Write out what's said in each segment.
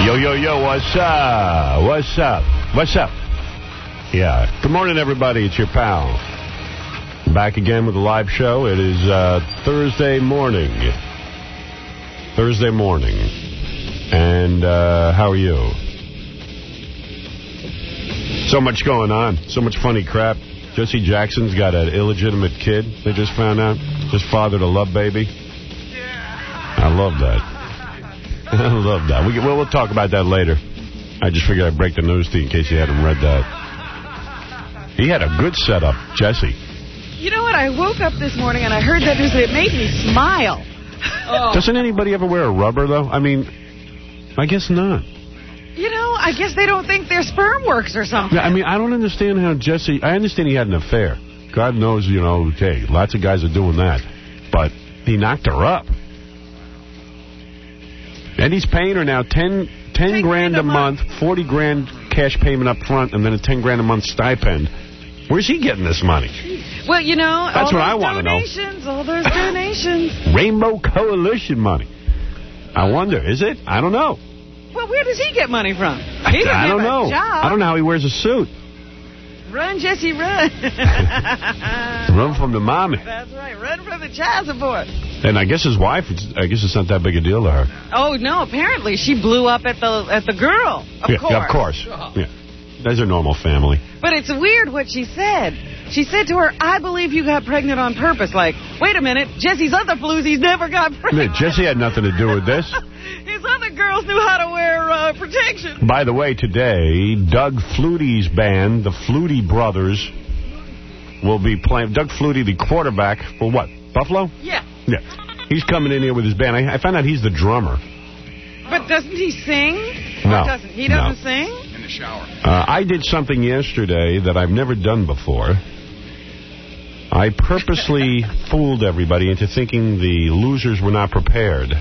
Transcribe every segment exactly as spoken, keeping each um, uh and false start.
Yo, yo, yo, what's up? What's up? What's up? Yeah. Good morning, everybody. It's your pal. Back again with a live show. It is uh, Thursday morning. Thursday morning. And uh, how are you? So much going on. So much funny crap. Jesse Jackson's got an illegitimate kid, they just found out. Just fathered a love baby. I love that. I love that. We, well, we'll talk about that later. I just figured I'd break the news to you in case you hadn't read that. He had a good setup, Jesse. You know what? I woke up this morning and I heard that news. It made me smile. Oh. Doesn't anybody ever wear a rubber, though? I mean, I guess not. You know, I guess they don't think their sperm works or something. Yeah, I mean, I don't understand how Jesse... I understand he had an affair. God knows, you know, okay, lots of guys are doing that. But he knocked her up. And he's paying her now ten, ten, ten grand a month, month, forty grand cash payment up front, and then a ten grand a month stipend. Where's he getting this money? Well, you know, that's all what those I want to know. Donations, all those donations. Rainbow Coalition money. I wonder, is it? I don't know. Well, where does he get money from? He I, I don't know. Job. I don't know how he wears a suit. Run, Jesse, run. Run from the mommy. That's right. Run from the child support. And I guess his wife, I guess it's not that big a deal to her. Oh, no, apparently. She blew up at the at the girl, of yeah, course. Yeah, of course. Yeah. That's a normal family. But it's weird what she said. She said to her, I believe you got pregnant on purpose. Like, wait a minute, Jesse's other floozies never got pregnant. Jesse had nothing to do with this. His other girls knew how to wear uh, protection. By the way, today, Doug Flutie's band, the Flutie Brothers, will be playing. Doug Flutie, the quarterback for what? Buffalo? Yeah. Yeah. He's coming in here with his band. I, I found out he's the drummer. But doesn't he sing? No. Or doesn't he doesn't no. sing? In the shower. Uh, I did something yesterday that I've never done before. I purposely fooled everybody into thinking the losers were not prepared.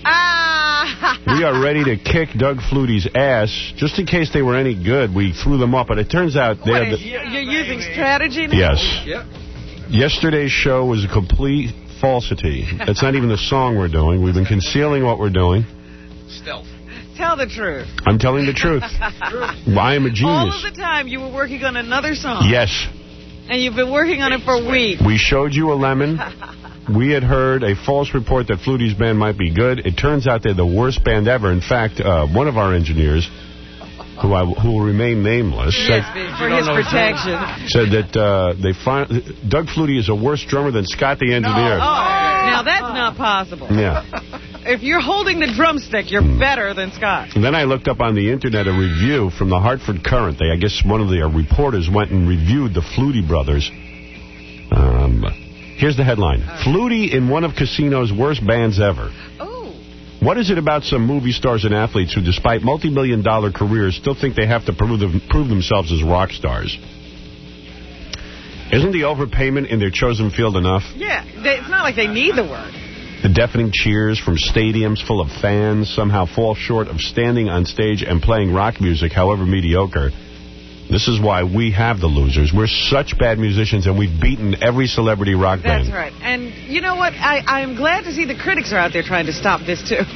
Ah! We are ready to kick Doug Flutie's ass. Just in case they were any good, we threw them up. But it turns out they're... What, the, you're using strategy now? Yes. Yep. Yesterday's show was a complete falsity. That's not even the song we're doing. We've been concealing what we're doing. Stealth. Tell the truth. I'm telling the truth. I am a genius. All of the time you were working on another song. Yes. And you've been working on it for weeks. We showed you a lemon. We had heard a false report that Flutie's band might be good. It turns out they're the worst band ever. In fact, uh, one of our engineers, who I, who will remain nameless, yes, said, for his protection, said that uh, they find Doug Flutie is a worse drummer than Scott the engineer. No. Oh, now that's not possible. Yeah. If you're holding the drumstick, you're mm. better than Scott. And then I looked up on the internet a review from the Hartford Courant. They, I guess one of the uh, reporters went and reviewed the Flutie Brothers. Um, here's the headline. Flutie in one of Casino's worst bands ever. Oh. What is it about some movie stars and athletes who, despite multi-million dollar careers, still think they have to prove, them, prove themselves as rock stars? Isn't the overpayment in their chosen field enough? Yeah, they, it's not like they need the work. The deafening cheers from stadiums full of fans somehow fall short of standing on stage and playing rock music, however mediocre. This is why we have the losers. We're such bad musicians, and we've beaten every celebrity rock band. That's right. And you know what? I, I'm glad to see the critics are out there trying to stop this, too.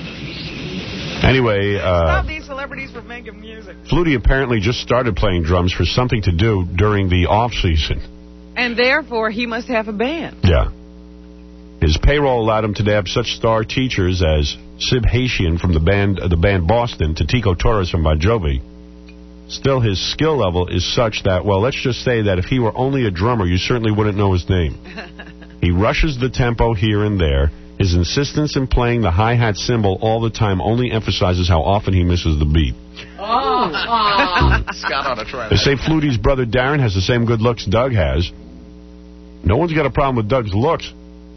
Anyway, uh... stop these celebrities from making music. Flutie apparently just started playing drums for something to do during the off-season. And therefore, he must have a band. Yeah. His payroll allowed him to nab such star teachers as Sib Haitian from the band uh, the band Boston to Tico Torres from Bon Jovi. Still, his skill level is such that, well, let's just say that if he were only a drummer, you certainly wouldn't know his name. He rushes the tempo here and there. His insistence in playing the hi-hat cymbal all the time only emphasizes how often he misses the beat. Oh, oh. Scott ought to try that. They say Flutie's brother Darren has the same good looks Doug has. No one's got a problem with Doug's looks.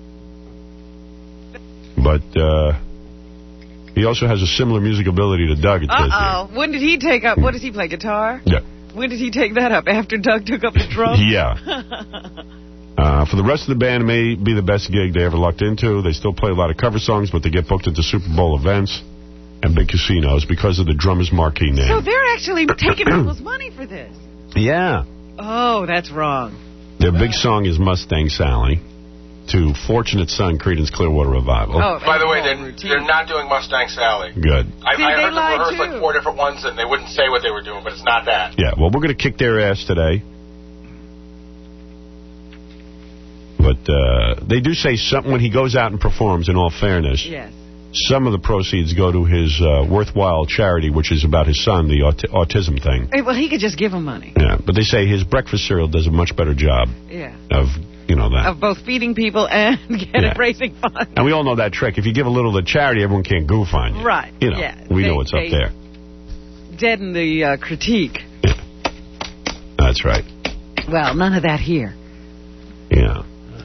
But uh, he also has a similar music ability to Doug. It says Uh-oh. here. When did he take up... What does he play, guitar? Yeah. When did he take that up? After Doug took up the drums? Yeah. uh, for the rest of the band, it may be the best gig they ever lucked into. They still play a lot of cover songs, but they get booked into Super Bowl events and big casinos because of the drummer's marquee name. So they're actually taking people's money for this? Yeah. Oh, that's wrong. Their big song is Mustang Sally. to Fortunate Son, Creedence Clearwater Revival. Oh, By the way, they're, they're not doing Mustang Sally. Good. I, See, I they heard them lied rehearse too. like four different ones, and they wouldn't say what they were doing, but it's not that. Yeah, well, we're going to kick their ass today. But uh, they do say something when he goes out and performs, in all fairness. Yes. Some of the proceeds go to his uh, worthwhile charity, which is about his son, the aut autism thing. Hey, well, he could just give him money. Yeah, but they say his breakfast cereal does a much better job Yeah. of, you know, that. Of both feeding people and getting Yeah. raising funds. And we all know that trick. If you give a little to charity, everyone can't goof on you. Right. You know, Yeah. we They- know what's they- up there. Deaden the uh, critique. Yeah. That's right. Well, none of that here. Yeah.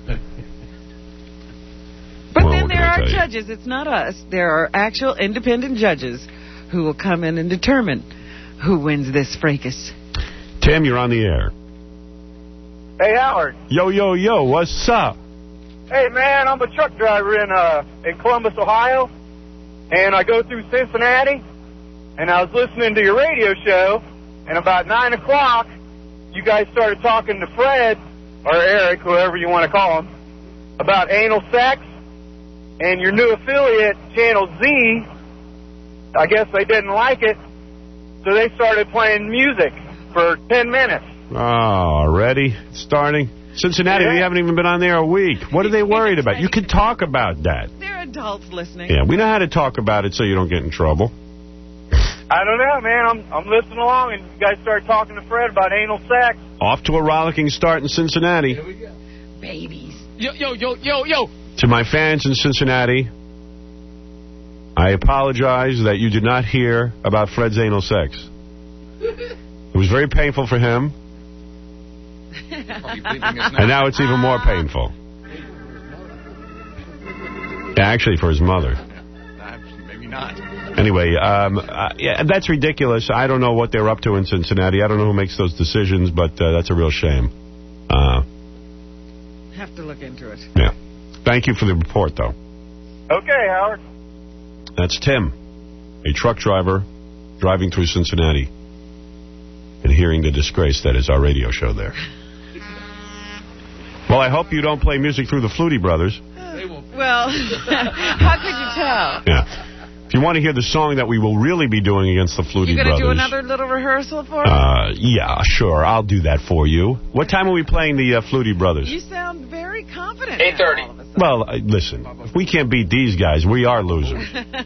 But Well, then what can there I are tell you? judges. It's not us. There are actual independent judges who will come in and determine who wins this fracas. Tim, you're on the air. Hey, Howard. Yo, yo, yo, what's up? Hey, man, I'm a truck driver in uh in Columbus, Ohio, and I go through Cincinnati, and I was listening to your radio show, and about nine o'clock, you guys started talking to Fred, or Eric, whoever you want to call him, about anal sex, and your new affiliate, Channel Z, I guess they didn't like it, so they started playing music for ten minutes. Oh, already? Starting? Cincinnati, Yeah. we haven't even been on there a week. What are they worried about? You can talk about that. They're adults listening. Yeah, we know how to talk about it so you don't get in trouble. I don't know, man. I'm I'm listening along, and you guys started talking to Fred about anal sex. Off to a rollicking start in Cincinnati. Babies. Yo, yo, yo, yo, yo. To my fans in Cincinnati, I apologize that you did not hear about Fred's anal sex. It was very painful for him, and now it's even more painful. Yeah, actually, for his mother. Maybe not. Anyway, um, uh, yeah, that's ridiculous. I don't know what they're up to in Cincinnati. I don't know who makes those decisions, but uh, that's a real shame. Uh, Have to look into it. yeah. Thank you for the report, though. Okay, Howard. That's Tim, a truck driver driving through Cincinnati and hearing the disgrace that is our radio show there. Well, I hope you don't play music through the Flutie Brothers. Well, how could you tell? Yeah. If you want to hear the song that we will really be doing against the Flutie You going to Brothers... do another little rehearsal for us? Uh, yeah, sure. I'll do that for you. What time are we playing the uh, Flutie Brothers? You sound very confident. eight thirty. now all of a sudden. Well, uh, listen, if we can't beat these guys, we are losers.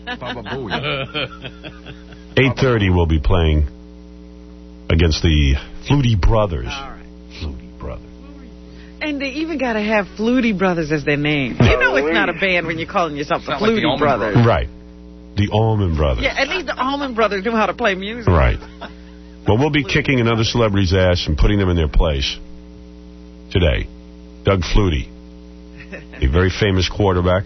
eight thirty we'll be playing against the Flutie Brothers. All right. Flutie Brothers. And they even got to have Flutie Brothers as their name. You know it's not a band when you're calling yourself the Sound like the Flutie Allman Brothers. Brothers. Right. The Allman Brothers. Yeah, at least the Allman Brothers knew how to play music. Right. Well, we'll be kicking another celebrity's ass and putting them in their place today. Doug Flutie, a very famous quarterback.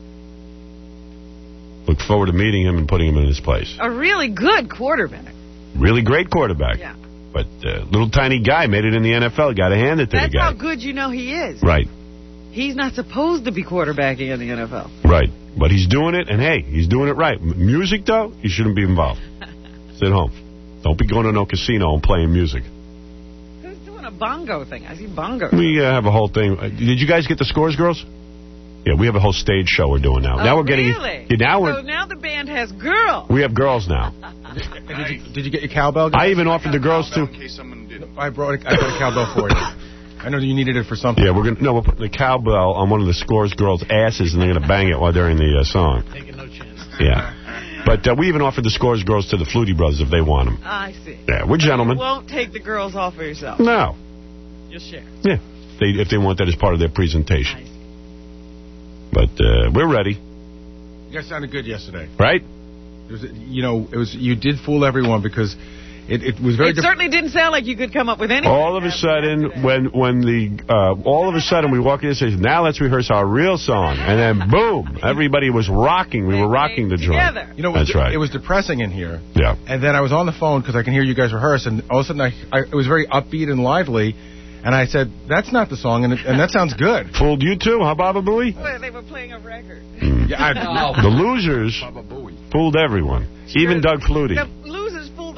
Look forward to meeting him and putting him in his place. A really good quarterback. Really great quarterback. Yeah. But uh, little tiny guy made it in the N F L. Got to hand it to That's the guy. how good you know he is. Right. He's not supposed to be quarterbacking in the N F L. Right. But he's doing it, and hey, he's doing it right. M music, though, you shouldn't be involved. Sit home. Don't be going to no casino and playing music. Who's doing a bongo thing? I see bongo. We uh, have a whole thing. Uh, did you guys get the Scores Girls? Yeah, we have a whole stage show we're doing now. Oh, now we're getting. really? Yeah, now we're. So now the band has girls. We have girls now. Did you, did you get your cowbell? I even offered the girls to. In case someone did. I brought a, I got a cowbell for you. I know you needed it for something. Yeah, we're gonna. No, we're putting the cowbell on one of the Scores Girls' asses, and they're gonna bang it while during the uh, song. Taking no chance. Yeah, but uh, we even offered the Scores Girls to the Flutie Brothers if they want them. I see. Yeah, we're gentlemen. You won't take the girls off of yourself. No. You'll share. Yeah, they, if they want that as part of their presentation. I see. But uh, we're ready, You guys sounded good yesterday. right? It was, you know, it was you did fool everyone because it, it was very. It dif- certainly didn't sound like you could come up with anything. All of a sudden, when when the uh, all of a sudden we walk in and say, now let's rehearse our real song, and then boom, everybody was rocking. We were rocking the joint. Together. You know, it was, That's right. It was depressing in here. Yeah. And then I was on the phone because I can hear you guys rehearse, and all of a sudden I, I it was very upbeat and lively, and I said, "That's not the song," and it, and that sounds good. Fooled you too, huh, Baba Booey? Well, they were playing a record. Yeah, I, The losers fooled everyone, even Doug Flutie. The losers fooled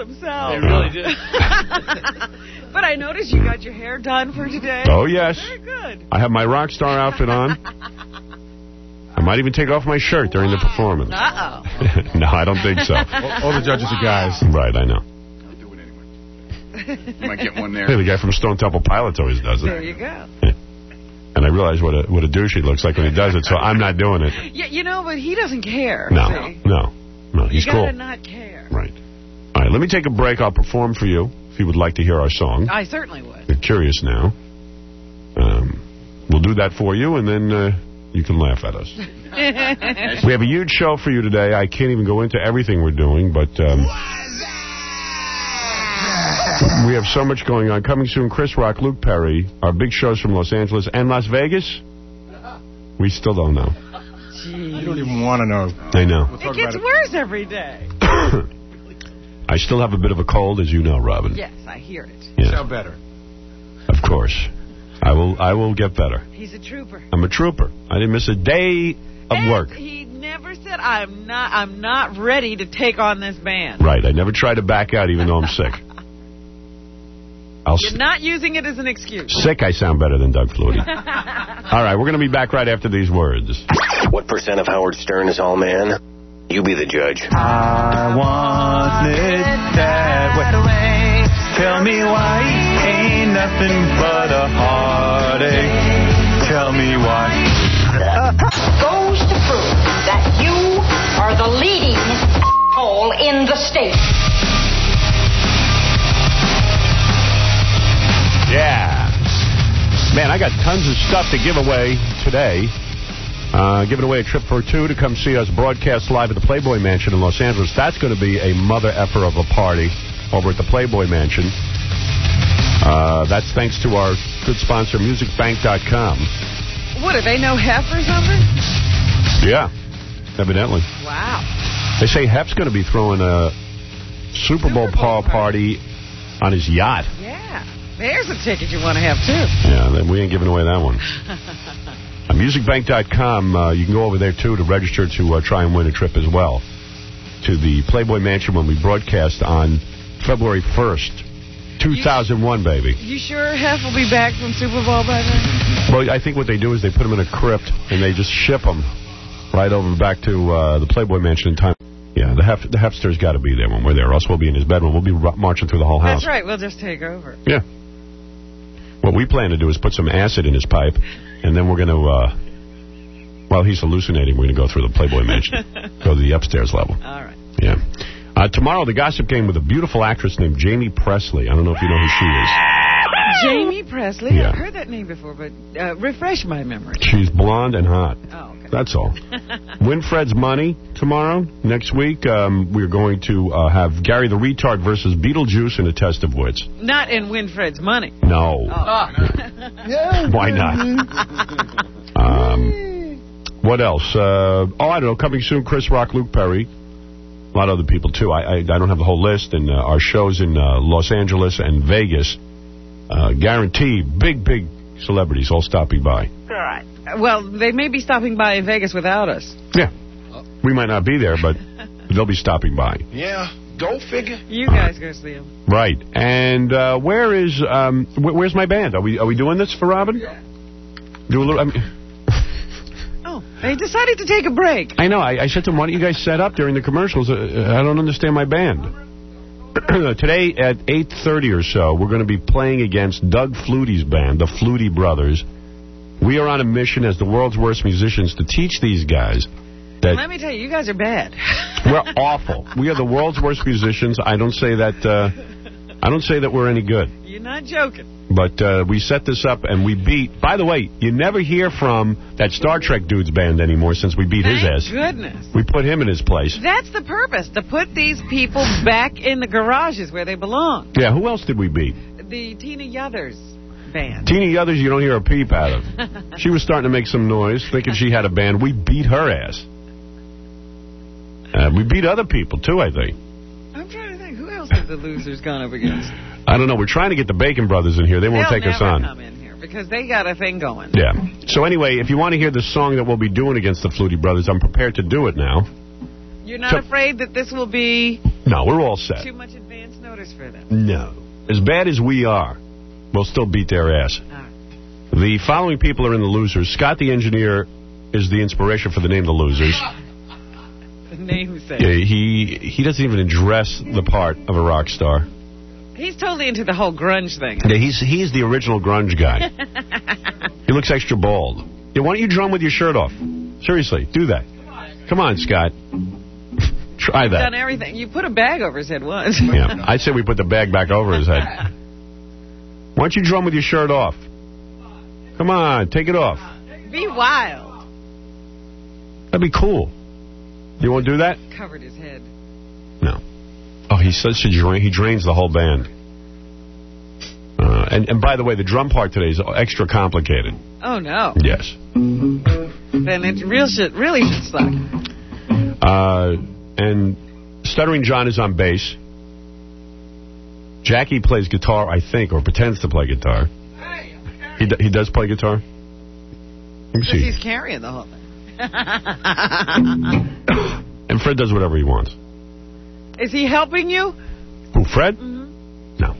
himself. They really did. But I noticed you got your hair done for today. Oh, yes. Very good. I have my rock star outfit on. I might even take off my shirt during the performance. Uh-oh. No, I don't think so. All, all the judges are guys. Right, I know. I'll do it anyway. You might get one there. Hey, the guy from Stone Temple Pilots always does it. There you go. And I realize what a what a douche he looks like when he does it, so I'm not doing it. Yeah, you know, but he doesn't care. No, see? no, no, he's you cool. gotta not care. Right. All right, let me take a break. I'll perform for you if you would like to hear our song. I certainly would. You're curious now. Um, we'll do that for you, and then uh, you can laugh at us. We have a huge show for you today. I can't even go into everything we're doing, but um, we have so much going on. Coming soon, Chris Rock, Luke Perry, our big shows from Los Angeles and Las Vegas. We still don't know. Jeez. You don't even want to know. I know. We'll talk It gets about worse every day. I still have a bit of a cold, as you know, Robin. Yes, I hear it. it. Yeah, Sound better. of course. I will. I will get better. He's a trooper. I'm a trooper. I didn't miss a day of and work. He never said, I'm not I'm not ready to take on this band. Right. I never try to back out, even though I'm sick. I'll You're s not using it as an excuse. sick. I sound better than Doug Flutie. All right, we're going to be back right after these words. What percent of Howard Stern is all man? You be the judge. I want it that way. Tell me why ain't nothing but a heartache. Tell me why. Goes to prove that you are the leading hole in the state. Yeah. Man, I got tons of stuff to give away today. Uh, giving away a trip for two to come see us broadcast live at the Playboy Mansion in Los Angeles. That's going to be a mother effer of a party over at the Playboy Mansion. Uh, that's thanks to our good sponsor, music bank dot com. What, do they know Hef or something? Yeah, evidently. Wow. They say Hef's going to be throwing a Super Bowl, Super Bowl Paul party on his yacht. Yeah. There's a ticket you want to have, too. Yeah, then we ain't giving away that one. On music bank dot com, uh, you can go over there, too, to register to uh, try and win a trip as well to the Playboy Mansion when we broadcast on February first, two thousand one, you, baby. You sure Hef will be back from Super Bowl by then? Well, I think what they do is they put him in a crypt, and they just ship him right over back to uh, the Playboy Mansion in time. Yeah, the, hef the Hefster's got to be there when we're there, or else we'll be in his bedroom. We'll be marching through the whole house. That's right. We'll just take over. Yeah. What we plan to do is put some acid in his pipe, and then we're going to, uh, while he's hallucinating, we're going to go through the Playboy Mansion, go to the upstairs level. All right. Yeah. Uh, tomorrow, the Gossip Game with a beautiful actress named Jamie Presley. I don't know if you know who she is. Jamie Presley? Yeah. I've heard that name before, but uh, refresh my memory. She's blonde and hot. Oh, okay. That's all. Winfred's Money tomorrow. Next week, um, we're going to uh, have Gary the Retard versus Beetlejuice in a test of wits. Not in Winfred's Money. No. Oh. Why not? um, what else? Uh, oh, I don't know. Coming soon, Chris Rock, Luke Perry. A lot of other people, too. I, I, I don't have the whole list. And uh, our shows in uh, Los Angeles and Vegas. Uh, guarantee big, big celebrities all stopping by. All right. Well, they may be stopping by in Vegas without us. Yeah. We might not be there, but they'll be stopping by. Yeah, go figure. You guys go see them. Right. And uh, where is, um, wh where's my band? Are we are we doing this for Robin? Yeah. Do a little, I mean... Oh, they decided to take a break. I know. I, I said to them, why don't you guys set up during the commercials? Uh, I don't understand my band. Today at eight thirty or so, we're going to be playing against Doug Flutie's band, the Flutie Brothers. We are on a mission as the world's worst musicians to teach these guys that... Let me tell you, you guys are bad. We're awful. We are the world's worst musicians. I don't say that... Uh, I don't say that we're any good. You're not joking. But uh, we set this up and we beat... By the way, you never hear from that Star Trek dude's band anymore since we beat Thank his ass. goodness. We put him in his place. That's the purpose, to put these people back in the garages where they belong. Yeah, who else did we beat? The Tina Yothers band. Tina Yothers, you don't hear a peep out of. She was starting to make some noise, thinking she had a band. We beat her ass. Uh, we beat other people, too, I think. I'm trying to think. Who else have the losers gone up against? I don't know. We're trying to get the Bacon Brothers in here. They won't They'll take us never on. come in here because they got a thing going. Yeah. So anyway, if you want to hear the song that we'll be doing against the Flutie Brothers, I'm prepared to do it now. You're not So, afraid that this will be no, we're all set. too much advanced as for them. No. As bad as we are, we'll still beat their ass. Right. The following people are in the losers. Scott, the engineer, is the inspiration for the name The Losers. The namesake. Yeah, he, he doesn't even address the part of a rock star. He's totally into the whole grunge thing. Yeah, he's, he's the original grunge guy. He looks extra bald. Yeah, why don't you drum with your shirt off? Seriously, do that. Come on, Scott. Try You've that. done everything. You put a bag over his head once. Yeah, I'd say we put the bag back over his head. Why don't you drum with your shirt off? Come on, take it off. Be wild. That'd be cool. You want to do that? Covered his head. No. Oh, he's such a drain. He drains the whole band. Uh, and, and by the way, the drum part today is extra complicated. Oh, no. Yes. Then it real shit really should suck. Uh, and Stuttering John is on bass. Jackie plays guitar, I think, or pretends to play guitar. He d he does play guitar? Let me Because see. he's carrying the whole thing. And Fred does whatever he wants. Is he helping you? Who, Fred? Mm-hmm. No.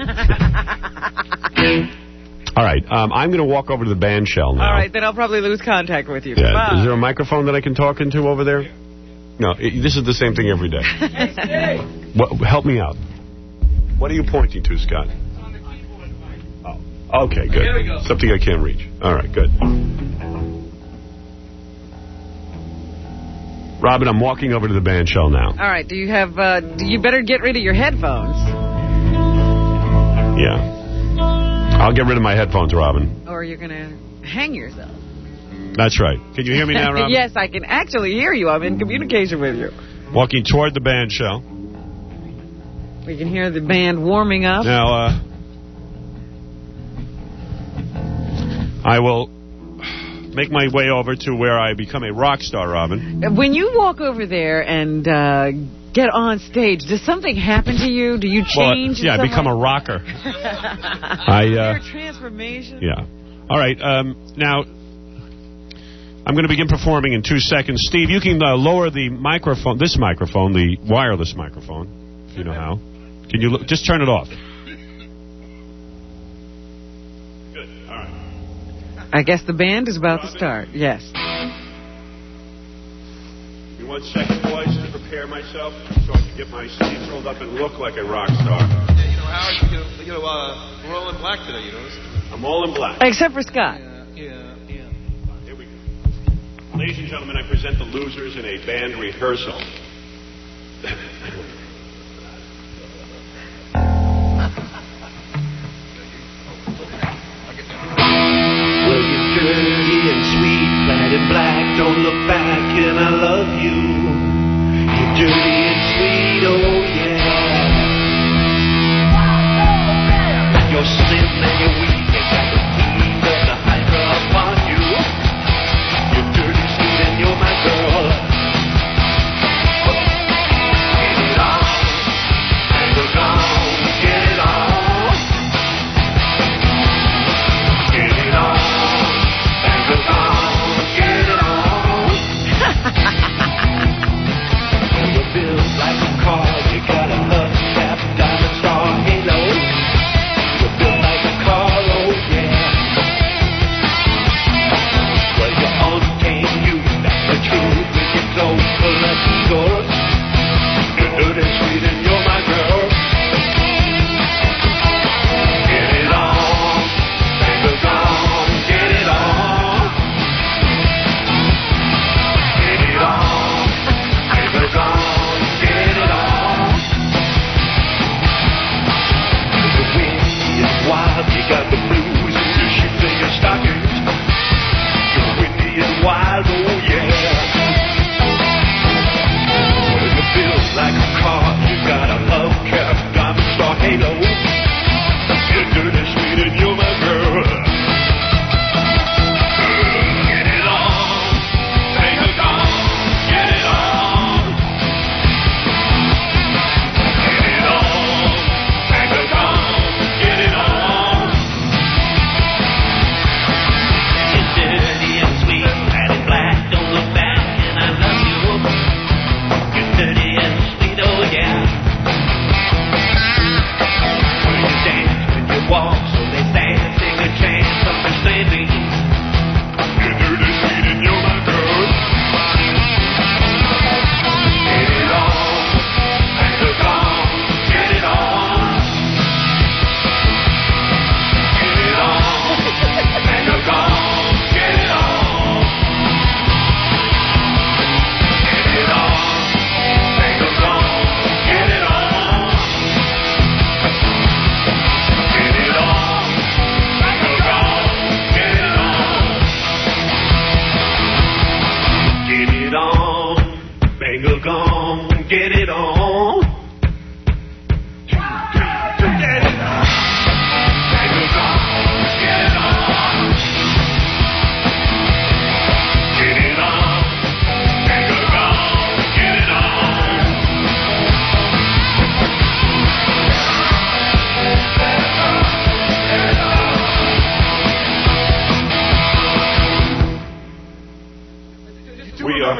All right, um, I'm going to walk over to the band shell now. All right, then I'll probably lose contact with you. Yeah. Bye. Is there a microphone that I can talk into over there? No, it, this is the same thing every day. What, help me out. What are you pointing to, Scott? Oh, okay, good. There we go. Something I can't reach. All right, good. Robin, I'm walking over to the band shell now. All right, do you have, uh, do you better get rid of your headphones. Yeah. I'll get rid of my headphones, Robin. Or you're going to hang yourself. That's right. Can you hear me now, Robin? Yes, I can actually hear you. I'm in communication with you. Walking toward the band shell. We can hear the band warming up. Now, uh, I will make my way over to where I become a rock star, Robin. When you walk over there and uh, get on stage, does something happen to you? Do you change? Well, yeah, I become a rocker. I, uh, Your transformation? Yeah. All right. Um, now, I'm going to begin performing in two seconds. Steve, you can uh, lower the microphone, this microphone, the wireless microphone, if you know how. Can you look, just turn it off? Good. All right. I guess the band is about to start. Yes. Give me one second, boys, to prepare myself so I can get my sleeves rolled up and look like a rock star. Yeah, you know, Howard, you know, you know uh, we're all in black today, you know. I'm all in black. Except for Scott. Yeah, yeah, yeah. Here we go. Ladies and gentlemen, I present the losers in a band rehearsal. Well, you're dirty and sweet, clad in black. Don't look back, and I love you. You're dirty and sweet, oh yeah. You're slim and you're weak, and got the heat of the Hydra upon you. You're dirty, sweet, and you're my girl. Get it on, and we're gone. Get it on. Get it on, and we're gone. Get it on. Well, you're built like a car. You got a hubcap, diamond star halo. You're built like a car, oh yeah. Well, you're untamed, you. That's the truth. With your clothes full of eagles. You're dirty, sweet, and you're my girl. Get it on, and we're gone. Get it on. Get it on, and we're gone. Get it on.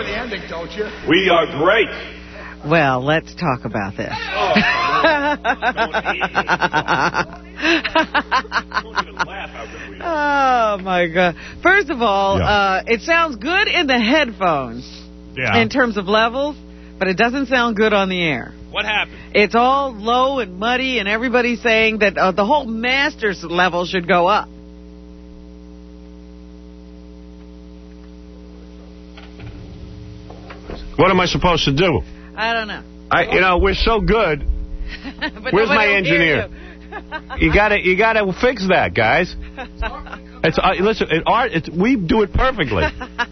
remember the ending, don't you? We are great. Well, let's talk about this. Oh, oh my God. First of all, Yeah. uh, it sounds good in the headphones Yeah. in terms of levels, but it doesn't sound good on the air. What happened? It's all low and muddy, and everybody's saying that uh, the whole master's level should go up. What am I supposed to do? I don't know. I, you know, we're so good. But Where's my nobody will hear engineer? you. You gotta, you gotta fix that, guys. It's uh, listen, it, art. It's, we do it perfectly.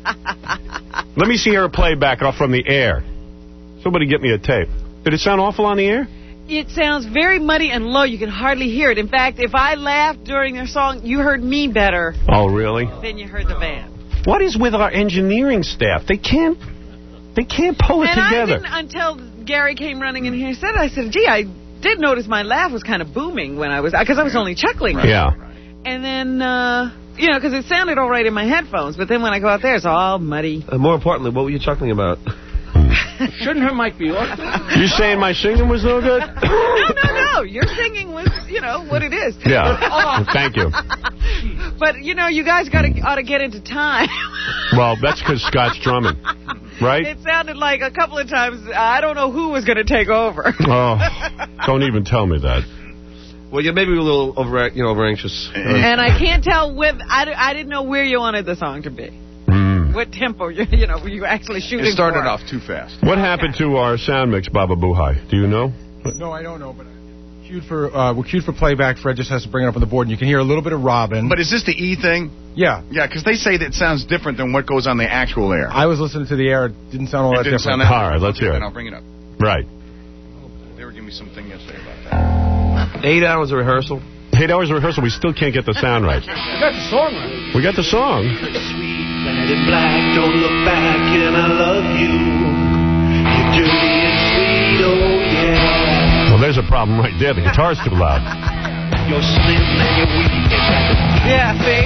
Let me see her playback off from the air. Somebody get me a tape. Did it sound awful on the air? It sounds very muddy and low. You can hardly hear it. In fact, if I laughed during their song, you heard me better Oh, really? than you heard the band. What is with our engineering staff? They can't, they can't pull it and together. I didn't, until Gary came running in here and said it, I said, gee, I did notice my laugh was kind of booming when I was, because I was only chuckling. Right. Yeah. And then, uh, you know, because it sounded all right in my headphones, but then when I go out there, it's all muddy. Uh, more importantly, what were you chuckling about? Shouldn't her mic be off? You saying my singing was no good? no, no, no. Your singing was, you know, what it is. Yeah. Thank you. But, you know, you guys got to ought to get into time. Well, that's because Scott's drumming, right? It sounded like a couple of times, I don't know who was going to take over. Oh, don't even tell me that. Well, yeah, maybe a little over, you know, over anxious. And I can't tell with, I, I didn't know where you wanted the song to be. Mm. What tempo, you, you know, were you actually shooting It started for? off too fast. What happened to our sound mix, Baba Boohai? Do you know? No, I don't know, but queued for, uh, we're queued for playback. Fred just has to bring it up on the board, and you can hear a little bit of Robin. But is this the E thing? Yeah. Yeah, because they say that it sounds different than what goes on the actual air. I was listening to the air. It didn't sound all It that didn't different. sound that All right, let's hear Then it. I'll bring it up. Right. They were giving me something yesterday about that. Eight hours of rehearsal. Eight hours of rehearsal, we still can't get the sound right. We got the song right. We got the song. Red and black, don't look back, and I love you. You're dirty and sweet, oh yeah. Well, there's a problem right there. The guitar's too loud. You're slim and you're weak. Yeah, see?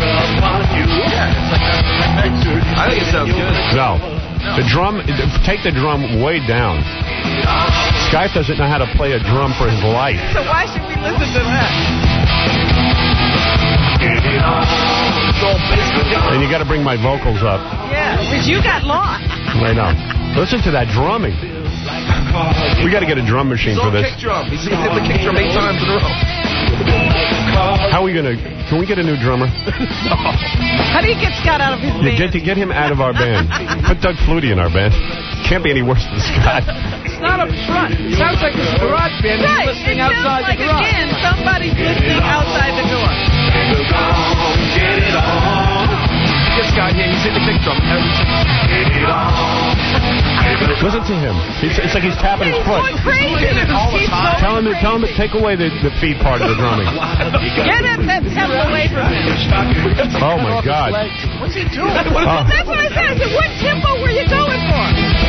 I think it sounds good. No. The drum, take the drum way down. Skype doesn't know how to play a drum for his life. So why should we listen to that? And you got to bring my vocals up. Yeah, because you got lost. Right now. Listen to that drumming. We got to get a drum machine He's for on this. kick drum. He's hit the kick drum eight times in a row. How are we going to... Can we get a new drummer? How do you get Scott out of his You band? get to get him out of our band. Put Doug Flutie in our band. Can't be any worse than Scott. It's not up front. It sounds like this garage band Right, is listening it sounds outside like, the garage. again, somebody's listening outside the door. This guy here, he's in the kick drum. Listen to him. It's, it's like he's tapping his He's foot. going crazy. He's so Tell him, to, tell him to take away the, the feet part of the drumming. Get him that tempo away from him. Oh, my God. What's he doing? Oh. That's what I said. I said, what tempo were you going for?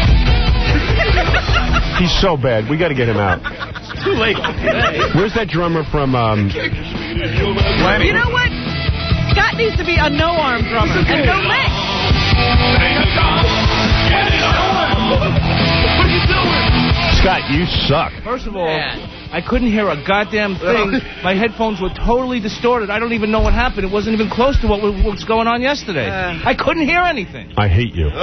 He's so bad. We got to get him out. Too late. Where's that drummer from... Um, You know what? Scott needs to be a no-arm drummer and no legs. Scott, you suck. First of all, I couldn't hear a goddamn thing. My headphones were totally distorted. I don't even know what happened. It wasn't even close to what was going on yesterday. Uh, I couldn't hear anything. I hate you.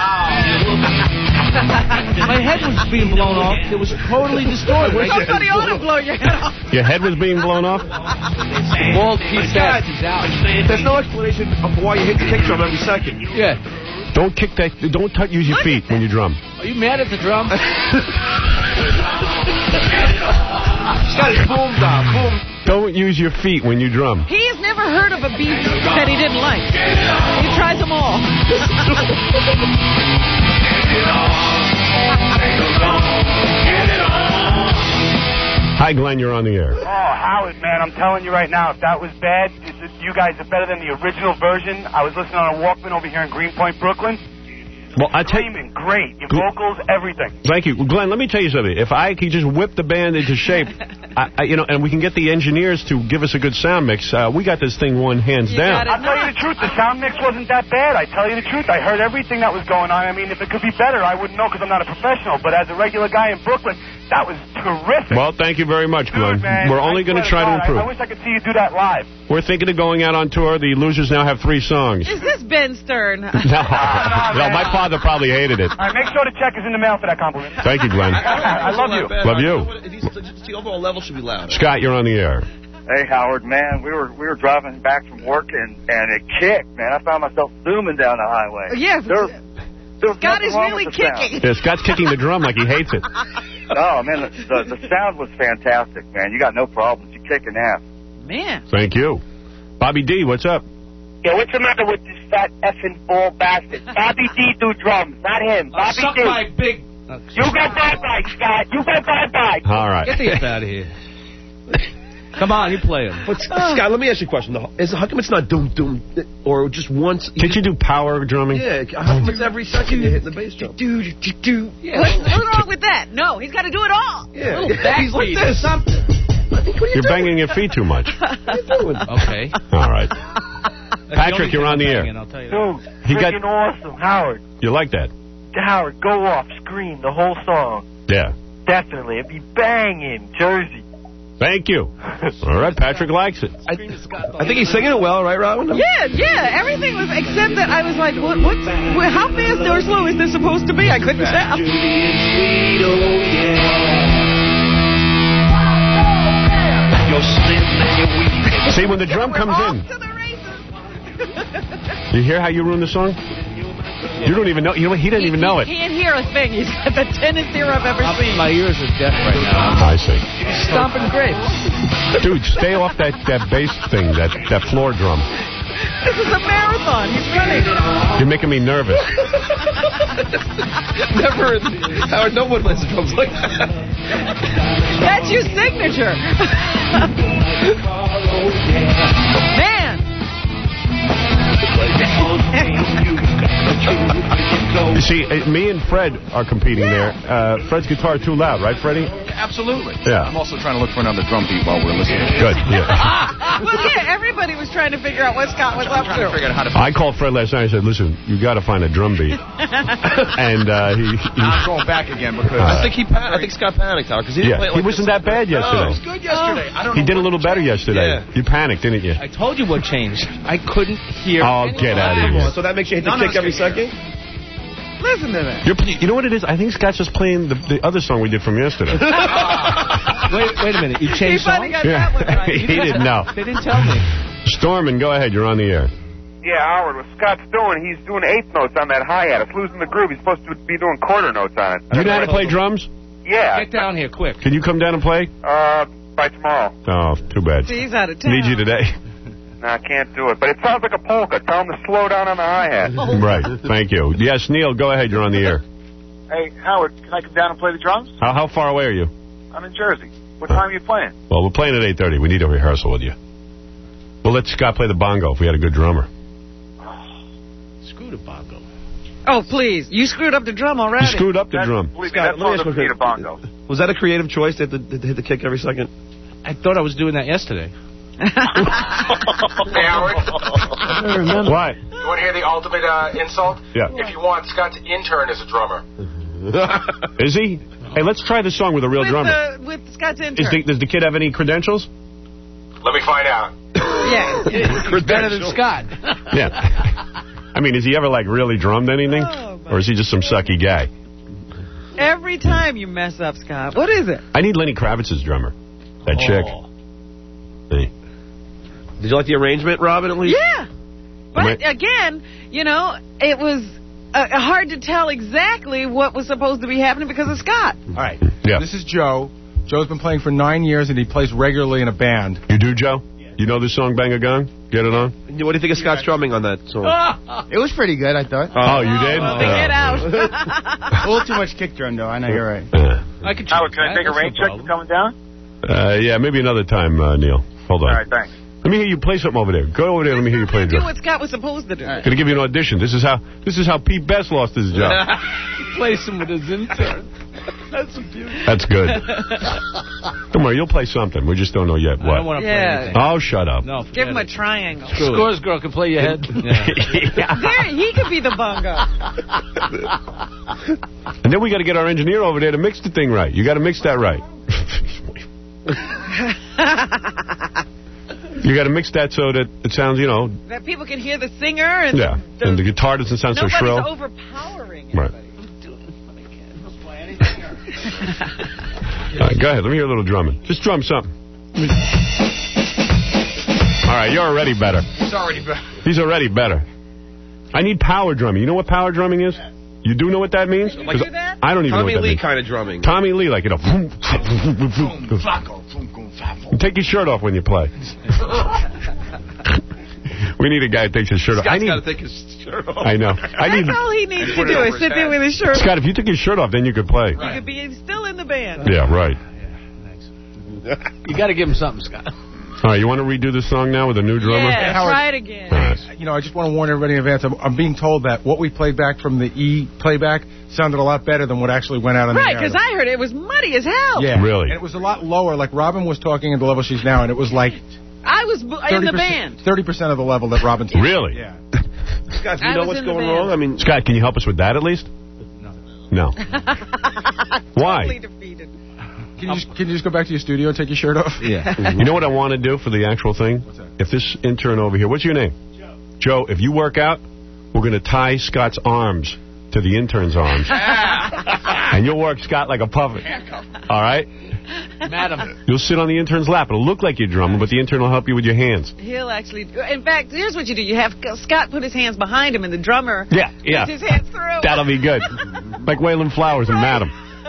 My head was being blown off. It was totally distorted. Somebody ought to blow your head off. Your head was being blown off? Bald piece out. He's out. There's no explanation of why you hit the kick drum every second. Yeah. Don't kick that. Don't touch, use your feet when you drum. Are you mad at the drum? He's got his boom down. Boom. Don't use your feet when you drum. He has never heard of a beat that he didn't like. He tries them all. Hi, Glenn. You're on the air. Oh, Howard, man, I'm telling you right now, if that was bad, you guys are better than the original version. I was listening on a Walkman over here in Greenpoint, Brooklyn. Well, I take Screaming, great. Your vocals, everything. Thank you. Glenn, let me tell you something. If I could just whip the band into shape, I, I, you know, and we can get the engineers to give us a good sound mix, uh, we got this thing won hands You down. I'll tell you the truth. The sound mix wasn't that bad. I tell you the truth. I heard everything that was going on. I mean, if it could be better, I wouldn't know because I'm not a professional. But as a regular guy in Brooklyn, that was terrific. Well, thank you very much, Glenn. Dude, man, We're only going to try to improve. I, I wish I could see you do that live. We're thinking of going out on tour. The losers now have three songs. Is this Ben Stern? No, no, my father probably hated it. All right, make sure the check is in the mail for that compliment. Thank you, Glenn. I love you. Love you. The overall level should be loud. Scott, you're on the air. Hey, Howard, man, we were we were driving back from work, and, and it kicked, man. I found myself zooming down the highway. Yes. There, there was Scott nothing is wrong really with the kicking. sound. Yeah, Scott's kicking the drum like he hates it. Oh, man, the, the, the sound was fantastic, man. You got no problems. You're kicking ass. Man. Thank you. Bobby D, what's up? Yeah, what's the matter with this fat effing ball bastard? Bobby D do drums, not him. Bobby Suck D. my big... You got bye-bye, Scott. You got bye-bye. All right. Get the F out of here. Come on, you play him. But, Scott, let me ask you a question. Is, how come it's not doom, doom, or just once? Can't you do power drumming? Yeah, how come it's every second you hit the bass drum? Do, do, do, do. What's, what's wrong with that? No, he's got to do it all. Yeah. A little backbeat or something. You're banging your feet too much. Okay. All right. Patrick, you're on the air. Dude, He got- freaking awesome. Howard. You like that? Howard, go off, scream the whole song. Yeah. Definitely. It'd be banging, Jersey. Thank you. All right, Patrick likes it. I, I think he's singing it well, right, Robin? Yeah, yeah. Everything was, except that I was like, what, what's, how fast or slow is this supposed to be? I couldn't tell. See, when the drum comes in, you hear how you ruin the song? You don't even know. You know, he didn't he, even know he it. He can't hear a thing. He's got the thinnest ear I've ever seen. My ears are deaf right now. I see. Stomping grapes. Dude, stay off that, that bass thing, that, that floor drum. This is a marathon. He's running. You're making me nervous. Never. Howard, no one plays the drums like that. That's your signature. Man. You see, uh, me and Fred are competing yeah. there. Uh, Fred's guitar too loud, right, Freddie? Absolutely. Yeah. I'm also trying to look for another drum beat while we're listening. Good, yeah. Well, yeah, everybody was trying to figure out what Scott was up to. Figure out how to I called Fred last night and said, listen, you got to find a drum beat. And uh, he... he I'm going back again because... I think he pan- I think Scott panicked, Howard, because he didn't yeah, play it like he wasn't this. that bad yesterday. He was good yesterday. I don't He know did a little better yesterday. Yeah. You panicked, didn't you? I told you what changed. I couldn't hear. Oh, get out of here. So that makes you hit the No, no, kick every second? Listen to that. You're, you know what it is? I think Scott's just playing the, the other song we did from yesterday. wait, wait a minute. You He changed finally songs? got Yeah. that one right. He didn't know. They didn't tell me. Stormin, go ahead. You're on the air. Yeah, Howard, what Scott's doing, he's doing eighth notes on that hi-hat. It's losing the groove. He's supposed to be doing quarter notes on it. Do you know how to play drums? Yeah. Get down here, quick. Can you come down and play? Uh, by tomorrow. Oh, too bad. See, he's out of town. Need you today. No, I can't do it. But it sounds like a polka. Tell him to slow down on the hi-hat. Right. Thank you. Yes, Neil, go ahead. You're on the air. Hey, Howard, can I come down and play the drums? How, how far away are you? I'm in Jersey. What time are you playing? Well, we're playing at eight thirty. We need a rehearsal with you. We'll let Scott play the bongo if we had a good drummer. Screw the bongo. Oh, please. You screwed up the drum already. You screwed up the drum. Believe me, Scott, that's let me all ask the you a beat a bongo. Was that a creative choice to hit the, to hit the kick every second? I thought I was doing that yesterday. Hey, Howard. What? You want to hear the ultimate uh, insult? Yeah. If you want, Scott's intern is a drummer. Is he? Hey, let's try this song with a real with, drummer. uh, with Scott's intern. Is the, does the kid have any credentials? Let me find out. Yeah. He's better than Scott. Yeah. I mean, has he ever, like, really drummed anything? Oh, or is he just some sucky guy? Every time you mess up, Scott. What is it? I need Lenny Kravitz's drummer. That Oh. chick. Hey. Did you like the arrangement, Robin, at least? Yeah. But, again, you know, it was uh, hard to tell exactly what was supposed to be happening because of Scott. All right. Yeah. This is Joe. Joe's been playing for nine years, and he plays regularly in a band. You do, Joe? You know this song, Bang a Gong? Get it on? What do you think of Scott's drumming on that song? It was pretty good, I thought. Oh, you did? Oh, get out. A little too much kick drum, though. I know you're right. Uh, I could Howard, can I take a rain check for coming down? uh, yeah, maybe another time, uh, Neil. Hold on. All right, thanks. Let me hear you play something over there. Go over there. Let me hear you play a Do drum. what Scott was supposed to do. Going to give you an audition. This is how this is how Pete Best lost his job. Place him with his intern. That's a beauty. That's good. Don't worry, you'll play something. We just don't know yet what. I don't want to Yeah. play anything. Oh, shut up. No, Give him a triangle. Scores girl can play your head. Yeah. There, he could be the bongo. And then we got to get our engineer over there to mix the thing right. You got to mix that right. You got to mix that so that it sounds, you know. That people can hear the singer and Yeah. the, And the guitar doesn't sound so nobody's shrill. overpowering. Right. All right, go ahead. Let me hear a little drumming. Just drum something. All right, you're already better. He's already better. He's already better. I need power drumming. You know what power drumming is? You do know what that means? Like 'Cause I don't even Tommy know what that Lee means. kind of drumming. Tommy Lee, like, you know. Take your shirt off when you play. We need a guy that takes his shirt off. I Scott's need. got to take his shirt off. I know. I need. That's all he needs to do is sit there with his shirt Scott, if you took your shirt off, then you could play. off. He could be still in the band. Yeah, right. You got to give him something, Scott. All right, you want to redo the song now with a new drummer? Yeah, Howard, try it again. Right. You know, I just want to warn everybody in advance. I'm, I'm being told that what we played back from the E playback sounded a lot better than what actually went out on Right, the air. because I heard it was muddy as hell. Yeah. Really? And it was a lot lower. Like, Robin was talking at the level she's now, and it was like I was b- in the band. thirty percent of the level that Robin's Really? Yeah. Scott, do I you know was what's in the going band. wrong? I mean, Scott, can you help us with that at least? No. No. Why? Totally defeated. Can you, just, can you just go back to your studio and take your shirt off? Yeah. You know what I want to do for the actual thing? What's that? If this intern over here, what's your name? Joe. Joe, if you work out, we're going to tie Scott's arms to the intern's arms. And you'll work Scott like a puppet. All right? Madam. You'll sit on the intern's lap. It'll look like you're drumming, but the intern will help you with your hands. He'll actually... In fact, here's what you do. You have Scott put his hands behind him, and the drummer Yeah, yeah. puts his hands through. That'll be good. Like Waylon Flowers and Madam.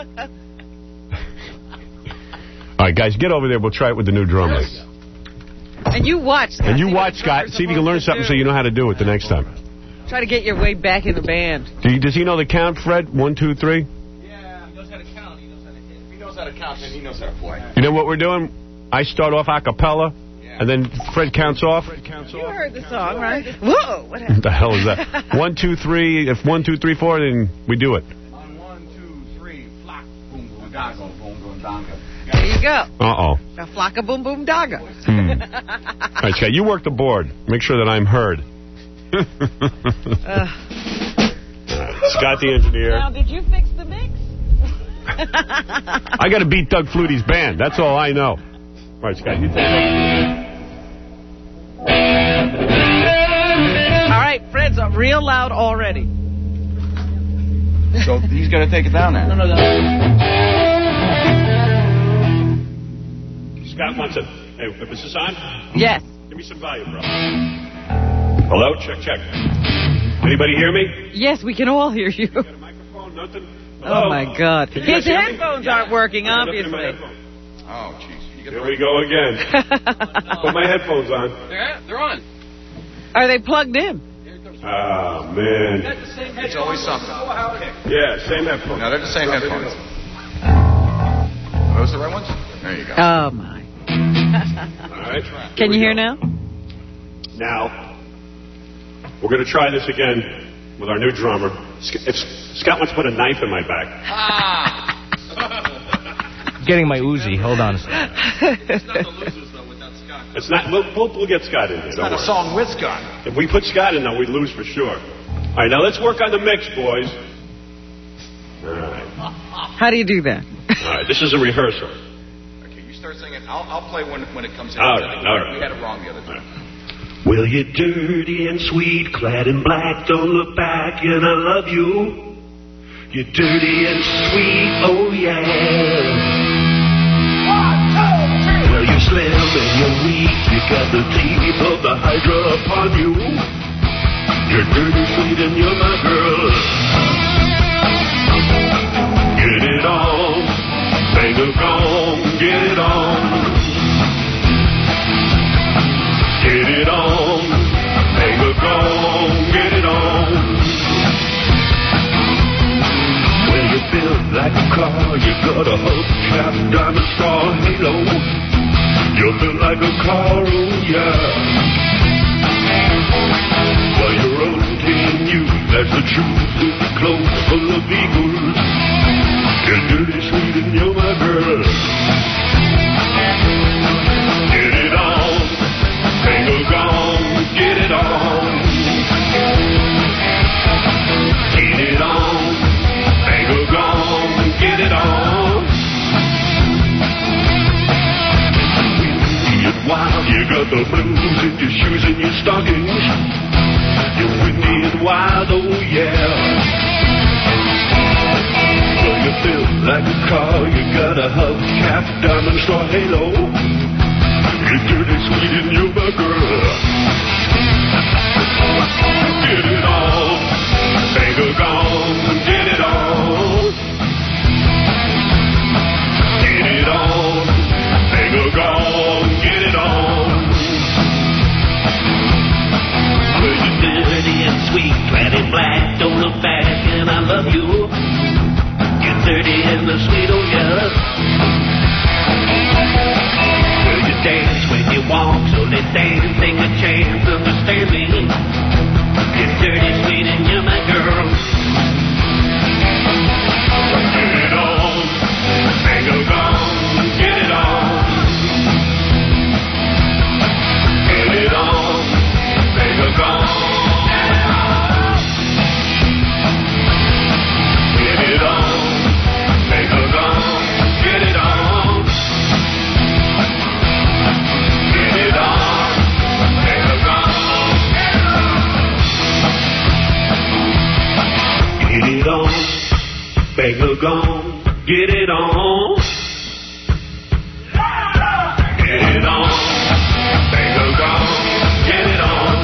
All right, guys, get over there. We'll try it with the new drummer. And you watch Scott. And you See watch, what the Scott. drummer's See if you can learn supposed to something so you know how to do it the next time. do. Try to get your way back in the band. Do you, does he know the count, Fred? One, two, three? Yeah, he knows how to count. He knows how to hit. If he knows how to count, then he knows how to play. You know what we're doing? I start off a cappella, and then Fred counts off. You heard the song, right? Whoa, what happened? What the hell is that? One, two, three. If one, two, three, four, then we do it. On one, two, three, flock, boom, boom, dago, boom, boom, danga. There you go. Uh-oh. A flocka boom boom dogga. Hmm. All right, Scott, you work the board. Make sure that I'm heard. Uh, Scott the engineer. now, did you fix the mix? I got to beat Doug Flutie's band. That's all I know. All right, Scott, you take it. All right, Fred's up real loud already. So he's got to take it down now. No, no, no. Scott wants it. Hey, is this on? Yes. Give me some volume, bro. Hello? Check, check. Anybody hear me? Yes, we can all hear you. Got a microphone? Nothing? Hello? Oh, my God. Can you guys His hear me? headphones aren't working, Got nothing in my obviously. headphones. Oh, jeez. Here we go again. Put my headphones on. They're, they're on. Are they plugged in? Oh, man. It's always something. Yeah, same headphones. No, they're the same headphones. Are those the right ones? There you go. Oh, my. All right. Can you hear now? Now, we're going to try this again with our new drummer. If Scott wants to put a knife in my back. Getting my Uzi. Hold on a second. It's not the losers, though, without Scott. It's not. We'll, we'll, we'll get Scott in there. It's Don't not a worry. song with Scott. If we put Scott in, though, we'd lose for sure. All right, now let's work on the mix, boys. All right. How do you do that? All right, this is a rehearsal. Okay, you start singing. I'll, I'll play when, when it comes in. All right, all right. We had it wrong the other time. Well, you're dirty and sweet, clad in black, don't look back, and I love you. You're dirty and sweet, oh yeah. Well, you're slim and you're weak, you got the teeth of the Hydra upon you. You're dirty, sweet, and you're my girl. Get it on, bang a gong, get it on. Get it on, bang a gong, get it on. Well, you built like a car, you got a hubcap, diamond star halo. Jumping like a car, oh yeah. While you're rotating you, that's the truth. With the clothes full of eagles. You're dirty, sweet, and you're my girl. Get it on, tango gone, get it on. Get it on, tango gone, get it on. Get wild, you got the blues in your shoes and your stockings. You're windy and wild, oh yeah. Well, you feel like a car, you got a hubcap, diamond star halo. You're dirty, sweet, and you're my girl. Get it on, tango gone, get it on. Get it on, tango gone, get it on. Well, you're dirty and sweet, clad in black, don't look back, and I love you. You're dirty and the sweet, oh yeah. Well, you dance when you walk, so let's dance, take a chance, understand me. You're dirty, sweet, and you're my girl. Get it on, tango gone, get it on. Get it on, tango gone. Get it on, tango gone, get it on. Get it on, tango gone. Get it on, tango gone, get it on. Get it on, tango gone, get it on.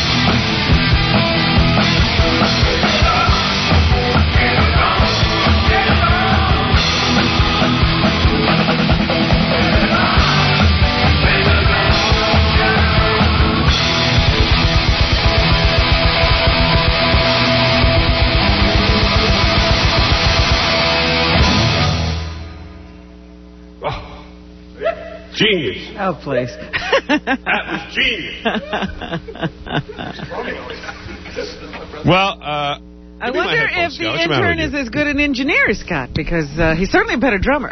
Genius. Oh, please. That was genius. Well, uh... I wonder if the intern is as good an engineer as Scott, because uh, he's certainly a better drummer.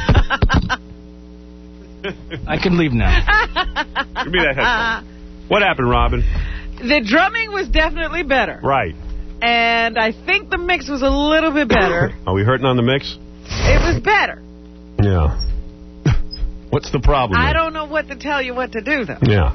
I can leave now. Give me that headphone. What happened, Robin? The drumming was definitely better. Right. And I think the mix was a little bit better. Are we hurting on the mix? It was better. Yeah. What's the problem? I then? don't know what to tell you what to do, though. Yeah.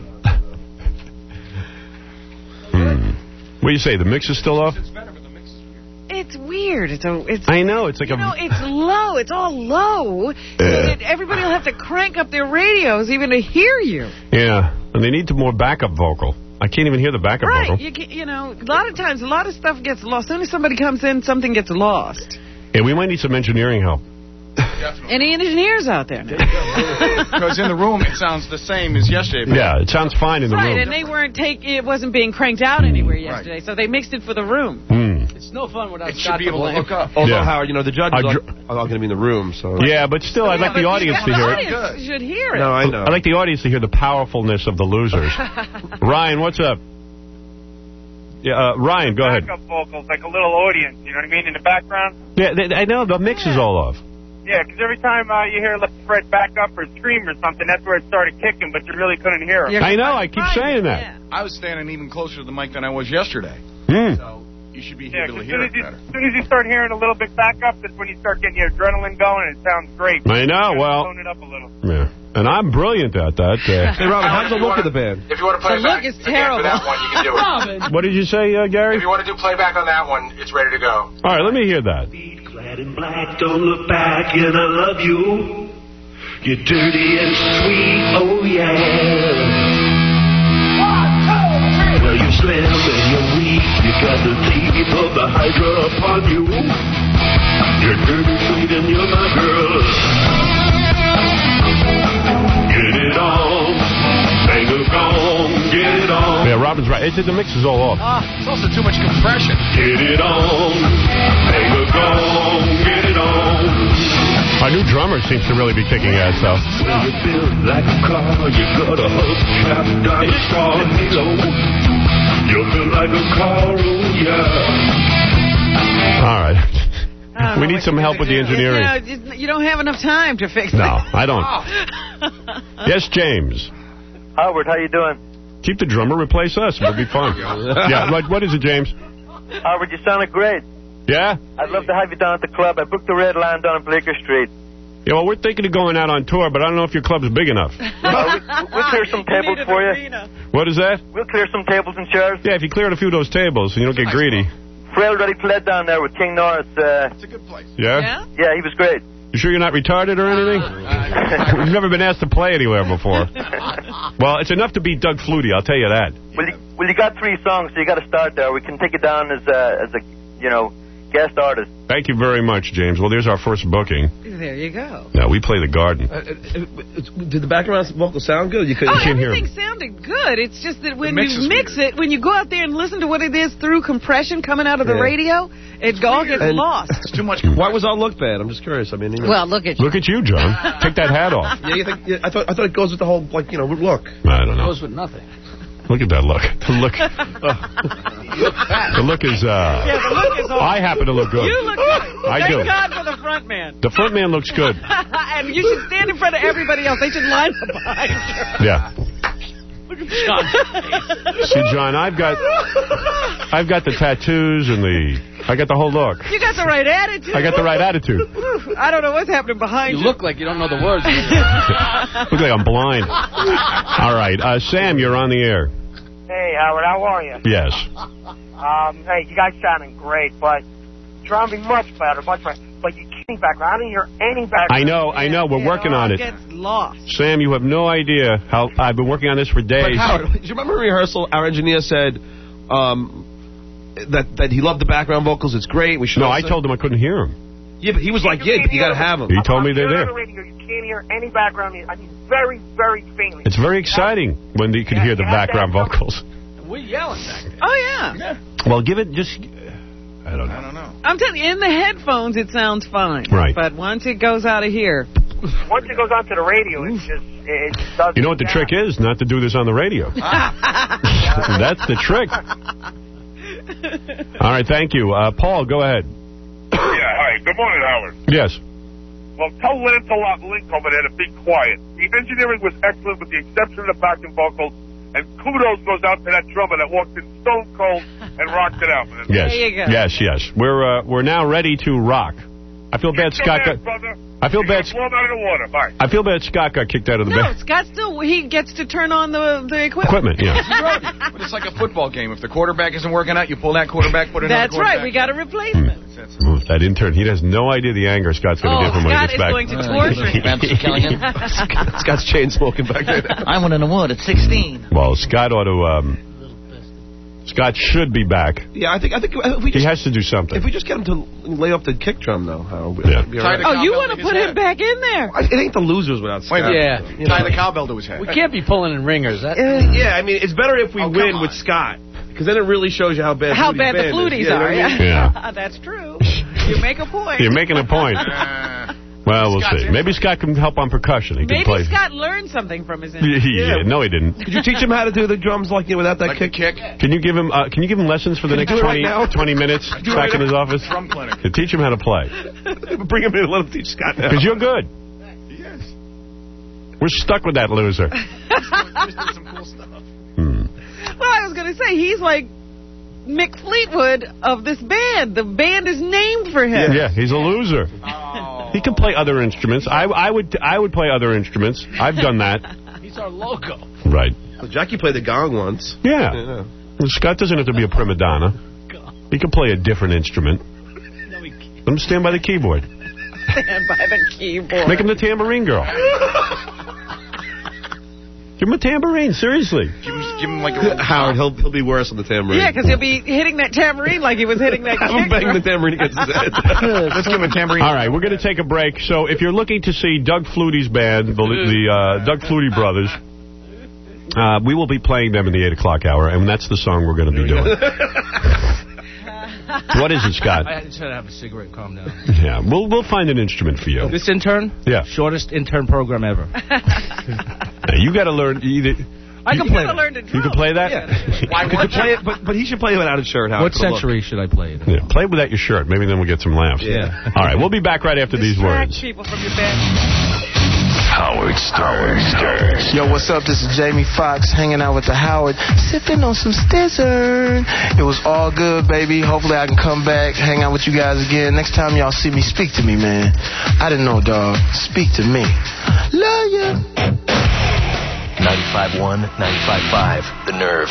hmm. What do you say? The mix is still off? It's weird. It's a. It's. I know. It's like you a. know, it's low. It's all low. So that everybody will have to crank up their radios even to hear you. Yeah, and they need to more backup vocal. I can't even hear the backup right. vocal. You, you know, a lot of times, a lot of stuff gets lost. As soon as somebody comes in, something gets lost. Yeah, we might need some engineering help. Definitely. Any engineers out there now? Because in the room it sounds the same as yesterday. But yeah, it sounds fine in the right, room. Right, and they weren't take. It wasn't being cranked out anywhere yesterday, right. So they mixed it for the room. Mm. It's no fun without it Scott should be able to hook up. Although, yeah. Howard, you know, the judges are, dr are all going to be in the room, so... Yeah, but still, I'd yeah, like the audience to hear it. The audience should hear it. No, I know. I'd like the audience to hear the powerfulness of the losers. Ryan, what's up? Yeah, uh, Ryan, go ahead. Backup vocals, like a little audience, you know what I mean, in the background? Yeah, they, I know, the mix yeah. is all off. Yeah, because every time uh, you hear Left Fred back up or scream or something, that's where it started kicking, but you really couldn't hear him. Yeah, I know, I keep right. saying that. Yeah. I was standing even closer to the mic than I was yesterday. Mm. So you should be yeah, able to hear it you, better. As soon as you start hearing a little bit back up, that's when you start getting your adrenaline going, and it sounds great. I know, well... Tone it up a little. Yeah. And I'm brilliant at that. Uh, hey, Robin, how's the look of the band? If you want to play the back look is terrible. again for that one, you can do it. Robin. What did you say, uh, Gary? If you want to do playback on that one, it's ready to go. All right, let me hear that. Clad in black, don't look back, and I love you. You're dirty and sweet, oh yeah. Well, you're slim and you're weak, you got the teeth of the Hydra upon you. You're dirty, sweet, and you're my girl. Get it on, tango gone, get it on. Yeah, Robin's right. It's, the mix is all off. Ah, it's also too much compression. Get it on, tango gone, get it on. Our new drummer seems to really be kicking ass, though. You feel like a car, you got a hubcap, got a star halo. You feel like a car, oh yeah. All right. We need some help with the engineering. You, know, you don't have enough time to fix it. No, I don't. Yes, James. Howard, how you doing? Keep the drummer, replace us. It'll be fun. Yeah, what, what is it, James? Howard, you sounded great. Yeah? I'd love to have you down at the club. I booked the Red Lion down on Bleecker Street. Yeah, well, we're thinking of going out on tour, but I don't know if your club's big enough. uh, we, we'll clear some tables for you. What is that? We'll clear some tables and chairs. Yeah, if you cleared a few of those tables, you don't get greedy. Frail already played down there with King Norris. Uh, it's a good place. Yeah? Yeah, yeah he was great. You sure you're not retarded or anything? Uh, We've never been asked to play anywhere before. Well, it's enough to beat Doug Flutie, I'll tell you that. Well, you, well, you got three songs, so you got to start there. We can take it down as a, as a, you know, guest artist. Thank you very much, James. Well, there's our first booking. There you go. Now, we play the Garden. Uh, uh, did the background vocals sound good? You couldn't oh, hear everything sounded good. It's just that when you mix weird. it, when you go out there and listen to what it is through compression coming out of the yeah. radio, it all gets and lost. It's too much. Why was our look bad? I'm just curious. I mean, you know. Well, look at you. Look at you, John. Take that hat off. Yeah, you think? Yeah, I thought I thought it goes with the whole like you know look. I don't know. It goes with nothing. Look at that look. The look. Uh, the look is. Uh, yeah, the look is. Awesome. I happen to look good. You look good. I Thank do. God for the front man. The front man looks good. And you should stand in front of everybody else. They should line up behind you. Yeah. Look at John's face. See, John, I've got, I've got the tattoos and the, I got the whole look. You got the right attitude. I got the right attitude. I don't know what's happening behind you. You look like you don't know the words. Look like I'm blind. All right, uh, Sam, you're on the air. Hey, Howard, how are you? Yes. Um, hey, you guys sounding great, but drumming much better, much better. But you can't background. I don't hear any background. I know, I know. We're you working know, on it. Gets lost. Sam, you have no idea how I've been working on this for days. But Howard, do you remember in rehearsal, our engineer said um, that that he loved the background vocals. It's great. We should. No, also... I told him I couldn't hear him. Yeah, but he was like, yeah, but you got to have them. He told me they're there. there. The you can't hear any background. I mean, very, very faintly. It's very exciting when you can hear the background vocals. We're yelling back there. Oh, yeah. yeah. Well, give it just... I don't know. I don't know. I'm telling you, in the headphones, it sounds fine. Right. But once it goes out of here... Once it goes onto the radio, it just... It just doesn't you know what the sound. trick is? Not to do this on the radio. That's the trick. All right, thank you. Uh, Paul, go ahead. Yeah, hi. Good morning, Howard. Yes. Well, tell Lancelot Link over there to be quiet. The engineering was excellent with the exception of the backing vocals. And kudos goes out to that drummer that walked in stone cold and rocked it out. Yes, there you go. yes, yes. We're uh, we're now ready to rock. I feel bad Scott got... I feel bad... Blown out of the water. Bye. I feel bad Scott got kicked out of the No, band. Scott still... He gets to turn on the, the equipment. Equipment, yeah. But it's like a football game. If the quarterback isn't working out, you pull that quarterback, put another That's quarterback. right. We got a replacement. Mm. That intern, he has no idea the anger Scott's going to oh, get from when he gets back. Scott is going to torture him. Scott's chain smoking back there. I won an award at sixteen. Well, Scott ought to... Um, Scott should be back. Yeah, I think I think if we just, he has to do something. If we just get him to lay off the kick drum, though, Harold, yeah. right. Oh, you want to put him back in there? It ain't the losers without Scott. Wait, yeah. You know, tie the cowbell to his head. We can't be pulling in ringers. That, yeah, I mean, it's better if we oh, win with Scott. Because then it really shows you how bad How Flutie's bad the Fluties yeah, are. You know I mean? Yeah. That's true. You make a point. You're making a point. Well, we'll see. Maybe Scott can help on percussion. He Maybe can play. Scott learned something from his yeah, yeah, no, he didn't. Could you teach him how to do the drums like you know, without that like kick? kick? Can you give him? Uh, can you give him lessons for the can next twenty, right twenty minutes back right in his office? Drum clinic. To teach him how to play. Bring him in and let him teach Scott now. Because you're good. Yes. We're stuck with that loser. Just did some cool stuff. Hmm. Well, I was going to say, he's like Mick Fleetwood of this band. The band is named for him. Yeah, he's a loser. Oh. He can play other instruments. I, I would I would play other instruments. I've done that. He's our logo. Right. Well, Jackie played the gong once. Yeah. yeah. Well, Scott doesn't have to be a prima donna. He can play a different instrument. No, he can't. Let him stand by the keyboard. Stand by the keyboard. Make him the tambourine girl. Give him a tambourine, seriously. Give him, give him like a... Howard, he'll he'll be worse on the tambourine. Yeah, because he'll be hitting that tambourine like he was hitting that Have him kick bang drum. the tambourine against his head. Let's give him a tambourine. All right, we're going to take a break. So if you're looking to see Doug Flutie's band, the, the uh, Doug Flutie Brothers, uh, we will be playing them in the eight o'clock hour, and that's the song we're going to be doing. What is it, Scott? I just had to have a cigarette and calm down. Yeah, we'll we'll find an instrument for you. This intern? Yeah. Shortest intern program ever. Now, you got to learn either. I can you, play You that. learn to You can play that? Yeah. Why would you play it? But, but he should play it without a shirt. How What century should I play it in? Yeah, play it without your shirt. Maybe then we'll get some laughs. Yeah. All right, we'll be back right after these Distract words. people from your bed. Howard Stern. Stern. Yo, what's up? This is Jamie Foxx hanging out with the Howard, sipping on some Stizzard. It was all good, baby. Hopefully I can come back, hang out with you guys again. Next time y'all see me, speak to me, man. I didn't know, dog. Speak to me. Love ya. ninety-five point one, ninety-five point five, The Nerve.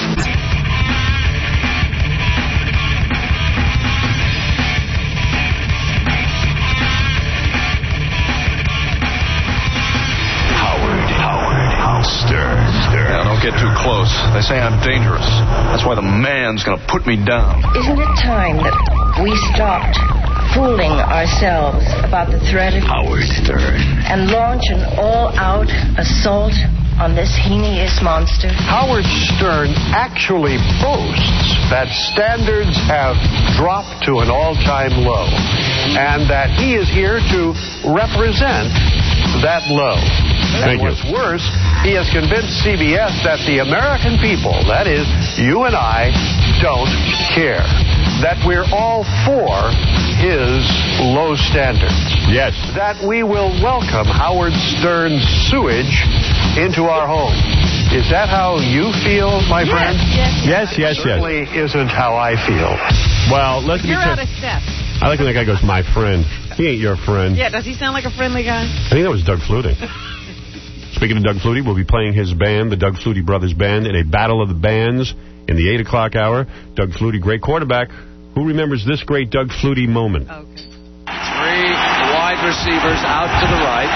Howard, Howard, Stern. Stern. Now, don't get too close. They say I'm dangerous. That's why the man's gonna put me down. Isn't it time that we stopped fooling ourselves about the threat of Howard Stern. and launch an all-out assault on this heinous monster? Howard Stern actually boasts that standards have dropped to an all-time low and that he is here to represent that low. Thank and you. what's worse, he has convinced C B S that the American people, that is, you and I, don't care. That we're all for his low standards. Yes. That we will welcome Howard Stern's sewage into our home. Is that how you feel, my Yes, friend? yes, Yes, yes, yes. Certainly isn't how I feel. Well, let me You're tell out of step. I like when that guy goes, my friend. He ain't your friend. Yeah, does he sound like a friendly guy? I think that was Doug Flutie. Speaking of Doug Flutie, we'll be playing his band, the Doug Flutie Brothers Band, in a battle of the bands in the eight o'clock hour. Doug Flutie, great quarterback. Who remembers this great Doug Flutie moment? Okay. Three wide receivers out to the right.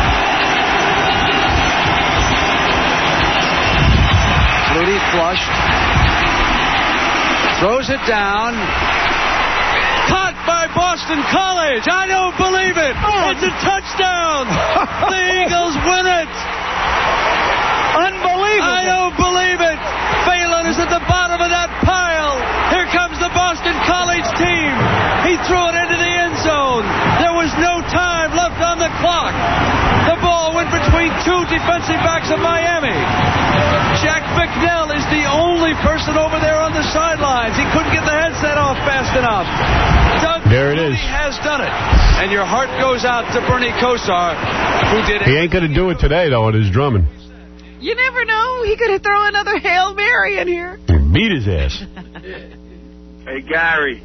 Flutie flushed. Throws it down. Caught by Boston College. I don't believe it. It's a touchdown. The Eagles win it. Unbelievable. I don't believe it. Phelan is at the bottom of that pile. Here comes the Boston College team. He threw it into the end zone. There was no time left on the clock. The ball went between two defensive backs of Miami. Jack Bicknell is the only person over there on the sidelines. He couldn't get the headset off fast enough. Doug There it is. Flutie has done it. And your heart goes out to Bernie Kosar, who did it. He ain't going to do it today, though, on his drumming. You never know. He could throw another Hail Mary in here. Beat his ass. Hey, Gary.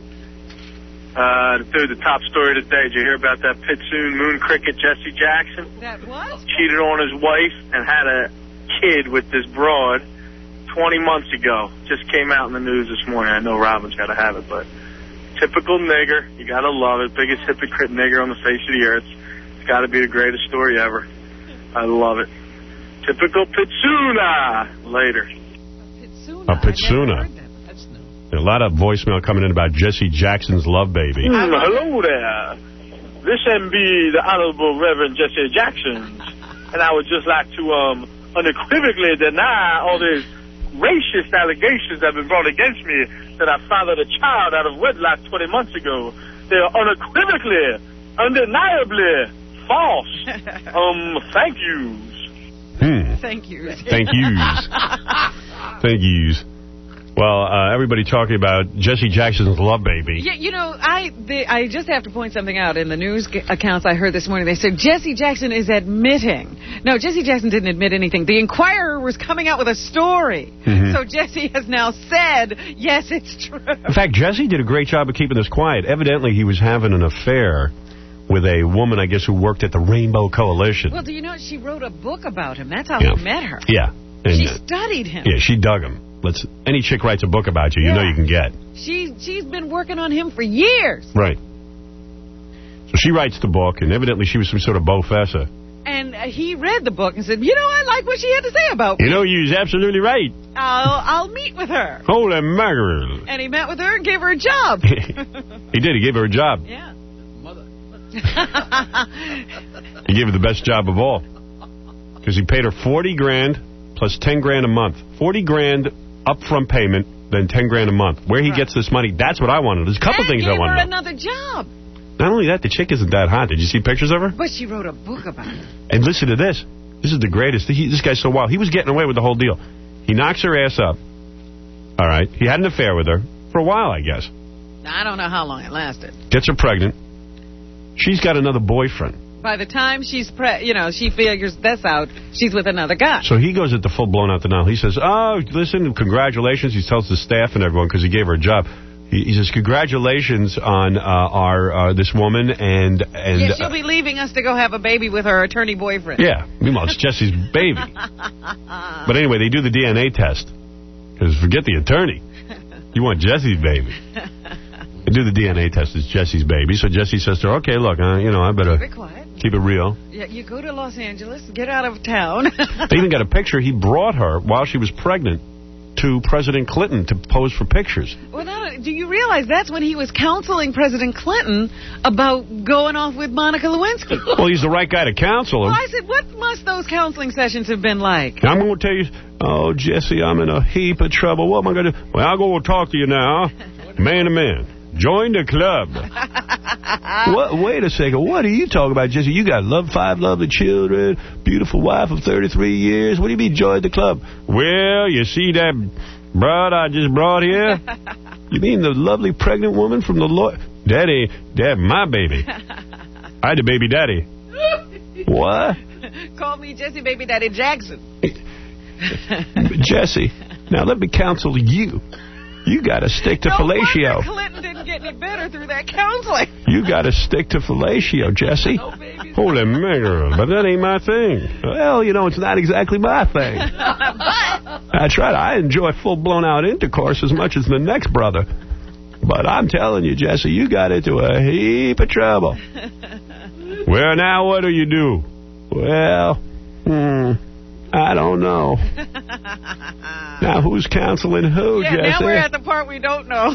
Uh, dude, the top story today. Did you hear about that Pitsoon Moon Cricket Jesse Jackson? That what? Cheated on his wife and had a kid with this broad twenty months ago. Just came out in the news this morning. I know Robin's got to have it, but typical nigger. You got to love it. Biggest hypocrite nigger on the face of the earth. It's got to be the greatest story ever. I love it. Typical Pitsuna. Later. A Pitsuna. A lot of voicemail coming in about Jesse Jackson's Love Baby. Mm, hello there. This M B, the Honorable Reverend Jesse Jackson. And I would just like to um, unequivocally deny all these racist allegations that have been brought against me that I fathered a child out of wedlock twenty months ago. They are unequivocally, undeniably false. um, thank yous. Hmm. Thank yous. Thank yous. Thank yous. Well, uh, everybody talking about Jesse Jackson's Love Baby. Yeah, you know, I the, I just have to point something out. In the news accounts I heard this morning, they said Jesse Jackson is admitting. No, Jesse Jackson didn't admit anything. The Inquirer was coming out with a story. Mm-hmm. So Jesse has now said, yes, it's true. In fact, Jesse did a great job of keeping this quiet. Evidently, he was having an affair with a woman, I guess, who worked at the Rainbow Coalition. Well, do you know, she wrote a book about him. That's how Yeah. he met her. Yeah. And, She uh, studied him. yeah, she dug him. Let's. Any chick writes a book about you, you Yeah. know you can get. She, she's been working on him for years. Right. So she writes the book, and evidently she was some sort of Bofessa. And uh, he read the book and said, you know, I like what she had to say about me. You know, you're absolutely right. I'll, I'll meet with her. Holy mackerel. And he met with her and gave her a job. He did. He gave her a job. Yeah. He gave her the best job of all. Because he paid her forty grand plus ten grand a month. forty grand upfront payment than ten grand a month. Where he right. gets this money, that's what I wanted. There's a couple and things I gave want her to know. another job. Not only that, the chick isn't that hot. Did you see pictures of her? But she wrote a book about it. And listen to this. This is the greatest. He, this guy's so wild. He was getting away with the whole deal. He knocks her ass up. All right. He had an affair with her for a while, I guess. I don't know how long it lasted. Gets her pregnant. She's got another boyfriend. By the time she's, pre you know, she figures this out, she's with another guy. So he goes at the full blown out denial. He says, oh, listen, congratulations. He tells the staff and everyone because he gave her a job. He, he says, congratulations on uh, our uh, this woman and... and yeah, she'll uh, be leaving us to go have a baby with her attorney boyfriend. Yeah. Meanwhile, it's Jesse's baby. But anyway, they do the D N A test. Because forget the attorney. You want Jesse's baby. They do the D N A test. It's Jesse's baby. So Jesse says to her, okay, look, uh, you know, I better... Keep it quiet. Keep it real. Yeah, you go to Los Angeles, get out of town. They even got a picture. He brought her while she was pregnant to President Clinton to pose for pictures. Well, now, do you realize that's when he was counseling President Clinton about going off with Monica Lewinsky? Well, he's the right guy to counsel him. Well, I said, what must those counseling sessions have been like? I'm going to tell you, oh, Jesse, I'm in a heap of trouble. What am I going to do? Well, I'll go talk to you now, man to man. Join the club. What? Wait a second. What are you talking about, Jesse? You got love, five lovely children, beautiful wife of thirty-three years. What do you mean join the club? Well, you see that broad I just brought here? You mean the lovely pregnant woman from the Lord? Daddy, Dad, my baby. I the baby daddy. What? Call me Jesse Baby Daddy Jackson. Jesse, now let me counsel you. You got to stick to no fellatio. wonder Clinton didn't get any better through that counseling. You got to stick to fellatio, Jesse. Oh, baby. Holy mackerel, but that ain't my thing. Well, you know, it's not exactly my thing. That's right. I enjoy full-blown out intercourse as much as the next brother. But I'm telling you, Jesse, you got into a heap of trouble. Well, now what do you do? Well, hmm... I don't know. Now, who's counseling who, yeah, Jesse? now we're at the part we don't know.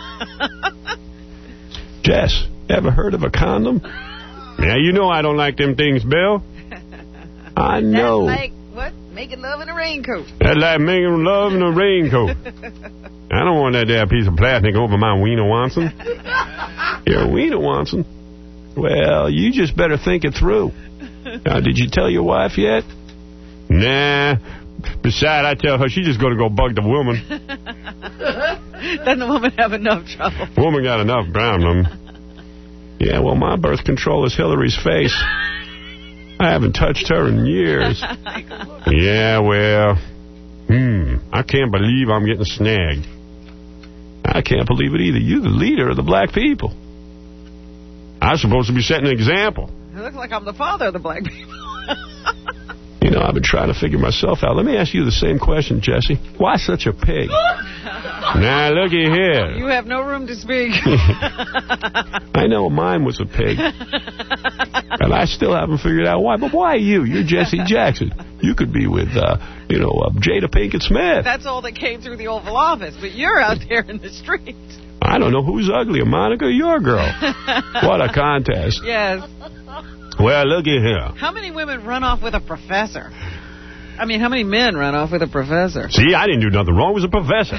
Jess, ever heard of a condom? Yeah, you know I don't like them things, Bill. I know. That's like, what? Making love in a raincoat. That's like making love in a raincoat. I don't want that there piece of plastic over my wiener Watson. Your wiener Watson? Well, you just better think it through. Now, did you tell your wife yet? Nah. Besides, I tell her she's just going to go bug the woman. Doesn't the woman have enough trouble? Woman got enough problem. Yeah, well, my birth control is Hillary's face. I haven't touched her in years. Yeah, well, hmm, I can't believe I'm getting snagged. I can't believe it either. You're the leader of the black people. I'm supposed to be setting an example. It looks like I'm the father of the black people. You know, I've been trying to figure myself out. Let me ask you the same question, Jesse. Why such a pig? Now, looky here. You have no room to speak. I know mine was a pig. And I still haven't figured out why. But why you? You're Jesse Jackson. You could be with, uh, you know, uh, Jada Pinkett Smith. That's all that came through the Oval Office. But you're out there in the streets. I don't know who's uglier, Monica or your girl. What a contest. Yes. Well, looky here. How many women run off with a professor? I mean, how many men run off with a professor? See, I didn't do nothing wrong. It was a professor.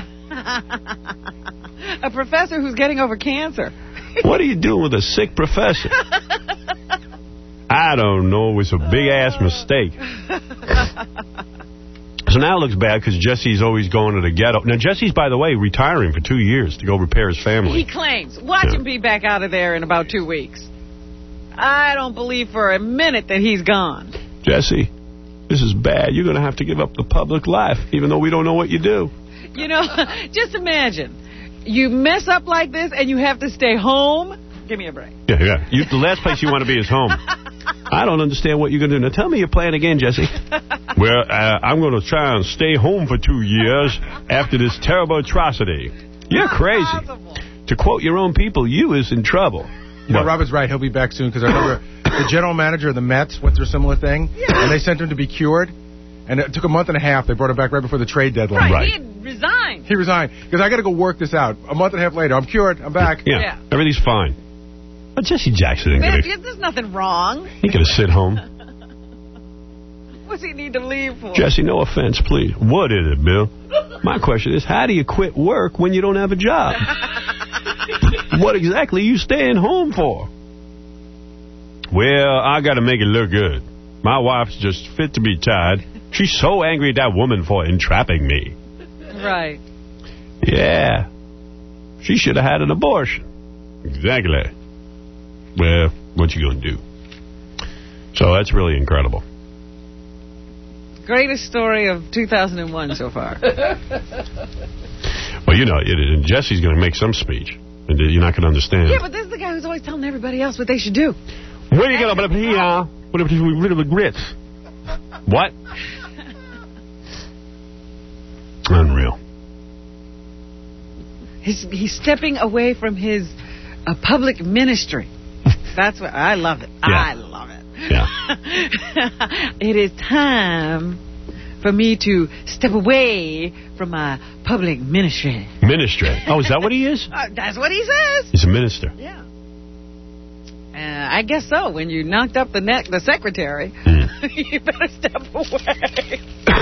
A professor who's getting over cancer. What are you doing with a sick professor? I don't know. It was a big-ass mistake. So now it looks bad because Jesse's always going to the ghetto. Now, Jesse's, by the way, retiring for two years to go repair his family. He claims. Watch yeah. him be back out of there in about two weeks. I don't believe for a minute that he's gone. Jesse, this is bad. You're going to have to give up the public life, even though we don't know what you do. You know, just imagine. You mess up like this and you have to stay home. Give me a break. Yeah, yeah. You, the last place you want to be is home. I don't understand what you're going to do. Now, tell me your plan again, Jesse. Well, uh, I'm going to try and stay home for two years after this terrible atrocity. You're crazy. Possible. To quote your own people, you is in trouble. You know, Robert's right. He'll be back soon because I remember the general manager of the Mets went through a similar thing, yeah. and they sent him to be cured. And it took a month and a half. They brought him back right before the trade deadline. Right. right. He had resigned. He resigned because I got to go work this out. A month and a half later, I'm cured. I'm back. Yeah. yeah. Everything's fine. But Jesse Jackson didn't Man, get there's nothing wrong. He could have sit home. does he need to leave for? Jesse, no offense, please. What is it, Bill? My question is, how do you quit work when you don't have a job? What exactly are you staying home for? Well, I got to make it look good. My wife's just fit to be tied. She's so angry at that woman for entrapping me. Right. Yeah. She should have had an abortion. Exactly. Well, what you going to do? So that's really incredible. Greatest story of two thousand one so far. Well, you know, it, it, Jesse's going to make some speech. And you're not going to understand. Yeah, but this is the guy who's always telling everybody else what they should do. What are you going to be here? What if we rid of the grits? What? Unreal. He's, he's stepping away from his uh, public ministry. That's what I love it. Yeah. I love it. Yeah. It is time for me to step away from my public ministry. Ministry. Oh, is that what he is? Uh, that's what he says. He's a minister. Yeah. Uh, I guess so. When you knocked up the neck, the secretary, mm. you better step away.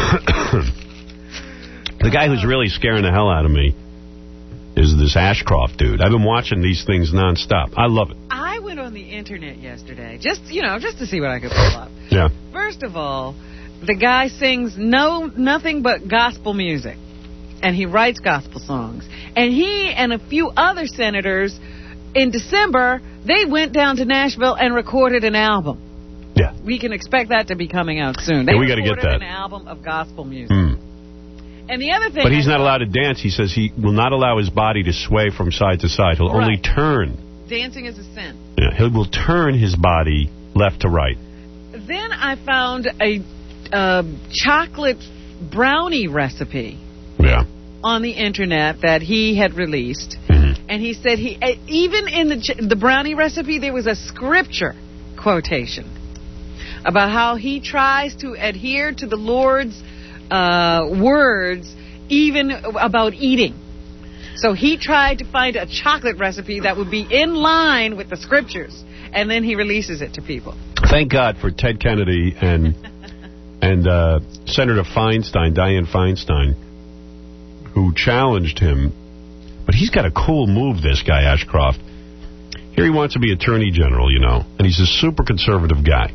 The guy who's really scaring the hell out of me is this Ashcroft dude. I've been watching these things nonstop. I love it. I went on the internet yesterday, just, you know, just to see what I could pull up. Yeah. First of all, the guy sings no nothing but gospel music, and he writes gospel songs. And he and a few other senators, in December, they went down to Nashville and recorded an album. Yeah. We can expect that to be coming out soon. They yeah, we got to get that. an album of gospel music. Mm. And the other thing... But he's not allowed to dance. He says he will not allow his body to sway from side to side. He'll right. only turn. Dancing is a sin. Yeah, he will turn his body left to right. Then I found a uh, chocolate brownie recipe. Yeah. On the internet that he had released. Mm-hmm. And he said he even in the the brownie recipe there was a scripture quotation about how he tries to adhere to the Lord's uh, words even about eating. So he tried to find a chocolate recipe that would be in line with the scriptures, and then he releases it to people. Thank God for Ted Kennedy and and uh, Senator Feinstein, Dianne Feinstein, who challenged him. But he's got a cool move, this guy, Ashcroft. Here he wants to be Attorney General, you know, and he's a super conservative guy.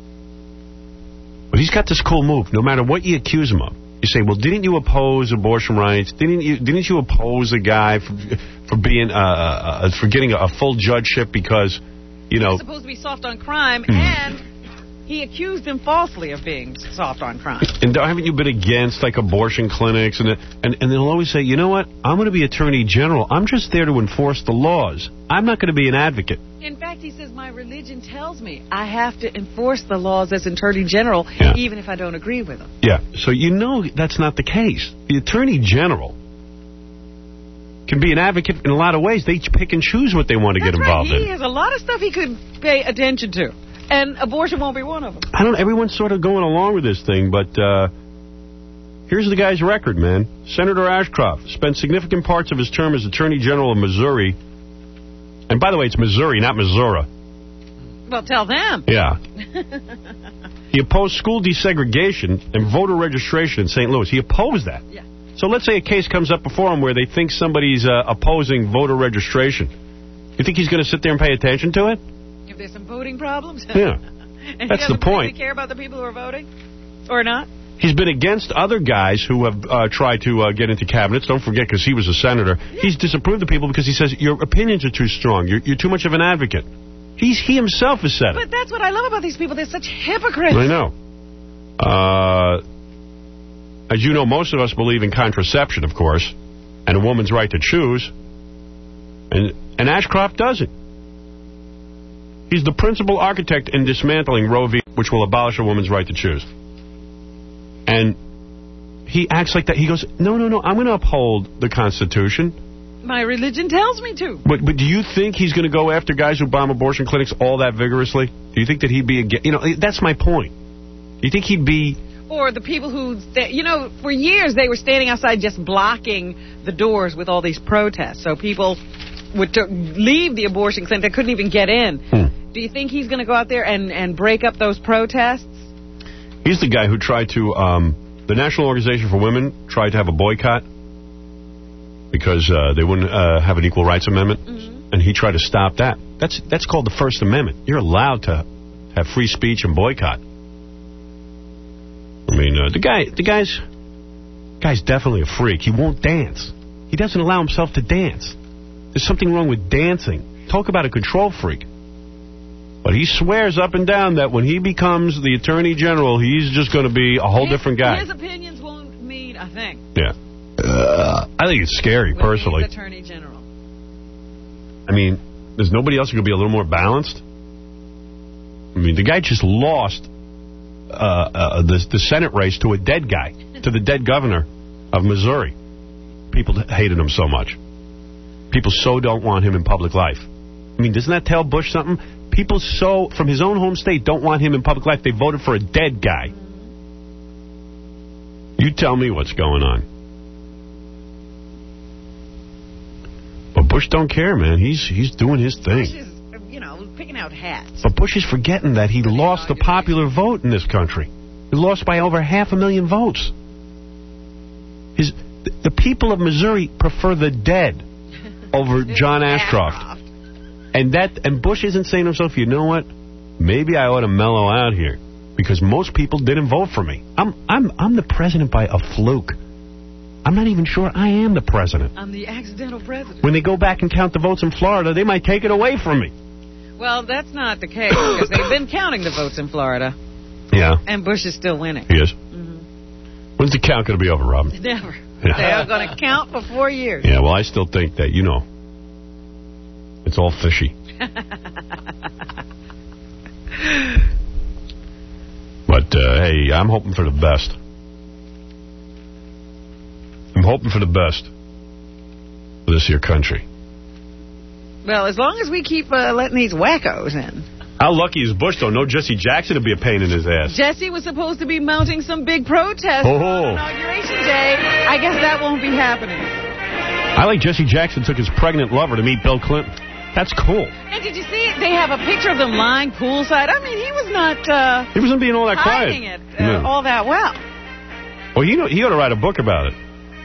But he's got this cool move. No matter what you accuse him of, you say, well, didn't you oppose abortion rights? Didn't you Didn't you oppose a guy for for being uh, uh, for getting a full judgeship because, you know... He's supposed to be soft on crime, mm. and he accused him falsely of being soft on crime. And haven't you been against, like, abortion clinics? And, and, and they'll always say, you know what? I'm going to be Attorney General. I'm just there to enforce the laws. I'm not going to be an advocate. In fact, he says, my religion tells me I have to enforce the laws as Attorney General, yeah. even if I don't agree with them. Yeah, so you know that's not the case. The Attorney General can be an advocate in a lot of ways. They pick and choose what they want to that's get involved right. He in. He has a lot of stuff he could pay attention to. And abortion won't be one of them. I don't know. Everyone's sort of going along with this thing, but uh, here's the guy's record, man. Senator Ashcroft spent significant parts of his term as Attorney General of Missouri. And by the way, it's Missouri, not Missouri. Well, tell them. Yeah. He opposed school desegregation and voter registration in Saint Louis. He opposed that. Yeah. So let's say a case comes up before him where they think somebody's uh, opposing voter registration. You think he's going to sit there and pay attention to it? If there's some voting problems? Yeah. And that's he the point. Really care about the people who are voting? Or not? He's been against other guys who have uh, tried to uh, get into cabinets. Don't forget, because he was a senator. Yeah. He's disapproved of people because he says, your opinions are too strong. You're, you're too much of an advocate. He's, he himself has said it. But that's what I love about these people. They're such hypocrites. I know. Uh, as you know, most of us believe in contraception, of course, and a woman's right to choose. And, and Ashcroft doesn't. He's the principal architect in dismantling Roe v. which will abolish a woman's right to choose. And he acts like that. He goes, no, no, no, I'm going to uphold the Constitution. My religion tells me to. But but do you think he's going to go after guys who bomb abortion clinics all that vigorously? Do you think that he'd be, a, you know, that's my point. Do you think he'd be... Or the people who, you know, for years they were standing outside just blocking the doors with all these protests. So people would to leave the abortion clinic. They couldn't even get in. Hmm. Do you think he's going to go out there and, and break up those protests? He's the guy who tried to, um, the National Organization for Women tried to have a boycott because uh, they wouldn't uh, have an Equal Rights Amendment, mm-hmm. and he tried to stop that. That's that's called the First Amendment. You're allowed to have free speech and boycott. I mean, uh, the guy, the guy's, guy's definitely a freak. He won't dance. He doesn't allow himself to dance. There's something wrong with dancing. Talk about a control freak. But he swears up and down that when he becomes the Attorney General, he's just going to be a whole his, different guy. His opinions won't mean a thing. Yeah. Uh, I think it's scary, when personally. He's Attorney General. I mean, there's nobody else who could be a little more balanced? I mean, the guy just lost uh, uh, the, the Senate race to a dead guy, to the dead governor of Missouri. People hated him so much. People so don't want him in public life. I mean, doesn't that tell Bush something? People so, from his own home state, don't want him in public life. They voted for a dead guy. You tell me what's going on. But Bush don't care, man. He's he's doing his thing. Bush is, you know, picking out hats. But Bush is forgetting that he lost the popular vote in this country. He lost by over half a million votes. His the people of Missouri prefer the dead over John Ashcroft. And that and Bush isn't saying to himself, you know what? Maybe I ought to mellow out here because most people didn't vote for me. I'm I'm I'm the president by a fluke. I'm not even sure I am the president. I'm the accidental president. When they go back and count the votes in Florida, they might take it away from me. Well, that's not the case because they've been counting the votes in Florida. Yeah. And Bush is still winning. He is. Mm-hmm. When's the count going to be over, Robin? Never. They are going to count for four years. Yeah, well, I still think that, you know, it's all fishy. But, uh, hey, I'm hoping for the best. I'm hoping for the best for this here country. Well, as long as we keep uh, letting these wackos in. How lucky is Bush, though? No Jesse Jackson to be a pain in his ass. Jesse was supposed to be mounting some big protest oh. on Inauguration Day. I guess that won't be happening. I like Jesse Jackson took his pregnant lover to meet Bill Clinton. That's cool. And did you see it? They have a picture of them lying poolside. I mean, he was not uh, He wasn't being all that hiding quiet. it uh, no. all that well. Well, he, know, he ought to write a book about it.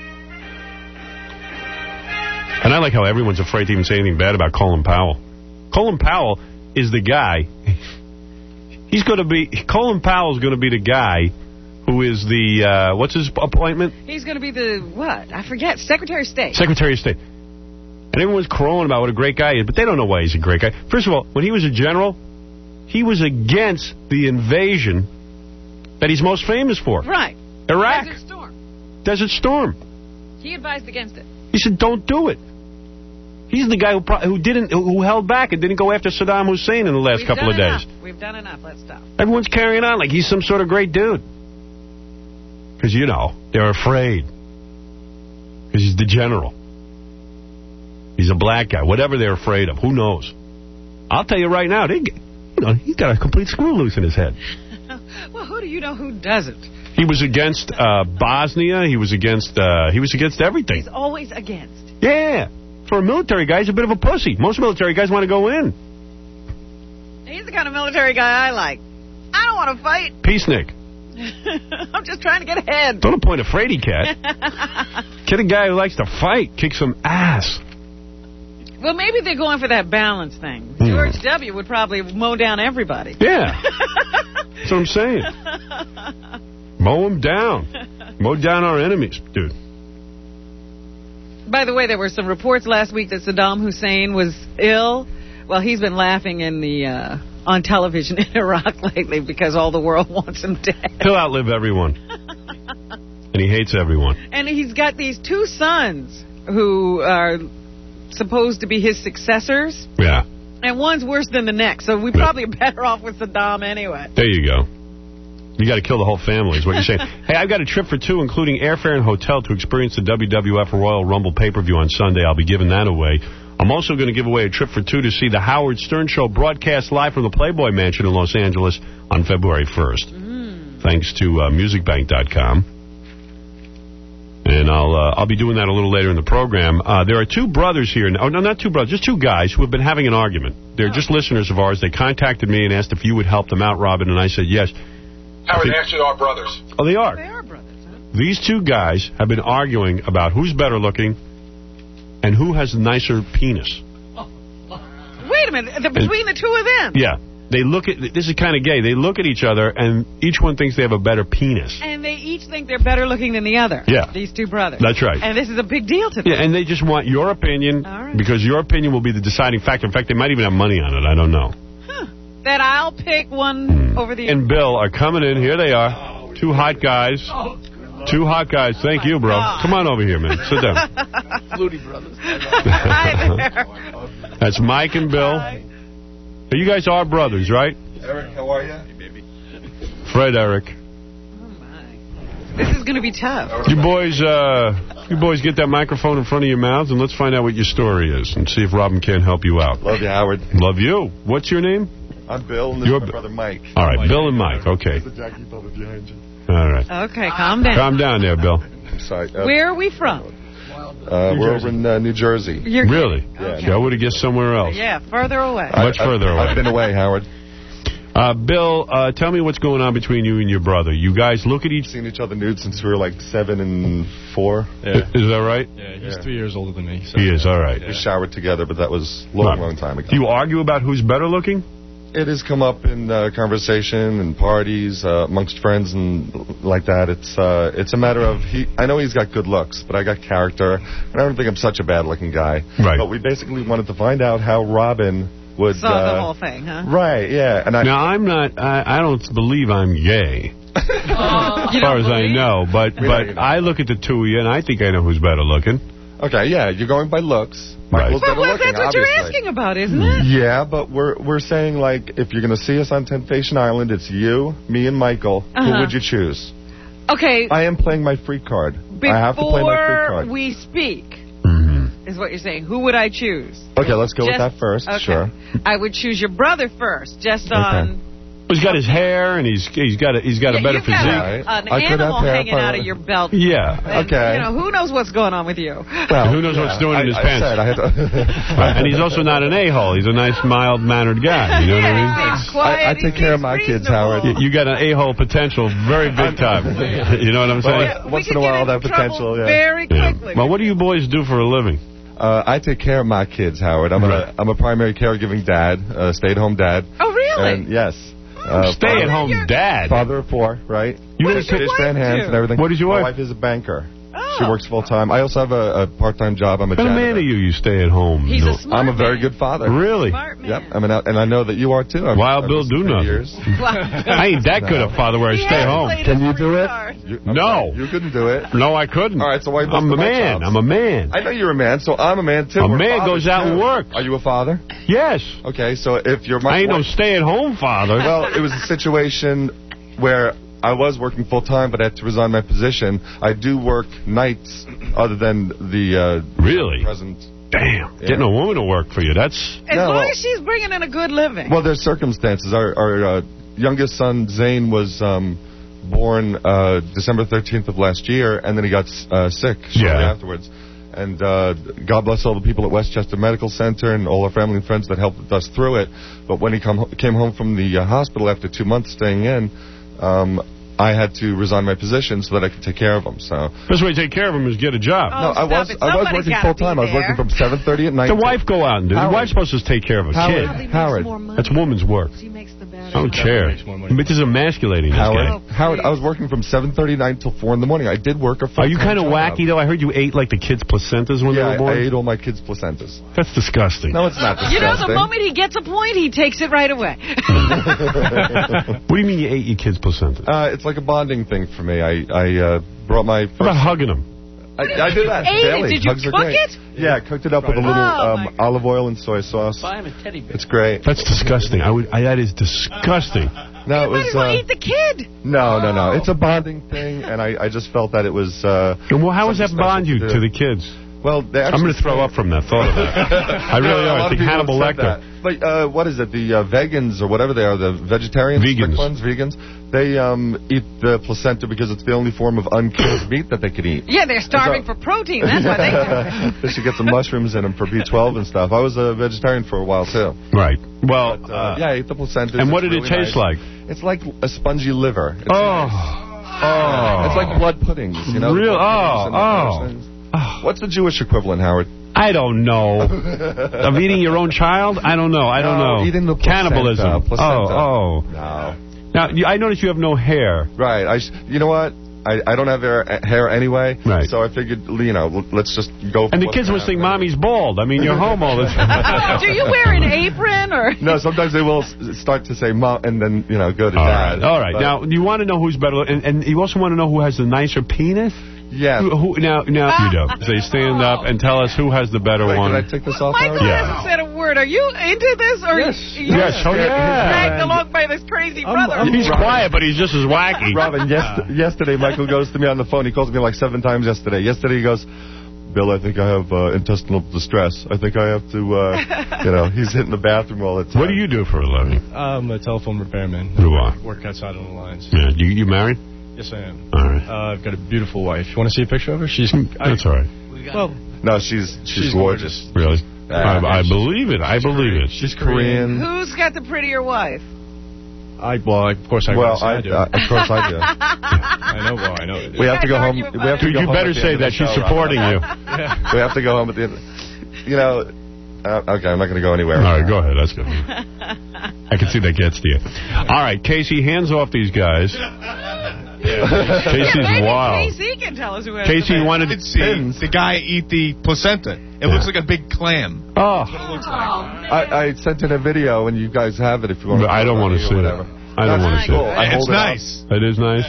And I like how everyone's afraid to even say anything bad about Colin Powell. Colin Powell is the guy. He's going to be... Colin Powell's going to be the guy who is the... Uh, what's his appointment? He's going to be the, what? I forget. Secretary of State. Secretary of State. And everyone's crowing about what a great guy is, but they don't know why he's a great guy. First of all, when he was a general, he was against the invasion that he's most famous for. Right. Iraq. Desert Storm. Desert Storm. He advised against it. He said, don't do it. He's the guy who pro who didn't who held back and didn't go after Saddam Hussein in the last We've couple of enough. days. We've done enough. Let's stop. Everyone's carrying on like he's some sort of great dude. Because, you know, they're afraid. Because he's the general. He's a black guy. Whatever they're afraid of. Who knows? I'll tell you right now, they, you know, he's got a complete screw loose in his head. Well, who do you know who doesn't? He was against uh, Bosnia. He was against uh, he was against everything. He's always against. Yeah. For a military guy, he's a bit of a pussy. Most military guys want to go in. He's the kind of military guy I like. I don't want to fight. Peacenik. I'm just trying to get ahead. Don't appoint a fraidy cat. Get a guy who likes to fight, kick some ass. Well, maybe they're going for that balance thing. Mm. George W. would probably mow down everybody. Yeah. That's what I'm saying. Mow them down. Mow down our enemies, dude. By the way, there were some reports last week that Saddam Hussein was ill. Well, he's been laughing in the uh, on television in Iraq lately because all the world wants him dead. He'll outlive everyone. And he hates everyone. And he's got these two sons who are supposed to be his successors. Yeah. And one's worse than the next, so we probably are better off with Saddam anyway. There you go. You got to kill the whole family is what you're saying. Hey, I've got a trip for two, including airfare and hotel, to experience the W W F Royal Rumble pay-per-view on Sunday. I'll be giving that away. I'm also going to give away a trip for two to see the Howard Stern Show broadcast live from the Playboy Mansion in Los Angeles on February first. Mm. Thanks to uh, music bank dot com. And I'll uh, I'll be doing that a little later in the program. Uh, there are two brothers here. Oh, no, not two brothers. Just two guys who have been having an argument. They're oh. just listeners of ours. They contacted me and asked if you would help them out, Robin, and I said yes. Howard, they actually are brothers. Oh, they are? They are brothers, huh? These two guys have been arguing about who's better looking and who has the nicer penis. Wait a minute. The, between the two of them? Yeah. They look at, this is kind of gay, they look at each other and each one thinks they have a better penis. And they each think they're better looking than the other. Yeah. These two brothers. That's right. And this is a big deal to them. Yeah, and they just want your opinion All right. because your opinion will be the deciding factor. In fact, they might even have money on it. I don't know. Huh. That I'll pick one over the other. And Bill are coming in. Here they are. Two hot guys. Two hot guys. Thank you, bro. God. Come on over here, man. Sit down. Flutie Brothers. Hi there. That's Mike and Bill. Hi. You guys are brothers, right? Eric, how are you? Hey, baby. Fred, Eric. Oh, my. This is going to be tough. You boys, uh, you boys get that microphone in front of your mouths and let's find out what your story is and see if Robin can help you out. Love you, Howard. Love you. What's your name? I'm Bill, and this You're is my brother Mike. All right, Bill and Mike. Okay. There's a Jackie brother behind you. All right. Okay, calm down. Calm down there, Bill. I'm sorry. Uh, Where are we from? Uh, we're over in uh, New Jersey. You're Really? Yeah. See, I would have guessed somewhere else. Yeah, further away. Much I, further I've, away. I've been away, Howard. Uh, Bill, uh, tell me what's going on between you and your brother. You guys look at each... Seen each other nude since we were like seven and four. Yeah. Is that right? Yeah, he's yeah. three years older than me. So he is, all right. We showered together, but that was a long, Right. long time ago. Do you argue about who's better looking? It has come up in uh, conversation and parties uh, amongst friends and like that. It's uh, it's a matter of he. I know he's got good looks, but I got character, and I don't think I'm such a bad-looking guy. Right. But we basically wanted to find out how Robin would. Saw uh, the whole thing, huh? Right. Yeah. And I. Now I'm not. I, I don't believe I'm gay. As far as I know, but We know but you're not. I look at the two of you, and I think I know who's better looking. Okay. Yeah. You're going by looks. Right. Michael's But better well, looking, that's what obviously. you're asking about, isn't it? Yeah, but we're we're saying like if you're going to see us on Temptation Island, it's you, me, and Michael. Uh-huh. Who would you choose? Okay. I am playing my free card. I have to play my free Before card. we speak, Mm-hmm. is what you're saying. Who would I choose? Okay, let's go with Just- that first. okay. Sure. I would choose your brother first, just on... He's got his hair, and he's he's got a, he's got Yeah, a better you've got physique. a- an I could animal have hair hanging if I out of wanted. your belt. Yeah. And, Okay. You know, who knows what's going on with you? Well, Who knows yeah, what's doing in I, his I pants? Said I had to Right, and he's also not an a-hole. He's a nice, mild-mannered guy. You know what I mean? Yeah, he's quiet, I, I take care of my kids, Howard. You, you got an a-hole potential very big time. You know what I'm saying? Well, once in a while, I'll have potential. Yeah. Very Yeah. quickly. Well, what do you boys do for a living? Uh, I take care of my kids, Howard. I'm Right. a I'm a primary caregiving dad, uh, stay-at-home dad. Oh, really? And yes. Uh, Stay-at-home father- dad. Father of four, right? You What know, does your Dishpan wife hands do? and everything. What is your My wife? wife is a banker. Oh. She works full-time. I also have a, a part-time job. I'm a What kind of man janitor. are you? You stay at home. He's No. a smart I'm a very man. good father. Really? Smart man. Yep. I mean, I- and I know that you are too. I've, Wild I've Bill listened do for nothing. years. I ain't that good a father where I He stay has home. played Can a you do it? card. You, No. You couldn't do it. No, I couldn't. All right, so why you I'm a busting my man. chops? I'm a man. I know you're a man, so I'm a man too. A We're man fathers, goes out too. and works. Are you a father? Yes. Okay, so if you're my I ain't no wife- stay-at-home father. Well, it was a situation where I was working full time, but I had to resign my position. I do work nights, other than the uh, Really? present. Damn. Yeah. Getting a woman to work for you. That's... As No, long well- as she's bringing in a good living. Well, there's circumstances. Our, our uh, youngest son Zane was um, born uh, December thirteenth of last year, and then he got uh, sick shortly Yeah. afterwards. And uh, God bless all the people at Westchester Medical Center and all our family and friends that helped us through it. But when he come, came home from the uh, hospital after two months staying in, um, I had to resign my position so that I could take care of him. So Best way to take care of him is get a job. Oh, no, I stop was it. I was Somebody's working gotta full time. be I was working there. from seven thirty at night. The till- wife go out and do it. The Howard. wife's supposed to take care of a Howard. kid. Howard. That's woman's work. She makes the better. I don't care. But this is emasculating, this Howard, guy. Oh, Howard, I was please. working from seven thirty night till four in the morning. I did work a full Are you kind of wacky, though? I heard you ate, like, the kids' placentas when Yeah, they were born. I, I ate all my kids' placentas. That's disgusting. No, it's not disgusting. You know, the moment he gets a point, he takes it right away. What do you mean you ate your kids' placentas? Uh, it's like a bonding thing for me. I, I uh, brought my first... How about hugging them? I, I do that ate it. daily. Did you Hugs are cook great. it? Yeah, I cooked it up with a little Oh, um, olive oil and soy sauce. Buy him a teddy bear. It's great. That's disgusting. I would. I, that is disgusting. No, it Might was... as well Uh, eat the kid. no, no, no. It's a bonding thing, and I, I just felt that it was... Uh, Well, how does that something bond you special to do. the kids? Well, they I'm actually going to throw up from that thought of that. I really Yeah, a are. lot I of think people Hannibal have said Lecter. that. But uh, what is it? The uh, vegans or whatever they are, the vegetarians, Vegans. strict ones, vegans, they um, eat the placenta because it's the only form of unkilled meat that they can eat. Yeah, they're starving So- for protein. That's why they do it. They should get some mushrooms in them for B twelve and stuff. I was a vegetarian for a while too. Right. Well, But, uh, uh, yeah, I ate the placenta. and what did it taste like? It's like a spongy liver. It's oh. Oh. It's like blood puddings, you know? Real? Oh, oh. What's the Jewish equivalent, Howard? I don't know. Of eating your own child? I don't know. I don't no, know. Eating the placenta, cannibalism. Placenta. Oh, oh. No. Now, you, I notice you have no hair. Right. I, you know what? I, I don't have hair, hair anyway, right. so I figured, you know, let's just go for And the kids must think Mommy's bald. I mean, you're home all the time. Do you wear an apron? or? No, sometimes they will start to say Mom and then, you know, go to all Dad. Right. All right. But now, you want to know who's better, and, and you also want to know who has the nicer penis? Yeah. Who, who, now, now you do. So you stand up and tell us who has the better Wait, one. Can I take this off? Michael yeah. hasn't said a word. Are you into this? Or yes. You yes. Oh, yeah. dragged along by this crazy brother? I'm, I'm he's Robin. quiet, but he's just as wacky. Robin, yes, yesterday Michael goes to me on the phone. He calls me like seven times yesterday. Yesterday he goes, Bill, I think I have uh, intestinal distress. I think I have to, uh, you know, he's hitting the bathroom all the time. What do you do for a living? I'm a telephone repairman. Who are? Work outside on the lines. Yeah. You, you married? Yes, I am. All right. Uh, I've got a beautiful wife. You want to see a picture of her? She's. That's I, all right. Well, no, she's she's, she's gorgeous. gorgeous. Really? Uh, I, I believe it. I believe it. She's Korean. Who's got the prettier wife? I well, of course I. Well, I, I do. Uh, of course I do. I know. Well, I know. We have to go home. We have to Dude, go you home better at the say end of that the she's show, supporting Robin. you. Yeah. We have to go home at the end. You know. Uh, okay, I'm not going to go anywhere. All right, go ahead. That's good. I can see that gets to you. All right, Casey, hands off these guys. Casey's yeah, wild. Casey can tell us who has Casey the wanted to see the guy eat the placenta. It yeah. looks like a big clam. Oh. That's what it looks like. I, I sent in a video, and you guys have it if you want. But I don't want to see it. I don't want to see cool. it. I It's nice. It is nice?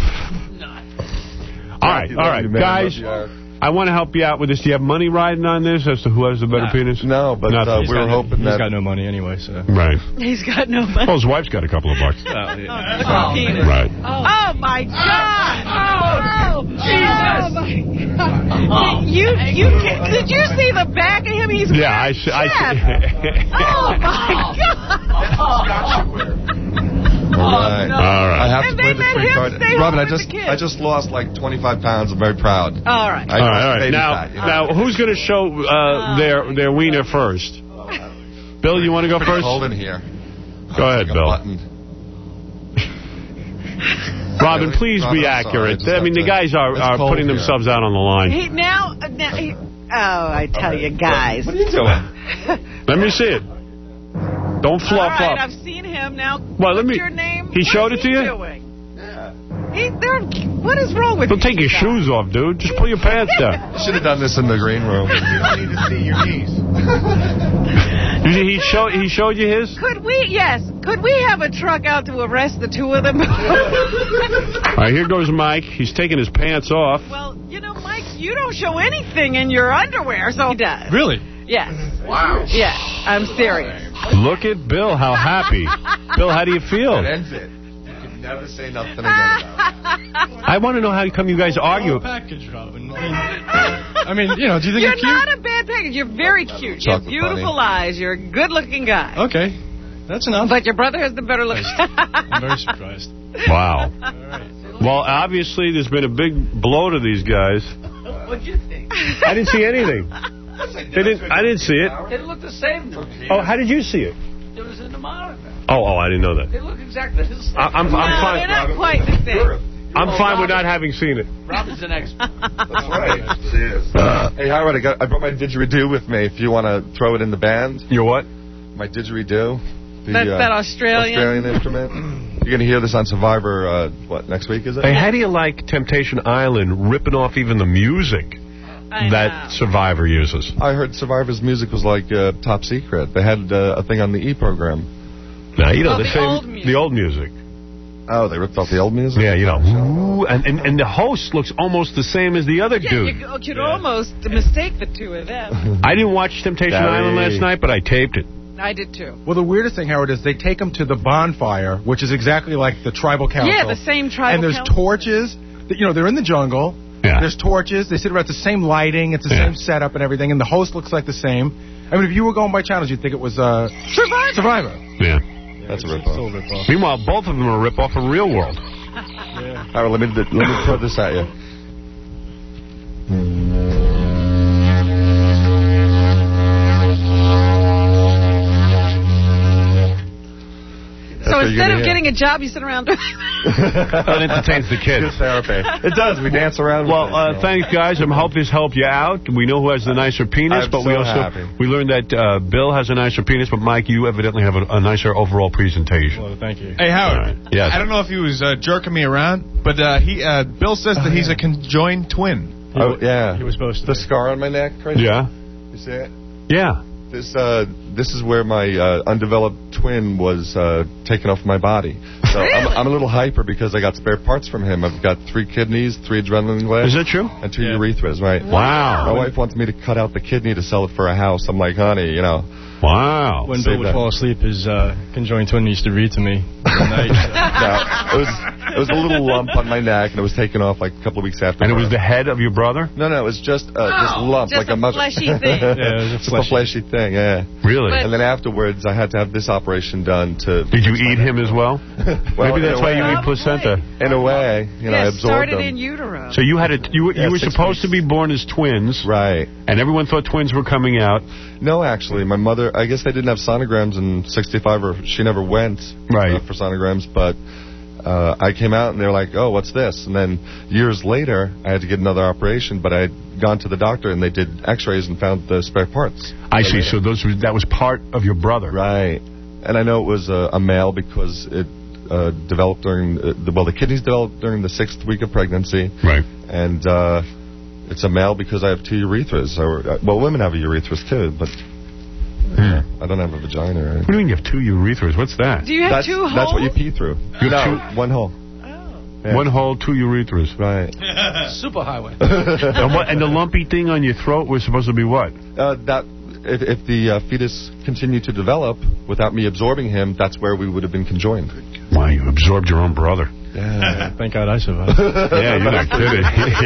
Yeah. All right, all right, guys. I want to help you out with this. Do you have money riding on this as to who has the better nah. penis? No, but uh, we were no, hoping he's that... He's got no money anyway, so... Right. He's got no money. Well, his wife's got a couple of bucks. Oh, yeah. oh, oh, right. Oh, my God. Oh, Jesus. Oh, my God. You, you, did you see the back of him? He's Yeah, I see. I see. Oh, my God. All right. no. All right. I have and to play the free card. Robin, I just I just lost like twenty-five pounds. I'm very proud. All right. I all right, all right. Now, fat, you know? now, who's going to show uh, their their wiener first? Bill, you want to go first? Hold in here. Go ahead, like Bill. Robin, Really? please Robin, be I'm accurate. sorry, I I mean, the to- guys are, it's are cold putting here. themselves out on the line. He, now, now he, oh, I tell you, guys. What are you doing? Let me see it. Don't fluff All right, up. I've seen him. Now, Well, let what's me. your name? He What showed is it to he you? Doing? He, they're, what is wrong with Don't you? take your guys? shoes off, dude. Just pull your pants down. You should have done this in the green room. You don't need to see your knees. He showed he showed you his? Could we, yes, could we have a truck out to arrest the two of them? All right, here goes Mike. He's taking his pants off. Well, you know, Mike, you don't show anything in your underwear, so he does. Really? Yes. Wow. Yes, I'm serious. Look at Bill. How happy. Bill, how do you feel? That ends it. You can never say nothing again about it. I want to know how come you guys argue. Package, Robin. I mean, I mean, you know, do you think You're I'm cute? not a bad package. You're very cute. You have Chocolate beautiful bunny. eyes. You're a good-looking guy. Okay, that's enough. But your brother has the better look. I'm very surprised. Wow. Well, obviously, there's been a big blow to these guys. What'd you think? I didn't see anything. They didn't. I didn't see it. They look the same to me. Oh, how did you see it? It was in the monitor. Oh, oh, I didn't know that. They look exactly the same. I, I'm, I'm no, fine. they're not quite the same. I'm fine with not having seen it. Robin's an expert. That's right. She is. Uh, hey, Howard, I, got, I brought my didgeridoo with me if you want to throw it in the band. Your what? My didgeridoo. The, That's uh, that Australian? Australian instrument. You're going to hear this on Survivor, uh, what, next week, is it? Hey, how do you like Temptation Island ripping off even the music I that know. Survivor uses? I heard Survivor's music was like uh, top secret. They had uh, a thing on the E program. Now, you know, Oh, the, the same, old music. the old music. Oh, they ripped off the old music? Yeah, you know, ooh, and, and, and the host looks almost the same as the other Yeah, dude. you could almost mistake the two of them. I didn't watch Temptation Daddy. Island last night, but I taped it. I did too. Well, the weirdest thing, Howard, is they take them to the bonfire, which is exactly like the tribal council. Yeah, the same tribal And there's council. torches. You know, they're in the jungle. Yeah. There's torches. They sit around the same lighting. It's the Yeah. same setup and everything. And the host looks like the same. I mean, if you were going by channels, you'd think it was uh, Survivor. Survivor. Yeah. That's a It's rip-off. still a rip-off. Meanwhile, both of them are a rip-off of Real World. Yeah. All right, let me, let me throw this at you. So is Instead of getting a job, you sit around. That entertains the kids. Good therapy. It does. We dance around. Well, with uh, it, you know. thanks, guys. I hope this helped you out. We know who has the nicer penis, I'm but we so also happy. we learned that uh, Bill has a nicer penis, but Mike, you evidently have a, a nicer overall presentation. Well, thank you. Hey, Howard. Right. Yes. I don't know if he was uh, jerking me around, but uh, he uh, Bill says that he's a conjoined twin. Oh, yeah. He was supposed to. The scar on my neck, right? Yeah. You see it? Yeah. This uh, this is where my uh, undeveloped twin was uh, taken off my body. So Really? I'm, I'm a little hyper because I got spare parts from him. I've got three kidneys, three adrenaline glands. Is that true? And two urethras, right? Wow. My wife wants me to cut out the kidney to sell it for a house. I'm like, honey, you know. Wow. When Save Bill would that. fall asleep, his uh, conjoined twin used to read to me at night. No, it was it was a little lump on my neck, and it was taken off like a couple of weeks after. And it was the head of your brother? No, no, it was just uh, this lump, just like a a mother. fleshy thing. Yeah, it was a Just a fleshy thing, yeah. Really? But- And then afterwards, I had to have this operation done to. Did you eat him as well? Well, Maybe in that's a why you way- eat placenta. In a way, you know, I Yeah, absorbed started them. in utero. So you had a you were, Yeah, you were six supposed weeks. to be born as twins, Right. and everyone thought twins were coming out. No, actually, my mother, I guess they didn't have sonograms in sixty-five, or she never went Right. uh, for sonograms, but uh, I came out and they were like, oh, what's this? And then years later, I had to get another operation, but I had gone to the doctor and they did x-rays and found the spare parts. I see. So those were, that was part of your brother. Right. And I know it was a, a male because it uh, developed during, uh, the, well, the kidneys developed during the sixth week of pregnancy. Right. And uh, it's a male because I have two urethras. Or, uh, well, women have a urethras too, but uh, I don't have a vagina. Right? What do you mean you have two urethras? What's that? Do you have that's, two holes? That's what you pee through. You have no, two- one hole. Yeah. One hole, two urethras. Right. Superhighway. and, what, and the lumpy thing on your throat was supposed to be what? Uh, that if, if the uh, fetus continued to develop without me absorbing him, that's where we would have been conjoined. Wow, you absorbed your own brother. Yeah. Thank God I survived. Yeah, you're not kidding.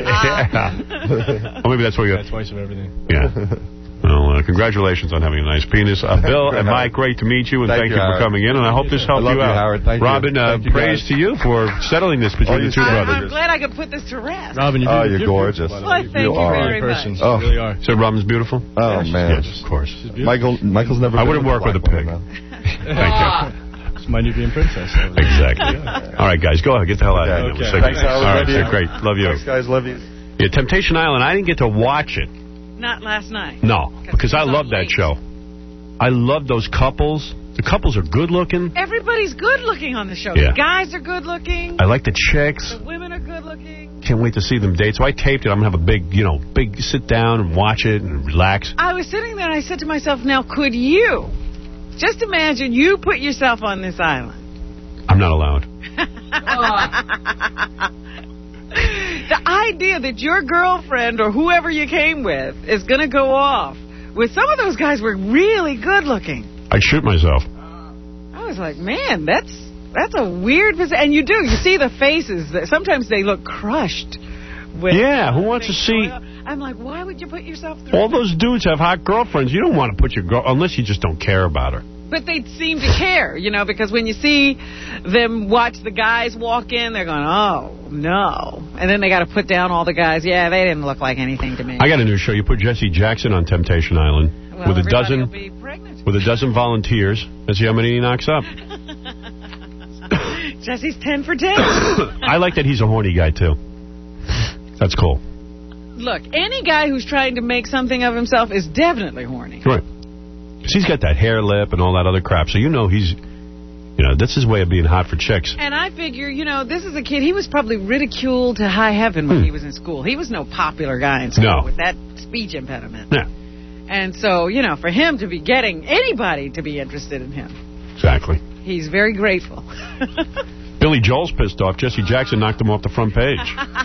Yeah. Well, maybe that's why you Got twice of everything. Yeah. Well, uh, congratulations on having a nice penis. Uh, Bill and Mike, great to meet you, and thank, Thank you, you, for Howard. coming in, and I hope this helped I love you you, out. Howard. Thank you. Robin, uh, Thank you, praise guys. to you for settling this between Oh, the two you- I'm, brothers. I'm glad I could put this to rest. Robin, you Oh, do, you're gorgeous. beautiful, by the Well, way. thank you are. very person. much. Oh. You really are. So Robin's beautiful? Oh, man. Yes, of course. Michael, Michael's never I been wouldn't work with a black pig. woman, though. Thank you. It's my Nubian princess. Exactly. All right, guys, go ahead. Get the hell out of here. Okay. We'll say Thanks, goodbye. Howard. All right, Love you. so great. Love you. Thanks, guys. Love you. Yeah, Temptation Island, I didn't get to watch it. Not last night. No, because it I was love on that late. show. I love those couples. The couples are good looking. Everybody's good looking on the show. Yeah. The guys are good looking. I like the chicks. The women are good looking. Can't wait to see them date. So I taped it. I'm going to have a big, you know, big sit down and watch it and relax. I was sitting there and I said to myself, now could you, just imagine you put yourself on this island. I'm not allowed. The idea that your girlfriend or whoever you came with is going to go off with some of those guys were really good looking. I'd shoot myself. I was like, man, that's that's a weird position. And you do. You see the faces. That sometimes they look crushed. With Yeah, who wants to see... I'm like, why would you put yourself through All that? those dudes have hot girlfriends. You don't want to put your girl... Unless you just don't care about her. But they seem to care, you know, because when you see them watch the guys walk in, they're going, oh, no. And then they got to put down all the guys. Yeah, they didn't look like anything to me. I got a new show. You put Jesse Jackson on Temptation Island well, with a everybody dozen will be pregnant. with a dozen volunteers. Let's see how many he knocks up. Jesse's ten for ten. I like that he's a horny guy, too. That's cool. Look, any guy who's trying to make something of himself is definitely horny. Right. Because he's got that hair lip and all that other crap. So you know he's, you know, that's his way of being hot for chicks. And I figure, you know, this is a kid, he was probably ridiculed to high heaven when Hmm. he was in school. He was no popular guy in school No. with that speech impediment. Yeah, And so, you know, for him to be getting anybody to be interested in him, exactly. he's very grateful. Billy Joel's pissed off. Jesse Jackson knocked him off the front page.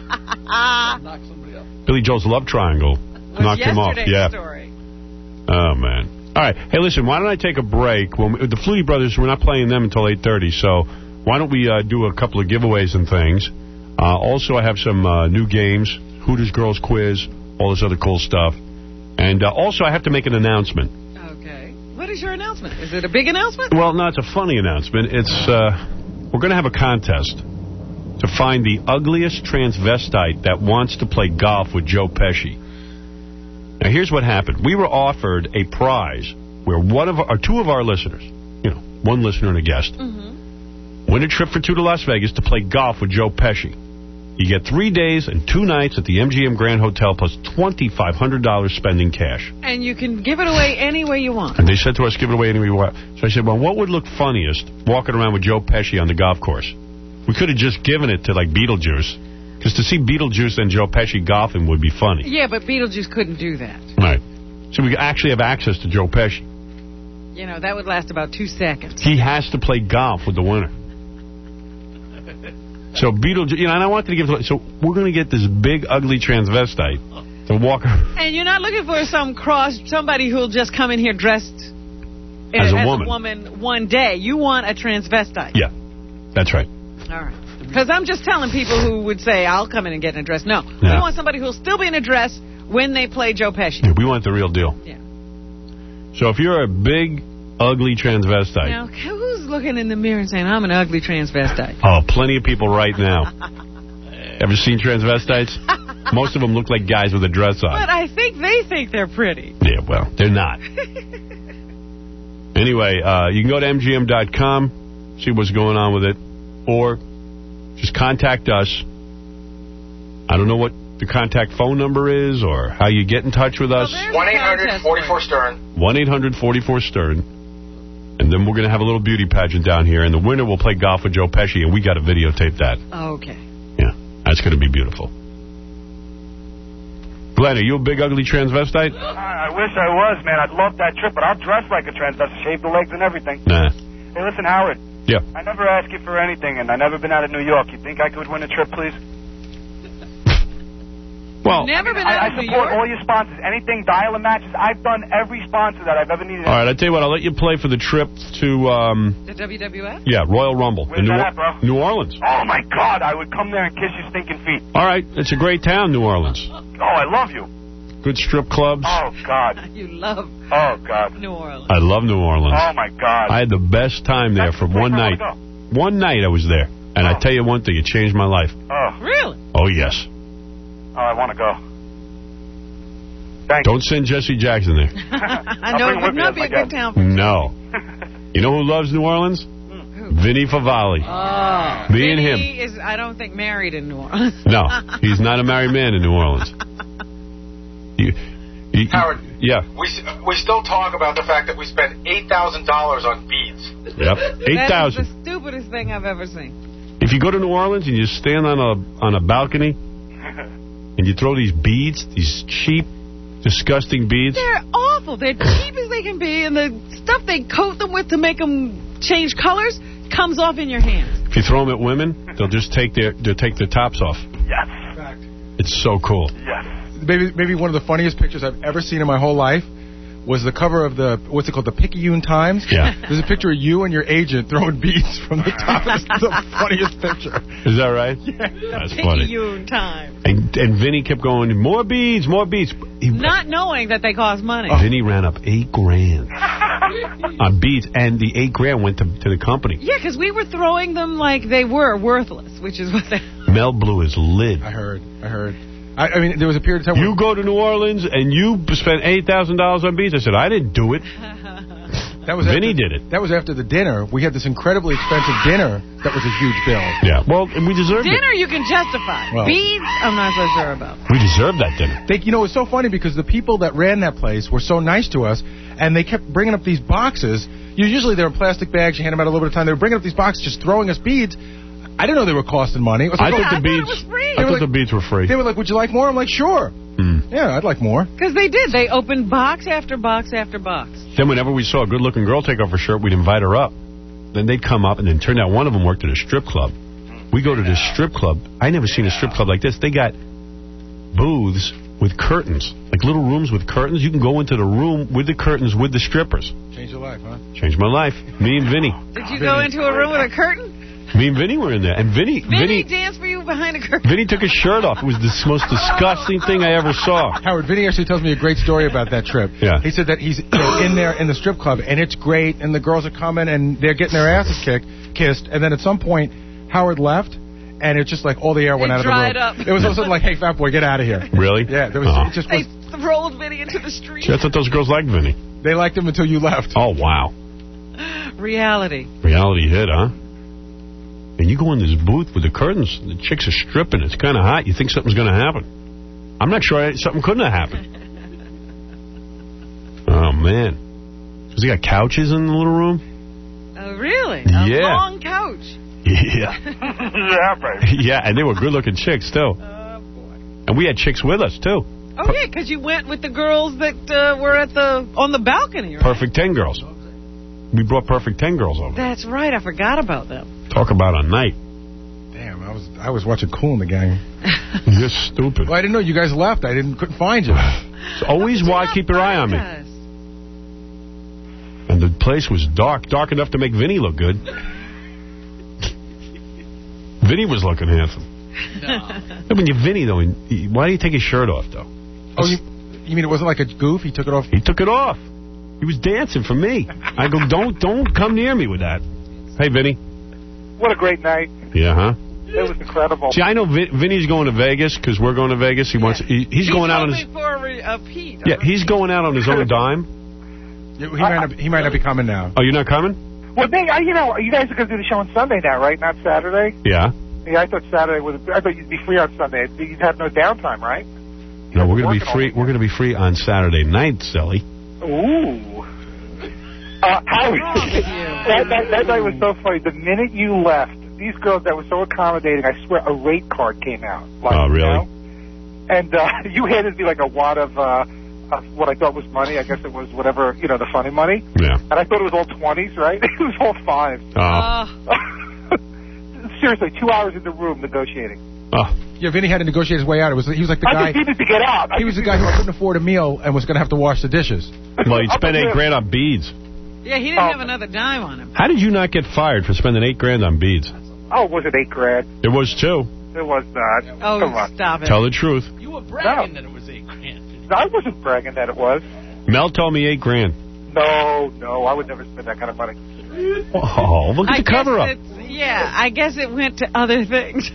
Billy Joel's love triangle Was knocked him off. yesterday's Yeah. story. Oh, man. All right. Hey, listen, why don't I take a break? When we, the Flutie Brothers, we're not playing them until eight thirty, so why don't we uh, do a couple of giveaways and things. Uh, also, I have some uh, new games, Hooters Girls Quiz, all this other cool stuff. And uh, also, I have to make an announcement. Okay. What is your announcement? Is it a big announcement? Well, no, it's a funny announcement. It's uh, we're going to have a contest to find the ugliest transvestite that wants to play golf with Joe Pesci. Now, here's what happened. We were offered a prize where one of our, or two of our listeners, you know, one listener and a guest, Mm-hmm. Win a trip for two to Las Vegas to play golf with Joe Pesci. You get three days and two nights at the M G M Grand Hotel plus twenty-five hundred dollars spending cash. And you can give it away any way you want. And they said to us, give it away any way you want. So I said, well, what would look funniest walking around with Joe Pesci on the golf course? We could have just given it to, like, Beetlejuice. Because to see Beetlejuice and Joe Pesci golfing would be funny. Yeah, but Beetlejuice couldn't do that. Right. So we actually have access to Joe Pesci. You know, that would last about two seconds. He has to play golf with the winner. So Beetlejuice, you know, and I wanted to give it, so we're going to get this big, ugly transvestite to walk around. And you're not looking for some cross, somebody who'll just come in here dressed as, as, a, as woman. a woman one day. You want a transvestite. Yeah, that's right. All right. Because I'm just telling people who would say, I'll come in and get in a dress. No, yeah. we want somebody who'll still be in a dress when they play Joe Pesci. Yeah, we want the real deal. Yeah. So if you're a big, ugly transvestite. Now, who's looking in the mirror and saying, I'm an ugly transvestite? Oh, plenty of people right now. Ever seen transvestites? Most of them look like guys with a dress on. But I think they think they're pretty. Yeah, well, they're not. Anyway, uh, you can go to M G M dot com, see what's going on with it, or just contact us. I don't know what the contact phone number is or how you get in touch with us. one eight hundred forty-four stern. one eight hundred forty-four stern. And then we're going to have a little beauty pageant down here, and the winner will play golf with Joe Pesci, and we got to videotape that. Okay. Yeah, that's going to be beautiful. Glenn, are you a big, ugly transvestite? I wish I was, man. I'd love that trip, but I'll dress like a transvestite, shave the legs and everything. Nah. Hey, listen, Howard. Yeah. I never asked you for anything, and I've never been out of New York. You think I could win a trip, please? Well, never been I, out I of New support York? all your sponsors. Anything, dial-in matches. I've done every sponsor that I've ever needed. All right, I'll tell you what. I'll let you play for the trip to, um... The W W F? Yeah, Royal Rumble. Where's in New, that at, bro? New Orleans. Oh, my God. I would come there and kiss your stinking feet. All right, it's a great town, New Orleans. Oh, I love you. Good strip clubs. Oh, God. You love Oh, God. New Orleans. I love New Orleans. Oh, my God. I had the best time there for one night. One night I was there. And I tell you one thing, it changed my life. Oh. Really? Oh, yes. Oh, I want to go. Thank Don't send Jesse Jackson there. I know it would not be a good town for No. You know who loves New Orleans? Who? Vinny Favale. Oh. Me and him. He is, I don't think, married in New Orleans. No, he's not a married man in New Orleans. You, you, Howard. Yeah. We we still talk about the fact that we spent eight thousand dollars on beads. Yep. eight thousand. That is the stupidest thing I've ever seen. If you go to New Orleans and you stand on a on a balcony and you throw these beads, these cheap, disgusting beads. They're awful. They're cheap as they can be, and the stuff they coat them with to make them change colors comes off in your hands. If you throw them at women, they'll just take their they'll take their tops off. Yes. It's so cool. Yes. Maybe maybe one of the funniest pictures I've ever seen in my whole life was the cover of the, what's it called, the Picayune Times? Yeah. There's a picture of you and your agent throwing beads from the top. It's the funniest picture. Is that right? Yeah. That's funny. Picayune time. And, and Vinny kept going, more beads, more beads. He, Not knowing that they cost money. Vinny ran up eight grand on beads, and the eight grand went to, to the company. Yeah, because we were throwing them like they were worthless, which is what they... Mel blew his lid. I heard. I heard. I, I mean, there was a period of time You go to New Orleans and you spent eight thousand dollars on beads. I said, I didn't do it. That was Vinny after, did it. That was after the dinner. We had this incredibly expensive dinner that was a huge bill. Yeah, well, and we deserved Dinner it. you can justify. Well, Beads, I'm not so sure about. We deserved that dinner. They, you know, it's so funny because the people that ran that place were so nice to us, and they kept bringing up these boxes. Usually they're in plastic bags. You hand them out a little bit of time. They were bringing up these boxes, just throwing us beads. I didn't know they were costing money. It was I like, thought oh, the beads. I thought like, the beads were free. They were like, "Would you like more?" I'm like, "Sure." Hmm. Yeah, I'd like more. Because they did. They opened box after box after box. Then whenever we saw a good-looking girl take off her shirt, we'd invite her up. Then they'd come up, and then turned out one of them worked at a strip club. We go to this strip club. I never seen a strip club like this. They got booths with curtains, like little rooms with curtains. You can go into the room with the curtains with the strippers. Changed your life, huh? Changed my life. Me and Vinny. Did you go into a room with a curtain? Me and Vinny were in there. And Vinny... Vinny, Vinny danced for you behind a curtain? Vinny took his shirt off. It was the most disgusting thing I ever saw. Howard, Vinny actually tells me a great story about that trip. Yeah. He said that he's you know, in there in the strip club, and it's great, and the girls are coming, and they're getting their asses kicked, kissed, and then at some point, Howard left, and it's just like all the air went It out of the dried room. up. It was also like, hey, fat boy, get out of here. Really? Yeah. There was, Uh-huh. it just They was, rolled Vinny into the street. See, I thought those girls liked Vinny. they liked him until you left. Oh, wow. Reality. Reality hit, huh? And you go in this booth with the curtains, the chicks are stripping. It's kind of hot. You think something's going to happen. I'm not sure something couldn't have happened. Oh, man. Because they got couches in the little room. Oh, really? A Yeah. long couch. Yeah. Yeah, baby. Yeah, and they were good-looking chicks, too. Oh, boy. And we had chicks with us, too. Oh, yeah, because you went with the girls that uh, were at the on the balcony, right? Perfect ten girls. We brought Perfect ten girls over. That's right. I forgot about them. Talk about a night. Damn, I was I was watching Cool in the Gang. You're stupid. Well, I didn't know you guys left. I didn't couldn't find you. So always why keep your eye on me. And the place was dark, dark enough to make Vinny look good. Vinny was looking handsome. No. I mean, you're Vinny, though. And why do you take his shirt off, though? Oh, you, you mean it wasn't like a goof? He took it off? He took it off. He was dancing for me. I go, don't don't come near me with that. Hey, Vinny. What a great night. Yeah, huh? It was incredible. See, I know Vin, Vinny's going to Vegas because we're going to Vegas. He yeah. wants. He, he's, he's going out on his. For a, a Pete. Yeah, he's going out on his own dime. Yeah, he, might not, he might not be coming now. Oh, you're not coming? Well, they, I, you know, you guys are going to do the show on Sunday now, right? Not Saturday. Yeah. Yeah, I thought Saturday was. I thought you'd be free on Sunday. You'd have no downtime, right? No, we're going to be free. We're going to be free on Saturday night, silly. Ooh. Uh, Howie, that, that, that night was so funny. The minute you left, these girls that were so accommodating, I swear, a rate card came out. Like, oh, really? You know? And uh, you handed me like a wad of, uh, of what I thought was money. I guess it was whatever, you know, the funny money. Yeah. And I thought it was all twenties, right? It was all fives. Oh. Seriously, two hours in the room negotiating. Oh. Yeah, Vinny had to negotiate his way out. It was he was like the I guy. I just needed to get out. He was the guy who couldn't afford a meal and was going to have to wash the dishes. Well, he spent eight grand on beads. Yeah, he didn't oh. have another dime on him. How did you not get fired for spending eight grand on beads? Oh, was it eight grand? It was too. It was not. Oh, Come on. stop it. Tell the truth. You were bragging no. that it was eight grand. No, I wasn't bragging that it was. Mel told me eight grand. No, no, I would never spend that kind of money. Oh, look at I the cover up. Yeah, I guess it went to other things.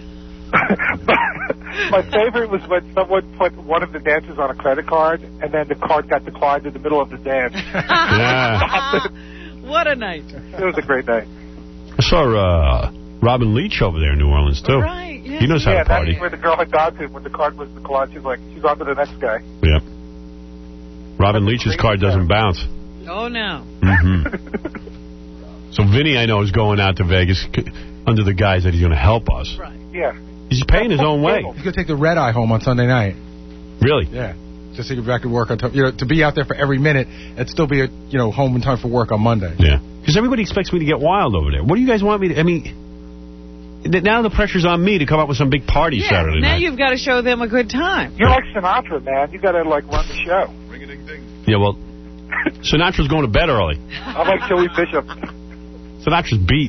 My favorite was when someone put one of the dancers on a credit card, and then the card got declined in the middle of the dance. Yeah. What a night. It was a great night. I saw uh, Robin Leach over there in New Orleans, too. Right, yeah. He knows how yeah, to party. Yeah, that's where the girl had gone to when the card was declined. She's like, she's on to the next guy. Yep. Robin Leach's card doesn't bounce. Oh, no. Mm-hmm. So Vinny, I know, is going out to Vegas under the guise that he's going to help us. Right. Yeah. He's paying his own way. He's going to take the red eye home on Sunday night. Really? Yeah. Just to get back to work on time. You know, to be out there for every minute and still be, you know, home in time for work on Monday. Yeah. Because everybody expects me to get wild over there. What do you guys want me to... I mean, now the pressure's on me to come up with some big party yeah, Saturday now night. You've got to show them a good time. You're like Sinatra, man. You got to, like, run the show. Ring-a-ding-ding. Yeah, well, Sinatra's going to bed early. I'm like Joey Bishop. Sinatra's beat.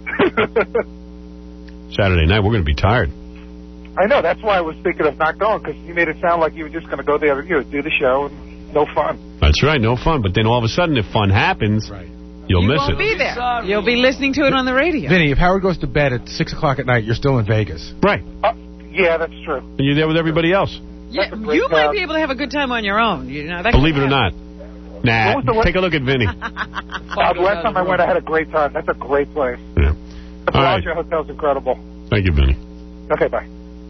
Saturday night, we're going to be tired. I know. That's why I was thinking of not going, because you made it sound like you were just going to go there, you know, do the show, and no fun. That's right, no fun. But then all of a sudden, if fun happens, right. you'll you miss won't it. be there. You'll be listening to it on the radio. Vinny, if Howard goes to bed at six o'clock at night, you're still in Vegas. Right. Uh, yeah, that's true. And you're there with everybody else. Yeah, you might uh, be able to have a good time on your own. You know, that Believe it or not. Nah, take a look at Vinny. uh, the last time I went, I had a great time. That's a great place. Yeah. The Bellagio right. Hotel's incredible. Thank you, Vinny. Okay, bye.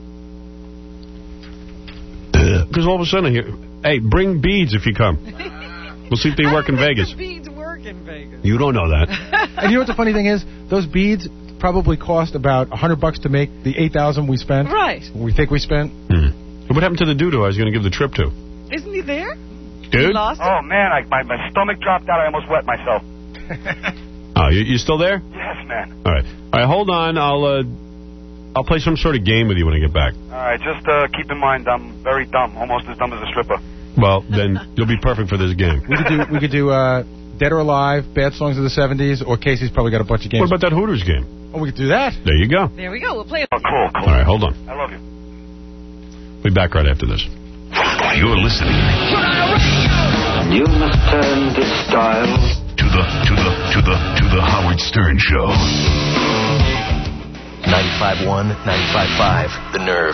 Because all of a sudden I hear, hey, bring beads if you come. We'll see if they work in Vegas. Beads work in Vegas. You don't know that. And you know what the funny thing is? Those beads probably cost about a hundred bucks to make the eight thousand we spent. Right. We think we spent. Hmm. What happened to the dude who I was going to give the trip to? Isn't he there? Dude? Lost oh, man, I, my, my stomach dropped out. I almost wet myself. Oh, you, you still there? Yes, man. All right. All right, hold on. I'll uh, I'll play some sort of game with you when I get back. All right, just uh, keep in mind I'm very dumb, almost as dumb as a stripper. Well, then you'll be perfect for this game. We could do we could do uh, Dead or Alive, Bad Songs of the seventies, or Casey's probably got a bunch of games. What about that Hooters game? Oh, we could do that. There you go. There we go. We'll play it. Oh, cool, cool. All right, hold on. I love you. We'll be back right after this. You're listening. You must turn this dial to the to the to the to the Howard Stern Show. ninety-five point one, ninety-five point five, The Nerve.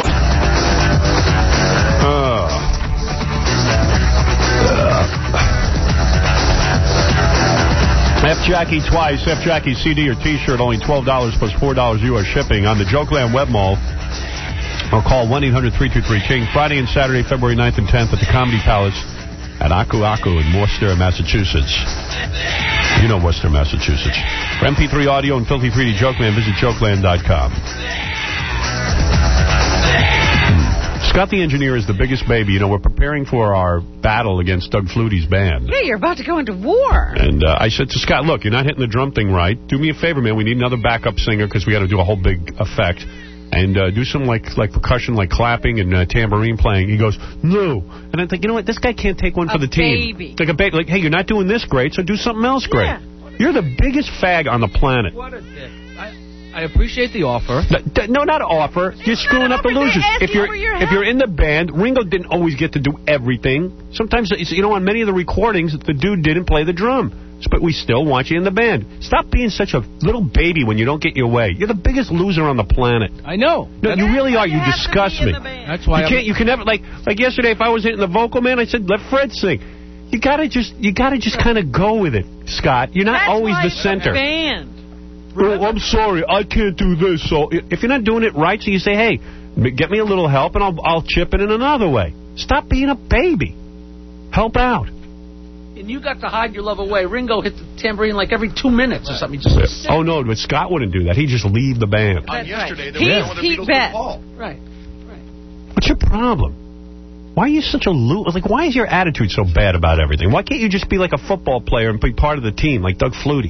Oh. Uh. I have Jackie twice. F Jackie C D or T-shirt, only twelve dollars plus four dollars U S shipping on the Jokeland Web Mall. Or call one eight hundred three two three King. Friday and Saturday, February ninth and tenth at the Comedy Palace at Aku Aku in Worcester, Massachusetts. You know Worcester, Massachusetts. For M P three audio and Filthy three D Jokeland, visit jokeland dot com. Scott the Engineer is the biggest baby. You know, we're preparing for our battle against Doug Flutie's band. Yeah, you're about to go into war. And uh, I said to Scott, look, you're not hitting the drum thing right. Do me a favor, man. We need another backup singer because we got to do a whole big effect. And uh, do some like like percussion, like clapping and uh, tambourine playing. He goes, no. And I think, you know what? This guy can't take one a for the team. Baby. Like a baby. Like, hey, you're not doing this great, so do something else great. Yeah. You're the biggest fag on the planet. What a dick. I, I appreciate the offer. No, no not offer. You're screwing up the losers. If you're if you're in the band, Ringo didn't always get to do everything. Sometimes, it's, you know, on many of the recordings, the dude didn't play the drum. But we still want you in the band. Stop being such a little baby when you don't get your way. You're the biggest loser on the planet. I know. No, you really are. You disgust me. That's why you can't. You can never like like yesterday. If I was hitting the vocal, man, I said let Fred sing. You gotta just you gotta just kind of go with it, Scott. You're not That's always why the center. It's a band. Oh, I'm sorry, I can't do this. So if you're not doing it right, so you say, hey, get me a little help, and I'll I'll chip in in another way. Stop being a baby. Help out. And you got to hide your love away. Ringo hit the tambourine like every two minutes or something. Just oh, no, but Scott wouldn't do that. He'd just leave the band. That's yesterday, right. He's Pete Best. Right. What's your problem? Why are you such a loser? Like, why is your attitude so bad about everything? Why can't you just be like a football player and be part of the team, like Doug Flutie?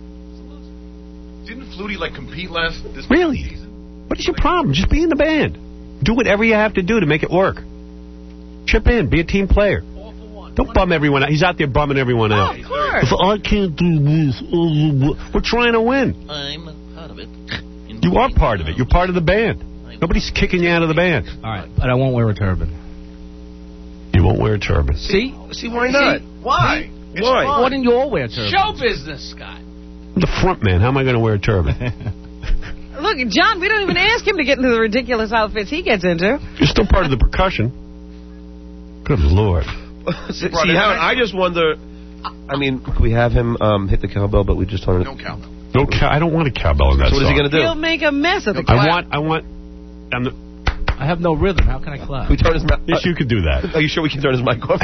Didn't Flutie, like, compete last this really? season? What is your problem? Just be in the band. Do whatever you have to do to make it work. Chip in. Be a team player. Don't bum everyone out. He's out there bumming everyone out. Oh, of course. If I can't do this, we're trying to win. I'm part of it. You are part of it. You're part of the band. Nobody's kicking you out of the band. All right, but I won't wear a turban. You won't wear a turban. See? See, why not? See? Why? It's Why? Fun. Why didn't you all wear turbans? Show business, Scott. I'm the front man. How am I going to wear a turban? Look, John, we don't even ask him to get into the ridiculous outfits he gets into. You're still part of the percussion. Good Lord. See, Howard, I just wonder, I mean, could we have him um, hit the cowbell, but we just told him... No cowbell. No cow I don't want a cowbell in that So what is he going to do? He'll make a mess of the I clap. want, I want... I'm the, I have no rhythm. How can I clap? We turn his mouth. Yes, you could do that. Are you sure we can turn his mic off?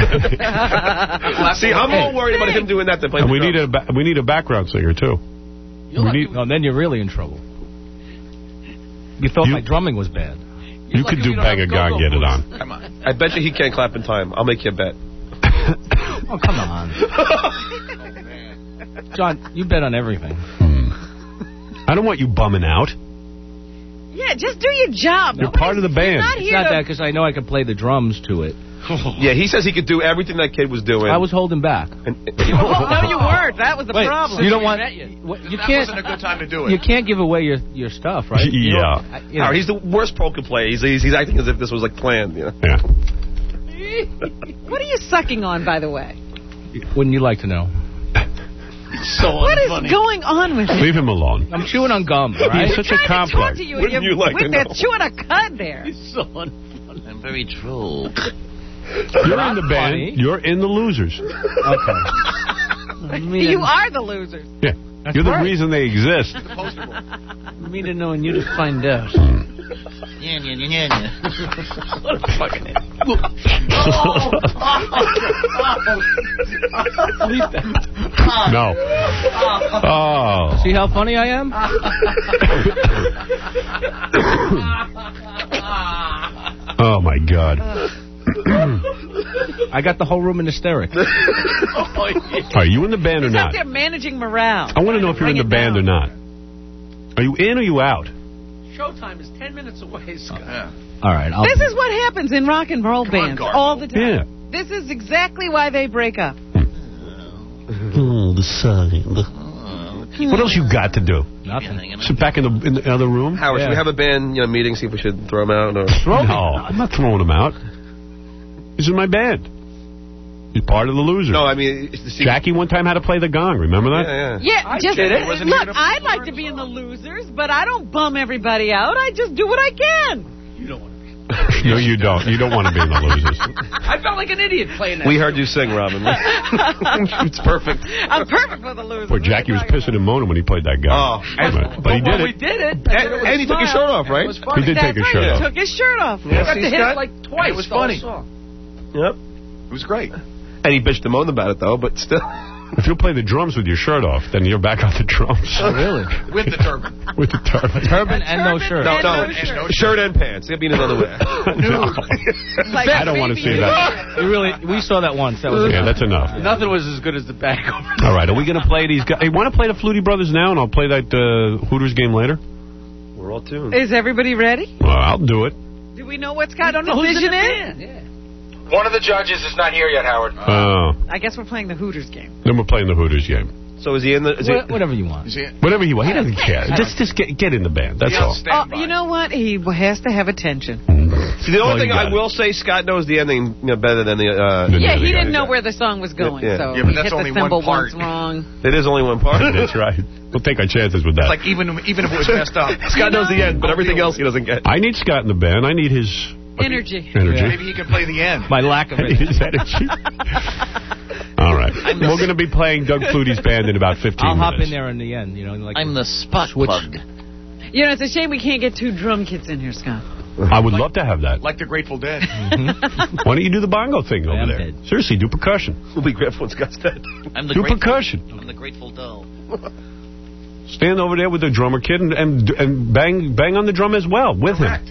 See, I'm more worried about him doing that than playing and the we need, a we need a background singer, too. We need, oh, then you're really in trouble. You thought you, my drumming was bad. You could do Bang a Gong, get it on. Come on. I bet you he can't clap in time. I'll make you a bet. Oh, come on. John, you bet on everything. Hmm. I don't want you bumming out. Yeah, just do your job. You're Nobody's, part of the band. Not it's not to... that, because I know I can play the drums to it. Yeah, he says he could do everything that kid was doing. I was holding back. Well, no, you weren't. That was the Wait, problem. You don't want... You. You that can't, wasn't a good time to do it. You can't give away your, your stuff, right? Yeah. You know, I, you know. Howard, he's the worst poker player. He's, he's, he's acting as if this was, like, planned. You know? Yeah. What are you sucking on, by the way? Wouldn't you like to know? So what unfunny. is going on with him? Leave him alone. I'm chewing on gum, all right? He's such a complex. You Wouldn't you like to know? chewing a cud there. He's so unfunny. I'm very true. You're in the band. Funny. You're in the losers. Okay. You are the losers. Yeah. That's You're right. the reason they exist. Me to know and you to find out. Yeah, yeah, yeah, yeah. What a fucking No. Oh. See how funny I am? Oh, my God. I got the whole room in hysterics. Oh, yeah. Are you in the band or He's not? out there managing morale. I want to know if you're in the band down. or not. Are you in or you out? Showtime is ten minutes away, Scott. Yeah. All right. I'll this is what happens in rock and roll bands on, all the time. Yeah. This is exactly why they break up. Oh, the sign. What else you got to do? Nothing. Sit back in the, in the other room? Howard, yeah. should we have a band you know, meeting, see if we should throw him out? Or... Throw no, I'm not throwing him out. He's in my band. He's part of the losers. No, I mean... Jackie one time had to play the gong. Remember that? Yeah, yeah. Yeah, just... Look, I'd like to be in the losers, but I don't bum everybody out. I just do what I can. You don't want to be. No, you don't. You don't want to be in the losers. I felt like an idiot playing that. We heard you sing, Robin. It's perfect. I'm perfect for the losers. Poor Jackie was pissing and moaning when he played that guy. Oh. But, but he did well, it. we did it. And, and he took his shirt off, right? He did take his That's shirt right, off. He took his shirt off. I got See, to hit Scott? it like twice. It was the whole funny. song. Yep. It was great. And he bitched and moaned about it, though, but still. If you play the drums with your shirt off, then you're back on the drums. Oh, really? With the turban. With the turban. Turban and no shirt. No, no. no shirt. Shirt and pants. It'll be in another way. No. Like I don't want to see that. We really, we saw that once. That was Yeah, that's enough. Nothing was as good as the back. All right, are we going to play these guys? Hey, want to play the Flutie Brothers now, and I'll play that uh, Hooters game later? We're all tuned. Is everybody ready? Well, I'll do it. Do we know what Scott Who's in decision the is? band? Yeah. One of the judges is not here yet, Howard. Oh. I guess we're playing the Hooters game. Then we're playing the Hooters game. So is he in the... Is he, Wha- Whatever you want. You see it? Whatever he wants. He doesn't care. Just just get, get in the band. That's Be on all. Oh, standby. you know what? He has to have attention. see, the Well, only you thing I got it. will say, Scott knows the ending you know, better than the... Uh, Than the Yeah, other he guy. didn't know where the song was going, Yeah. so Yeah, but he that's hit the only one cymbal part. once wrong. It is only one part. That's right. We'll take our chances with that. It's like even even if it was messed up. Scott knows the end, but everything else he doesn't get. I need Scott in the band. I need his... Energy. Energy. Maybe he could play the end. My lack of I need it. his energy. All right. We're going to be playing Doug Flutie's band in about fifteen I'll hop minutes. in there in the end. You know, like I'm the spot switch. plug. You know, it's a shame we can't get two drum kits in here, Scott. I would love to have that. Like the Grateful Dead. Why don't you do the bongo thing over am there? dead. Seriously, do percussion. We'll be grateful when Scott's dead. I'm the Do grateful, percussion. I'm the Grateful Doll. Stand over there with the drummer kid and and, and bang bang on the drum as well with Correct. him.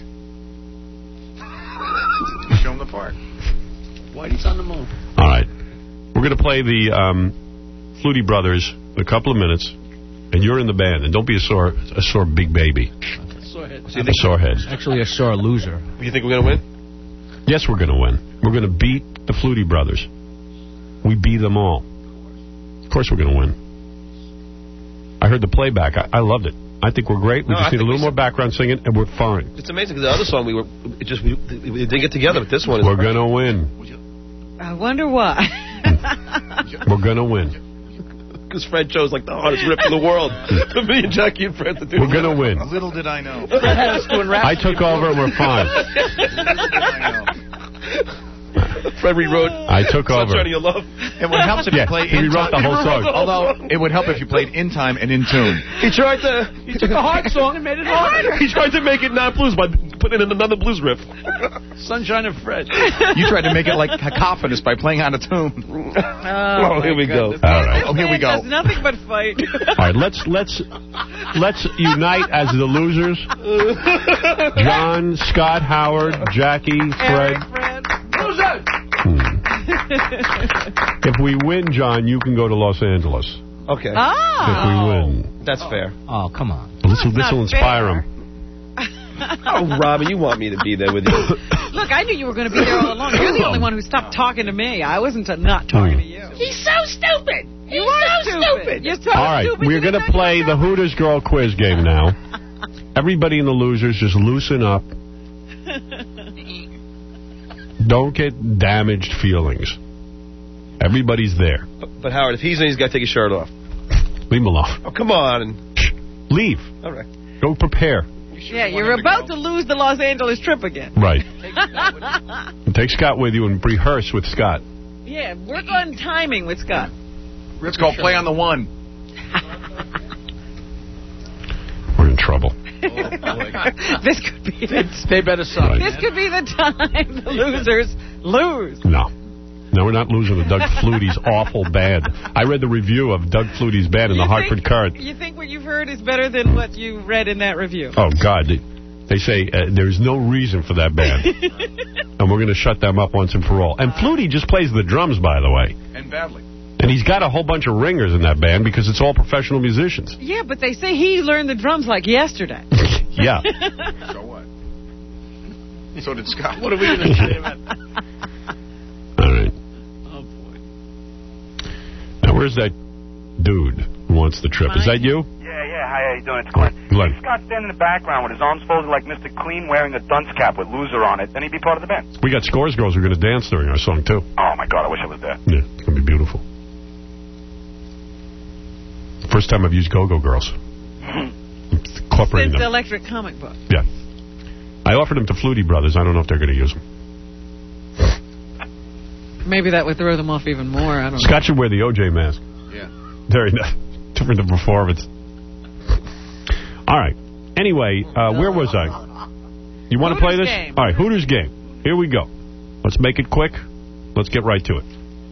Show him the part. Whitey's on the moon. All right. We're going to play the um, Flutie Brothers in a couple of minutes, and you're in the band. And don't be a sore a sore big baby. Sorehead. A sore head. Actually, a sore loser. You think we're going to win? Yes, we're going to win. We're going to beat the Flutie Brothers. We beat them all. Of course we're going to win. I heard the playback. I, I loved it. I think we're great. We No, just I need a think little we more background singing, and we're fine. It's amazing because the other song we were it just we, we didn't get together, but this one is We're going to win. I wonder why. We're going to win. because Fred chose like the hardest rip in the world for me and Jackie and Fred to do. We're going to win. Little did I know. I took over and we're fine. Little did I know. Fred rewrote I took over. Sunshine of Your Love. It would help if Yeah, you played he in rewrote time. the whole song. Although it would help if you played in time and in tune. He tried to. He took a hard song and made it harder. He tried to make it not blues by putting in another blues riff. Sunshine of Fred. You tried to make it like cacophonous by playing out of tune. Oh, Oh, here we go. goodness. All right. Oh, here we Man go. does nothing but fight. All right, let's let's let's unite as the losers. John, Scott, Howard, Jackie, Fred. Eric, Fred. Loser! Hmm. If we win, John, you can go to Los Angeles. Okay. Ah. If we win, That's fair. Oh, come on. this will That's this not will inspire fair. him. Oh, Robin, you want me to be there with you. Look, I knew you were going to be there all along. You're the only one who stopped talking to me. I wasn't t- not talking to you. He's so stupid. You are so stupid. stupid. You're so All right, stupid. we're You going to didn't know play you the were Hooters Girl Quiz game now. Everybody in the losers, just loosen up. Don't get damaged feelings. Everybody's there. But, but Howard, if he's in, he's got to take his shirt off. Leave him alone. Oh, come on. Leave. All right. Go prepare. Yeah, you're about to lose the Los Angeles trip again. Right. Take Scott with you and rehearse with Scott. Yeah, work on timing with Scott. It's called Play on the One. We're in trouble. This could be the They better suck. Right. This could be the time the losers lose. No. No, we're not losing to Doug Flutie's awful band. I read the review of Doug Flutie's band in You the Hartford think- Current. You think what you've heard is better than what you read in that review? Oh, God. They, they say uh, there's no reason for that band. And we're going to shut them up once and for all. And Flutie just plays the drums, by the way. And badly. And he's got a whole bunch of ringers in that band because it's all professional musicians. Yeah, but they say he learned the drums like yesterday. Yeah. So what? So did Scott. What are we going to say about that? All right. Oh, boy. Now, where's that dude who wants the trip? Is that you? Yeah, yeah. Hi, how you doing? It's Glenn. Glenn. If Scott standing in the background with his arms folded like Mister Clean wearing a dunce cap with loser on it, then he'd be part of the band. We got Scores Girls who are going to dance during our song, too. Oh, my God, I wish I was there. Yeah, it's going to be beautiful. First time I've used Go-Go Girls. Incorporating Since the them. electric comic book. Yeah. I offered them to Flutie Brothers. I don't know if they're going to use them. Maybe that would throw them off even more. I don't Scott should wear the O J mask. Yeah. Very nice. Different performance. All right. Anyway, uh, where was I? You want to play this? Game. All right, Hooters game. Here we go. Let's make it quick. Let's get right to it.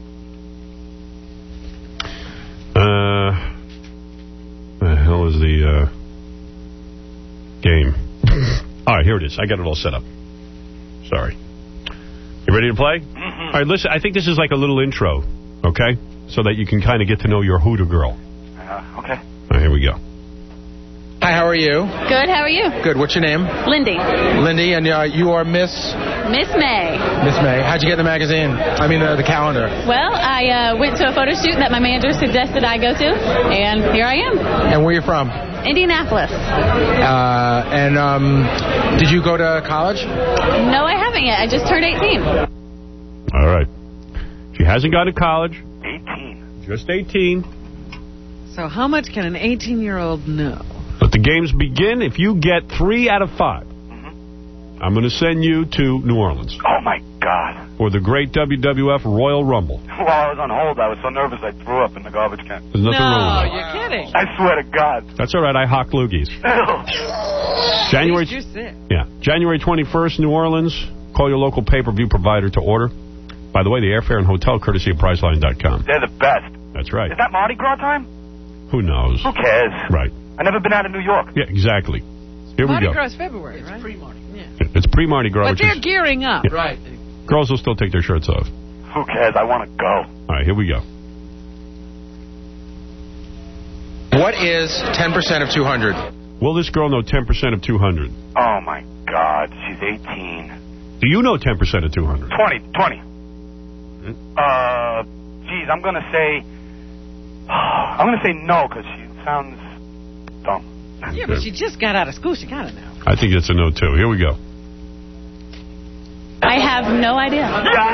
Uh, the hell is the uh, game? All right, here it is. I got it all set up. Sorry. You ready to play? Mm-hmm. All right, listen, I think this is like a little intro, okay? So that you can kind of get to know your Hooter girl. Uh, okay. All right, here we go. Hi, how are you? Good, how are you? Good, what's your name? Lindy. Lindy, and uh, you are Miss? Miss May. Miss May. How'd you get in the magazine? I mean, uh, the calendar. Well, I uh, went to a photo shoot that my manager suggested I go to, and here I am. And where are you from? Indianapolis. Uh, and um, did you go to college? No, I haven't yet. I just turned eighteen. All right. She hasn't gone to college. eighteen. Just eighteen. So how much can an eighteen-year-old know? But the games begin if you get three out of five. Mm-hmm. I'm going to send you to New Orleans. Oh, my God. For the great W W F Royal Rumble. While I was on hold, I was so nervous I threw up in the garbage can. There's nothing no, wrong with that. you're kidding. I swear to God. That's all right. I hawk loogies. January, You're sick. yeah, January twenty-first, New Orleans. Call your local pay-per-view provider to order. By the way, the airfare and hotel courtesy of Priceline dot com. They're the best. That's right. Is that Mardi Gras time? Who knows? Who cares? Right. I've never been out of New York. Yeah, exactly. Here Mardi we go. Gras February, right? It's pre-Mardi. Yeah. It's pre-Mardi Gras. But they're is, gearing up. Yeah. Right. Girls will still take their shirts off. Who cares? I want to go. All right, here we go. What is ten percent of two hundred? Will this girl know ten percent of two hundred? Oh, my God. She's eighteen. Do you know ten percent of two hundred? twenty. twenty. Uh, geez, I'm going to say... I'm going to say no, because she sounds dumb. Yeah, but she just got out of school. She got to know. I think it's a no, too. Here we go. I have no idea.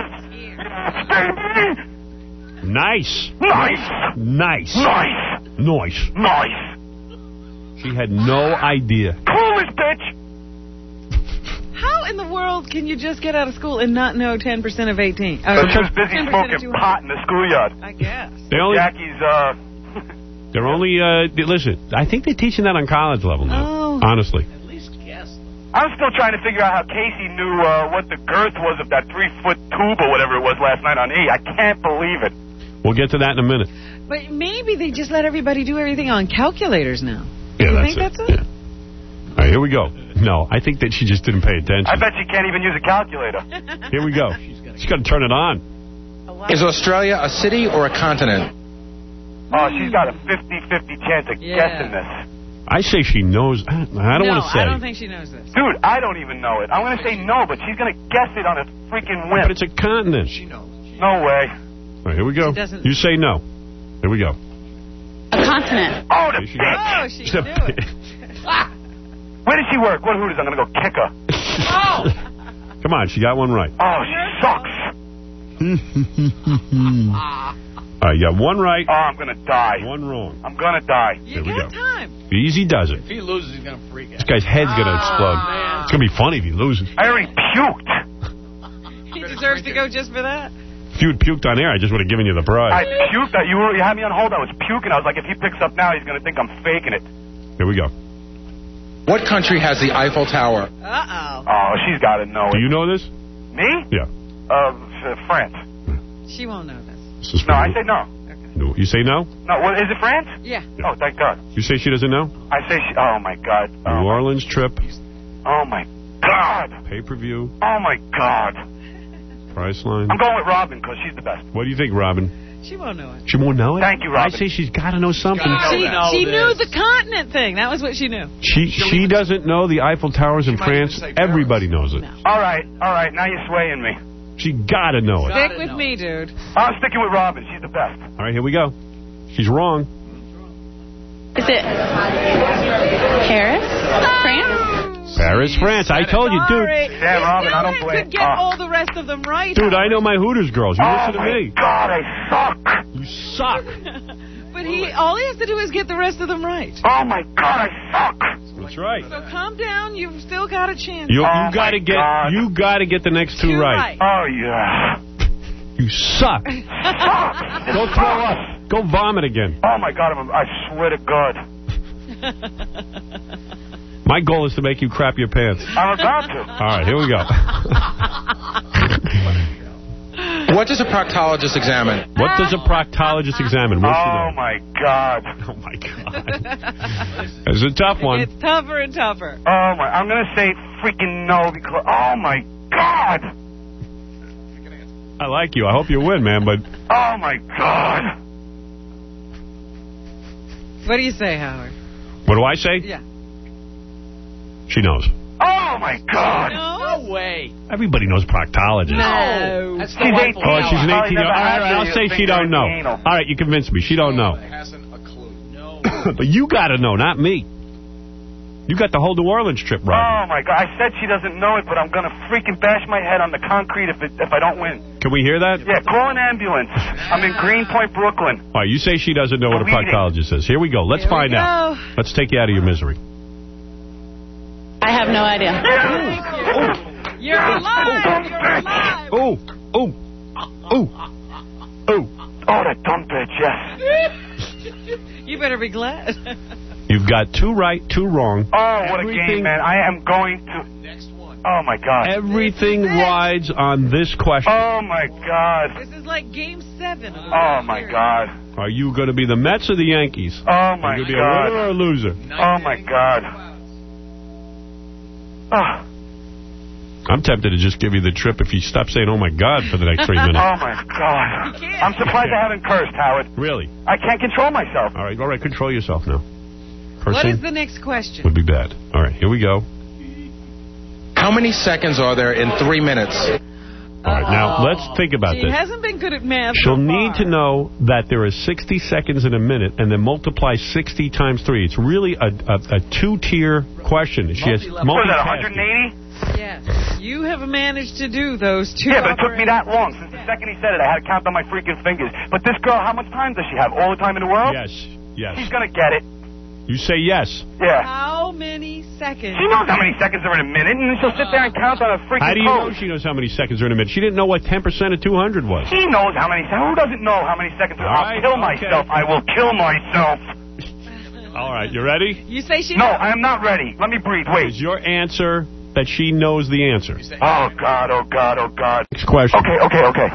Yes. Nice. Nice. Nice. Nice. Nice. Nice. She had no idea. Coolest bitch. How in the world can you just get out of school and not know ten percent of eighteen? Uh, They're just busy smoking pot in the schoolyard. I guess. They only, Jackie's, uh... they're only, uh, listen, I think they're teaching that on college level now. Oh. Honestly. I'm still trying to figure out how Casey knew uh, what the girth was of that three-foot tube or whatever it was last night on E. I can't believe it. We'll get to that in a minute. But maybe they just let everybody do everything on calculators now. Yeah, you that's think it. that's it? Yeah. All right, here we go. No, I think that she just didn't pay attention. I bet she can't even use a calculator. Here we go. She's got to turn it on. Is Australia a city or a continent? Oh, she's got a fifty-fifty chance of Yeah. guessing this. I say she knows. I don't no, want to say. I don't think she knows this. Dude, I don't even know it. I'm going to say no, but she's going to guess it on a freaking whim. But it's a continent. She knows. No way. All right, here we go. She doesn't- You say no. Here we go. A continent. Oh, the She- bitch. Oh, she knew it. Where does she work? What Hooters? I'm going to go kick her. Oh! Come on, she got one right. Oh, she sucks. All right, you got one right. Oh, I'm going to die. One wrong. I'm going to die. You Here we got go. time. Easy does it. If he loses, he's going to freak out. This guy's head's going to explode. man. It's going to be funny if he loses. I already puked. He deserves to go just for that. If you had puked on air, I just would have given you the I prize. puked. You, were, you had me on hold. I was puking. I was like, if he picks up now, he's going to think I'm faking it. Here we go. What country has the Eiffel Tower? Uh-oh. Oh, she's got to know Do it. you know this? Me? Yeah. Uh, France. She won't know this. This is No, for I you. say no. No. You say no? No, what, is it France? Yeah. Oh, thank God. You say she doesn't know? I say she... Oh, my God. New Oh, Orleans trip, oh my God. pay-per-view, Oh, my God. Priceline. I'm going with Robin because she's the best. What do you think, Robin? She won't know it. She won't know it? Thank you, Robin. I say she's got to know something. She, know she this. knew the continent thing. That was what she knew. She she doesn't know the Eiffel Towers in France. Everybody knows it. All right, all right. Now you're swaying me. She got to know it. Stick with me, dude. I'm sticking with Robin. She's the best. All right, here we go. She's wrong. Is it Paris? France? Paris, France. I told you, dude. Sorry. Yeah, You Robin, I still don't blame- could get oh. all the rest of them right. Dude, I know my Hooters girls. You Oh, listen to my me. God, I suck. You suck. But he, all he has to do is get the rest of them right. Oh, my God, I suck. That's right. So calm down. You've still got a chance. You, you Oh, got to my get. God. You got to get the next two, Two right. right. Oh, yeah. You suck. Go throw up. Go vomit again. Oh, my God. I'm, I swear to God. My goal is to make you crap your pants. I'm about to. All right, here we go. What does a proctologist examine? What does a proctologist examine? What's Oh, my God. Oh, my God. It's a tough one. It's tougher and tougher. Oh, my. I'm going to say freaking no because, oh, my God. I like you. I hope you win, man, but... Oh, my God. What do you say, Howard? What do I say? Yeah. She knows. Oh, my God. No, no way. Everybody knows proctologist. No. That's the She's wife eighteen. of Oh, she's an Probably eighteen. never All right, had all right, I'll the say she finger don't in know. the anal. All right, you convinced me. She don't know. Hasn't a clue. No. But you got to know, not me. You got the whole New Orleans trip, Oh, right? my God. I said she doesn't know it, but I'm going to freaking bash my head on the concrete if it, if I don't win. Can we hear that? Yeah, call an ambulance. I'm in Greenpoint, Brooklyn. All right, you say she doesn't know what a Bleeding. proctologist is. Here we go. Let's Here we find out. go. Let's take you out of your misery. I have no idea. You're alive. You're alive. Oh, oh, oh, oh. Oh, that dumb bitch, yes. You better be glad. You've got two right, two wrong. Oh, what a Everything- game, man. I am going to... Next one. Oh, my God. Everything rides on this question. Oh, my God. This is like game seven. Of the Oh, my series. God. Are you going to be the Mets or the Yankees? Oh, my Are you going to be a God. winner or a loser? Oh, my God. Oh, I'm tempted to just give you the trip if you stop saying, oh, my God, for the next three minutes. oh my God. I'm surprised I haven't cursed, Howard. Really? I can't control myself. All right, all right, control yourself now. What Cursing is the next question? would be bad. All right, here we go. How many seconds are there in three minutes? All right, now, let's think about She this. hasn't been good at math She'll so need far. to know that there are sixty seconds in a minute and then multiply sixty times three. It's really a, a, a two-tier question. She has What was that, one hundred eighty? Yes. You have managed to do those two. Yeah, but it took me that long. Since the second he said it, I had to count on my freaking fingers. But this girl, how much time does she have? All the time in the world? Yes, yes. She's going to get it. You say yes. Yeah. How many seconds? She knows how many seconds are in a minute, and then she'll sit there and count on a freaking How do you know code. she knows how many seconds are in a minute? She didn't know what ten percent of two hundred was. She knows how many seconds. Who doesn't know how many seconds? All I'll right, kill okay. myself. I will kill myself. All right, you ready? You say she... No, I am not ready. Let me breathe. Wait. Is your answer that she knows the answer? Oh, God, oh, God, oh, God. Next question. Okay, okay, okay.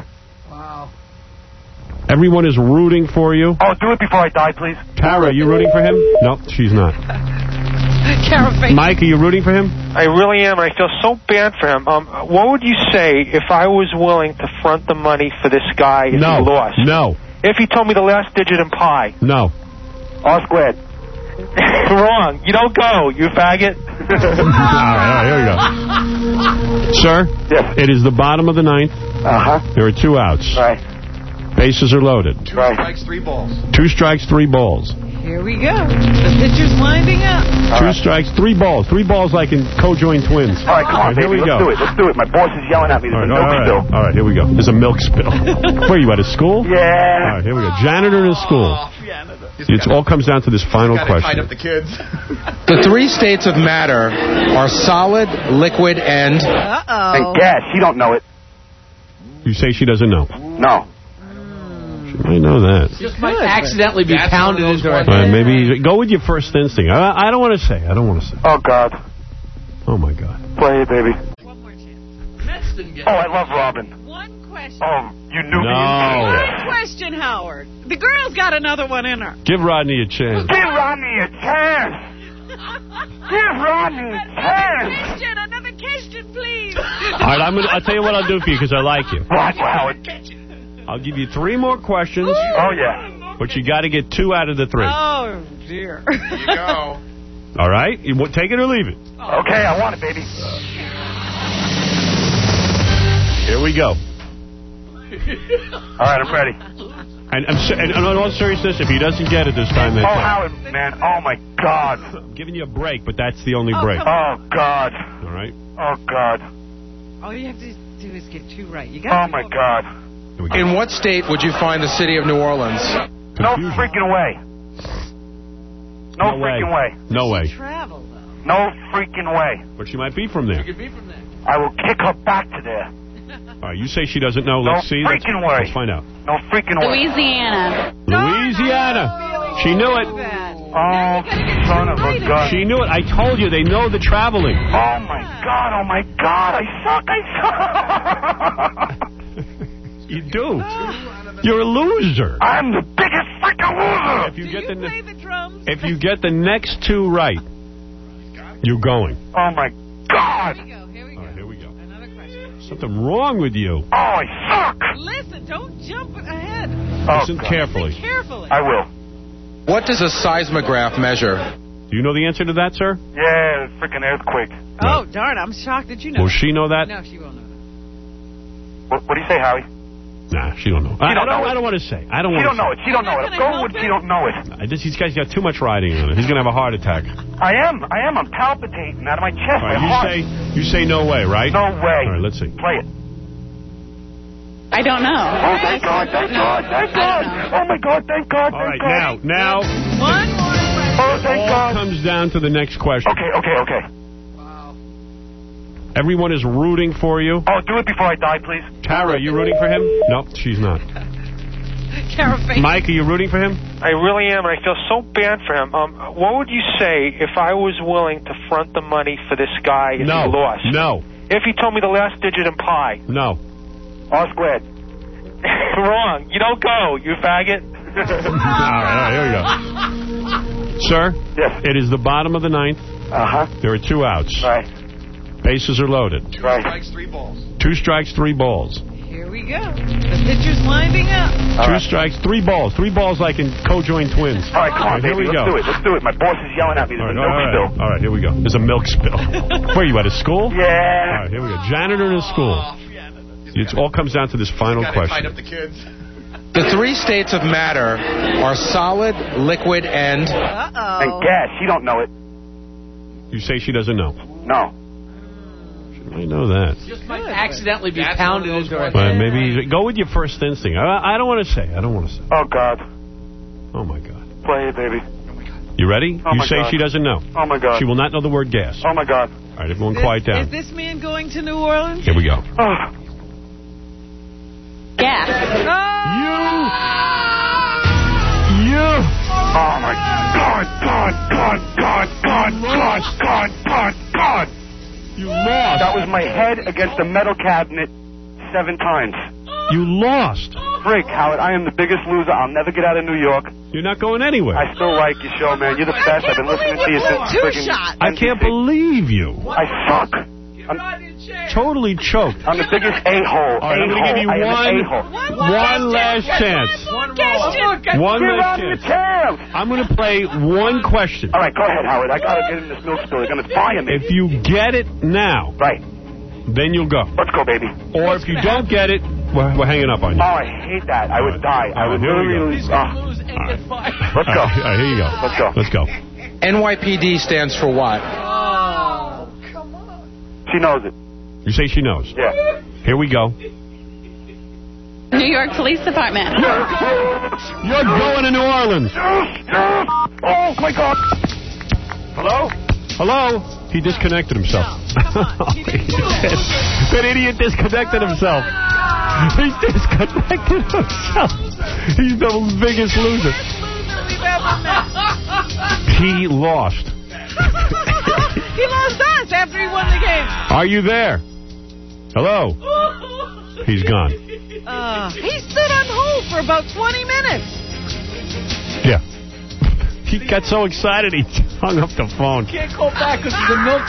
Everyone is rooting for you. Oh, do it before I die, please. Tara, are you rooting for him? No, she's not. Mike, are you rooting for him? I really am, and I feel so bad for him. Um, what would you say if I was willing to front the money for this guy if No. he lost? No. If he told me the last digit in pi? No. R squared. Wrong. You don't go, you faggot. all right, all right, here we go. Sir? Yes. It is the bottom of the ninth. Uh-huh. There are two outs. Right. Bases are loaded. Two right. strikes, three balls. Two strikes, three balls. Here we go. The pitcher's winding up. All two right. strikes, three balls. Three balls like in co-joined twins. All right, come on, Here baby. we Let's go. do it. Let's do it. My boss is yelling at me. All There's right, a all milk right, spill. all right, here we go. There's a milk spill. Where are you, at a school? Yeah. All right, here we go. Janitor in a school. It all comes down to this final Gotta tied question. up the kids. The three states of matter are solid, liquid, and... Uh-oh. And gas. She don't know it. You say she doesn't know. No. She might know that. Just might accidentally be That's pounded one of those into her ones. All right, head. maybe go with your first instinct. I, I don't want to say. I don't want to say. Oh, God. Oh, my God. Play it, baby. One more chance. Mets didn't get Oh, I love Robin. One question. Oh, you knew me. No. One question, Howard. The girl's got another one in her. Give Rodney a chance. Give Rodney a chance. Give Rodney a chance. Question, another question, please. All right, I'm gonna, I'll tell you what I'll do for you because I like you. What, Howard? I'll give you three more questions, Oh, yeah. but you got to get two out of the three. Oh, dear. There you go. All right? You wa- take it or leave it. Okay, I want it, baby. Here we go. All right, I'm ready. And, I'm, se- and in all seriousness, if he doesn't get it this time, that's Oh, it. Howard, man. Oh, my God. I'm giving you a break, but that's the only Oh, break. come Oh, God. All right? Oh, God. All you have to do is get two right. You got Oh, my God. Here we go. In what state would you find the city of New Orleans? No Confusion. freaking way. No, No way. freaking way. No way. travel, though. No freaking way. But she might be from there. Could be from there. I will kick her back to there. All right, you say she doesn't know. No Let's see. Let's, freaking way. let's find out. No freaking way. Louisiana. Louisiana. She knew it. Oh, son of a gun. She knew it. I told you, they know the traveling. Oh, my God. Oh, my God. I suck. I suck. You do. You're a loser. I'm the biggest freaking loser. If you get the, Play the drums. if you get the next two right, you're going. Oh, my God. Here we go. Here we go. All right, here we go. Another question. Something wrong with you. Oh, I suck. Listen, don't jump ahead. Oh, Listen God. carefully. Listen carefully. I will. What does a seismograph measure? Do you know the answer to that, sir? Yeah, freaking earthquake. Oh, darn. I'm shocked that you know Will that. she know that? No, she won't know that. What, what do you say, Howie? Nah, she don't know. I, don't I don't, know it. I don't want to say. I don't She want don't to know it. She don't know it. Go with she don't know it. I just, these guys got too much riding on it. He's going to have a heart attack. I am. I am. I'm palpitating out of my chest. All right, my you heart. say you say no way, right? No way. All right, let's see. Play it. I don't know. Oh, thank God. Thank God. Thank God. Oh, my God. Thank God. All right, thank God. now, now, One more question. Oh, thank all God. comes down to the next question. Okay, okay, okay. Everyone is rooting for you. Oh, do it before I die, please. Tara, are you rooting for him? No, she's not. Kara face. Mike, are you rooting for him? I really am, and I feel so bad for him. Um, what would you say if I was willing to front the money for this guy if No. he lost? No. If he told me the last digit in pi? No. R squared. Wrong. You don't go, you faggot. all, right, all right, here we go. Sir? Yes. It is the bottom of the ninth. Uh-huh. There are two outs. Right. Bases are loaded. Right. Strikes, three balls. Two strikes, three balls. Here we go. The pitcher's winding up. Two right. strikes, three balls. Three balls like in co-joined twins. All right, come on, here baby. we Let's go. do it. Let's do it. My boss is yelling at me. All There's right, a all milk right, spill. all right, here we go. There's a milk spill. Where are you, at a school? Yeah. All right, here we go. Janitor in a school. It all comes down to this final Gotta question. tied up the kids. The three states of matter are solid, liquid, and... Uh-oh. And gas. She don't know it. You say she doesn't know. No. I know that. Just might accidentally be That's pounded one of those into her But head. maybe go with your first instinct. I, I don't want to say. I don't want to say. Oh, God. Oh, my God. Play it, baby. You ready? Oh, you my say God. she doesn't know. Oh, my God. She will not know the word gas. Oh, my God. All right, everyone This- quiet down. Is this man going to New Orleans? Here we go. Oh. Gas. You! You! Oh, my God, God, God, God, God, God, God, God, God. You lost. That was my head against the metal cabinet seven times. You lost. Frick, Howard, I am the biggest loser. I'll never get out of New York. You're not going anywhere. I still like your show, man. You're the best. I've been listening to you since Two friggin' shots. I can't believe you. I suck. I'm, Totally choked. I'm the biggest a-hole. All right, I'm going to give you A-hole. I am one, an a-hole. one last chance. One question. One Get last out of the chance. camp. I'm going to play one question. All right, go ahead, Howard. I got to get in this milk spill. You're going to fire me. If you get it now, Right. then you'll go. Let's go, baby. Or if you don't get it, we're, we're hanging up on you. Oh, I hate that. I would die. I All would right, here we literally go. lose. Oh. Lose and get fired. Let's go. All right, all right, here you go. Let's go. Let's go. N Y P D stands for what? Oh, come on. She knows it. You say she knows. Yeah. Here we go. New York Police Department. You're going to New Orleans. Oh, my God. Hello? Hello? He disconnected himself. That idiot disconnected himself. He disconnected himself. He's the biggest loser. We've ever met. He lost. He lost us after he won the game. Are you there? Hello? He's gone. Uh, he stood on hold for about twenty minutes. Yeah. He got so excited he hung up the phone. Can't call back because of the milk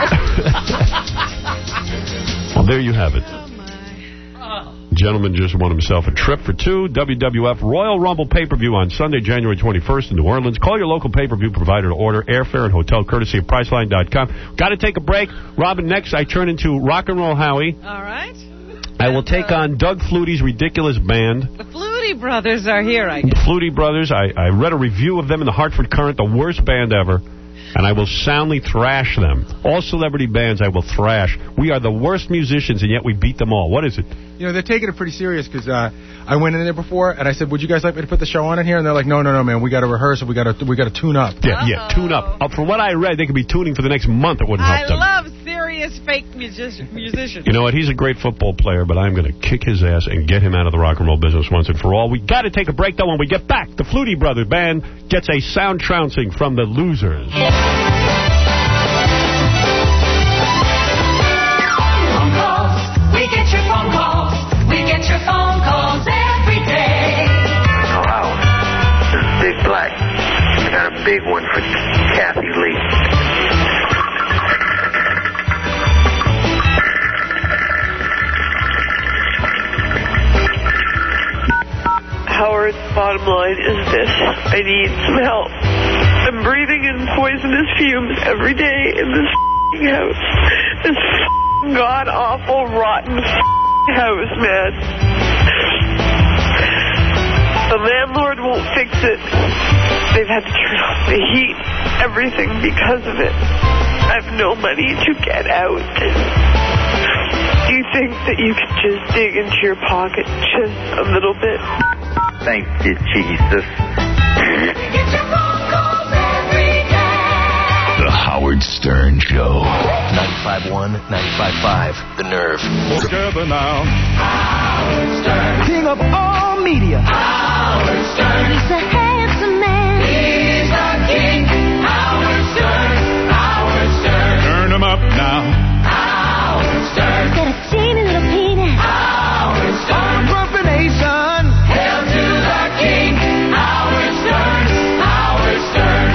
spill. Well, there you have it. Gentleman just won himself a trip for two. W W F Royal Rumble pay-per-view on Sunday, January twenty-first in New Orleans. Call your local pay-per-view provider to order airfare and hotel courtesy of Priceline dot com. Got to take a break. Robin, next I turn into Rock and Roll Howie. All right. I will take on Doug Flutie's ridiculous band. The Flutie brothers are here, I guess. The Flutie Brothers. I, I read a review of them in the Hartford Courant, the worst band ever. And I will soundly thrash them. All celebrity bands I will thrash. We are the worst musicians, and yet we beat them all. What is it? You know, they're taking it pretty serious because uh, I went in there before and I said, "Would you guys like me to put the show on in here?" And they're like, "No, no, no, man. We got to rehearse. We got to, we got to tune up." Yeah, yeah, tune up. Uh, from what I read, they could be tuning for the next month. It wouldn't I help them. love serious fake music musicians. You know what? He's a great football player, but I'm going to kick his ass and get him out of the rock and roll business once and for all. We got to take a break, though. When we get back, the Flutie Brothers Band gets a sound trouncing from the Losers. We get your phone calls. We get your phone calls every day. Hello. This is Big Black. I got a big one for Kathy Lee. Howard, bottom line is this. I need some help. I'm breathing in poisonous fumes every day in this house. This god-awful, rotten house, man. The landlord won't fix it. They've had to turn off the heat, everything because of it. I have no money to get out. Do you think that you could just dig into your pocket just a little bit? Thank you, Jesus. The Howard Stern Show. ninety-five point one, ninety-five point five, The Nerve. Together now. Howard Stern. King of all media. Howard Stern. He's a handsome man. He's the king. Howard Stern. Howard Stern. Turn him up now. Howard Stern. He's got a teeny little penis. Howard Stern. From the nation. Hail to the king. Howard Stern. Howard Stern.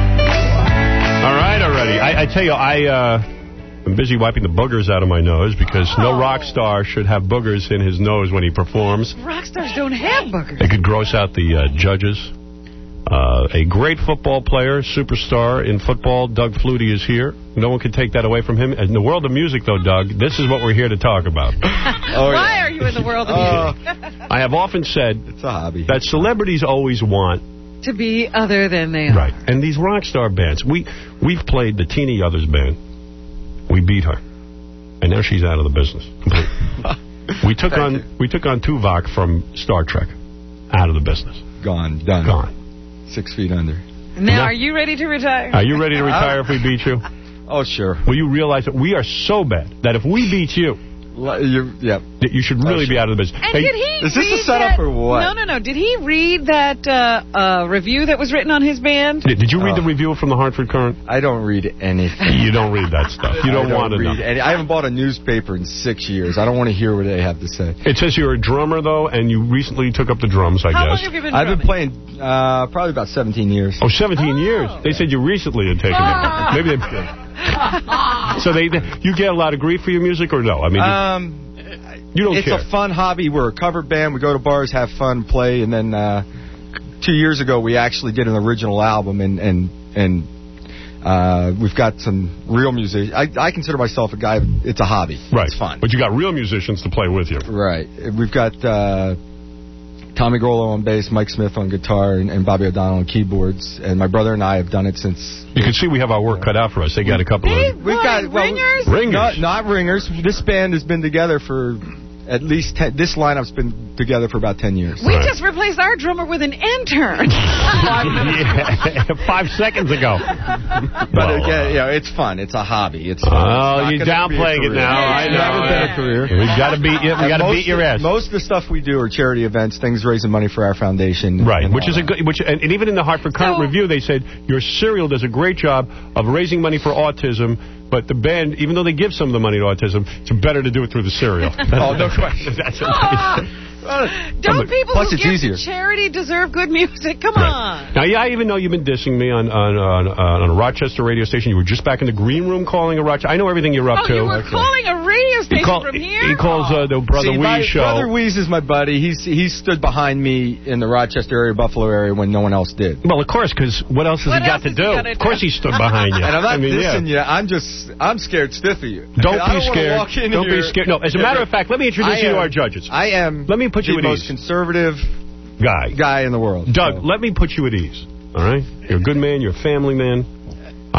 All right, already. I, I tell you, I, uh, I'm busy wiping the boogers out of my nose because oh. no rock star should have boogers in his nose when he performs. Rock stars don't have boogers. It could gross out the uh, judges. Uh, a great football player, superstar in football, Doug Flutie is here. No one can take that away from him. In the world of music, though, Doug, this is what we're here to talk about. oh, Why yeah. are you in the world of uh, music? I have often said it's a hobby. that celebrities always want to be other than they are. Right. And these rock star bands, we, we've played the Teeny Others band. We beat her. And now she's out of the business completely. we took on you. we took on Tuvok from Star Trek. Out of the business. Gone. Done. Gone. Six feet under. Now, now, are you ready to retire? Are you ready to retire if we beat you? Oh, sure. Well, you realize that we are so bad that if we beat you, You're, yeah. that you should really oh, sure. be out of the business. And hey, did he is this read a setup that, or what? No, no, no. Did he read that uh, uh, review that was written on his band? Did, did you read oh. the review from the Hartford Courant? I don't read anything. You don't read that stuff. You don't, don't want to know. Any, I haven't bought a newspaper in six years. I don't want to hear what they have to say. It says you're a drummer, though, and you recently took up the drums, I How guess. long have you been I've drumming? been playing uh, probably about seventeen years. Oh, seventeen oh. years. They said you recently had taken oh. it. Maybe they... So they, you get a lot of grief for your music, or no? I mean... Um... You don't it's care. a fun hobby. We're a cover band. We go to bars, have fun, play, and then uh, two years ago we actually did an original album, and and and uh, we've got some real music. I, I consider myself a guy. It's a hobby. Right. It's fun. But you got real musicians to play with you. Right. We've got uh, Tommy Grollo on bass, Mike Smith on guitar, and, and Bobby O'Donnell on keyboards. And my brother and I have done it since. You can see we have our work cut out for us. They got a couple hey, of... We've got well, ringers. Ringers. Not, not ringers. This band has been together for. At least ten, this lineup's been together for about ten years. We right. just replaced our drummer with an intern. Five minutes. Yeah, five seconds ago. But well, again, you know, it's fun. It's a hobby. It's fun. Oh, it's you're downplaying it now. Yeah, I know. Never been a career. We've got to beat you. We got to beat your ass. Most of the stuff we do are charity events, things raising money for our foundation. Right, which is a good. Which and, and even in the Hartford Courant so, review, they said your serial does a great job of raising money for autism. But the band, even though they give some of the money to autism, it's better to do it through the serial. Oh, no question. That's oh, don't people Plus who it's give easier. to charity deserve good music? Come right. on. Now, yeah, I even know you've been dissing me on on, on on a Rochester radio station. You were just back in the green room calling a Rochester. I know everything you're up oh, to. you were okay. calling a radio station call, from here? He calls uh, the Brother See, Weeze show. Brother Weeze is my buddy. He's he stood behind me in the Rochester area, Buffalo area, when no one else did. Well, of course, because what else has what he got else to do? do? Of course he stood behind you. And I'm not I mean, dissing yeah. you. I'm just, I'm scared stiff of you. Don't I be don't scared. Walk in don't here. be scared. No, as a matter of fact, let me introduce I you am, to our judges. I am let me put you the at most ease. conservative guy guy in the world. Doug, so. let me put you at ease. All right? You're a good man. You're a family man. Uh,